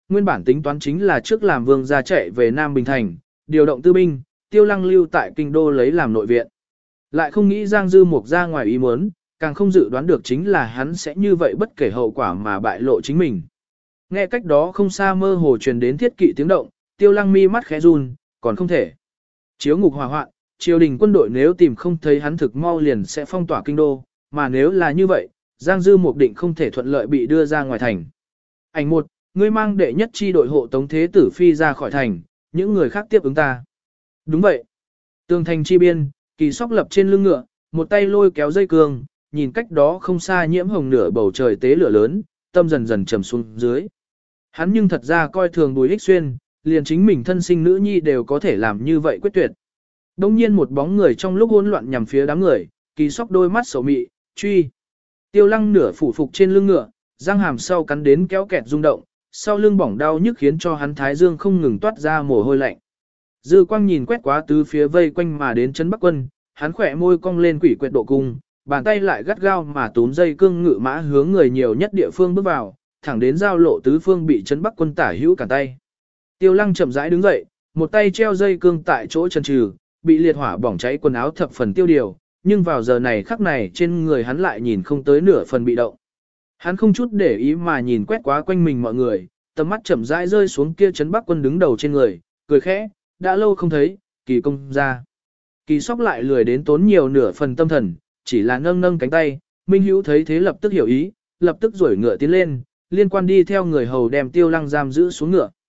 nguyên bản tính toán chính là trước làm vương gia chạy về Nam Bình Thành, điều động tư binh, Tiêu Lăng lưu tại kinh đô lấy làm nội viện. Lại không nghĩ Giang Dư Mục ra ngoài ý muốn, càng không dự đoán được chính là hắn sẽ như vậy bất kể hậu quả mà bại lộ chính mình. Nghe cách đó không xa mơ hồ truyền đến thiết kỵ tiếng động, Tiêu Lăng mi mắt khẽ run, còn không thể. Chiếu ngục hỏa hoạn, triều đình quân đội nếu tìm không thấy hắn thực mau liền sẽ phong tỏa kinh đô, mà nếu là như vậy, Giang Dư Mục định không thể thuận lợi bị đưa ra ngoài thành. Ảnh 1, ngươi mang đệ nhất chi đội hộ tống thế tử phi ra khỏi thành, những người khác tiếp ứng ta. Đúng vậy. Tường thành chi biên, Kỳ Sóc lập trên lưng ngựa, một tay lôi kéo dây cương, nhìn cách đó không xa nhiễm hồng nửa bầu trời tế lửa lớn, tâm dần dần trầm xuống dưới. Hắn nhưng thật ra coi thường Bùi Ích Xuyên, liền chính mình thân sinh nữ nhi đều có thể làm như vậy quyết tuyệt. Đông nhiên một bóng người trong lúc hỗn loạn nhằm phía đám người, Kỳ Sóc đôi mắt sầu mị, truy. Tiêu Lăng nửa phủ phục trên lưng ngựa, răng hàm sau cắn đến kéo kẹt rung động, sau lưng bỏng đau nhức khiến cho hắn thái dương không ngừng toát ra mồ hôi lạnh. Dư Quang nhìn quét quá tứ phía vây quanh mà đến chân Bắc Quân, hắn khỏe môi cong lên quỷ quyệt độ cung, bàn tay lại gắt gao mà túm dây cương ngự mã hướng người nhiều nhất địa phương bước vào, thẳng đến giao lộ tứ phương bị chân Bắc Quân tả hữu cả tay. Tiêu Lăng chậm rãi đứng dậy, một tay treo dây cương tại chỗ chân trừ, bị liệt hỏa bỏng cháy quần áo thập phần tiêu điều, nhưng vào giờ này khắc này trên người hắn lại nhìn không tới nửa phần bị động. Hắn không chút để ý mà nhìn quét quá quanh mình mọi người, tầm mắt chậm rãi rơi xuống kia Trấn Bắc Quân đứng đầu trên người, cười khẽ, đã lâu không thấy, Kỳ công ra. Kỳ Sóc lại lười đến tốn nhiều nửa phần tâm thần, chỉ là nâng nâng cánh tay, Minh Hữu thấy thế lập tức hiểu ý, lập tức rủi ngựa tiến lên, liên quan đi theo người hầu đem Tiêu Lăng giam giữ xuống ngựa.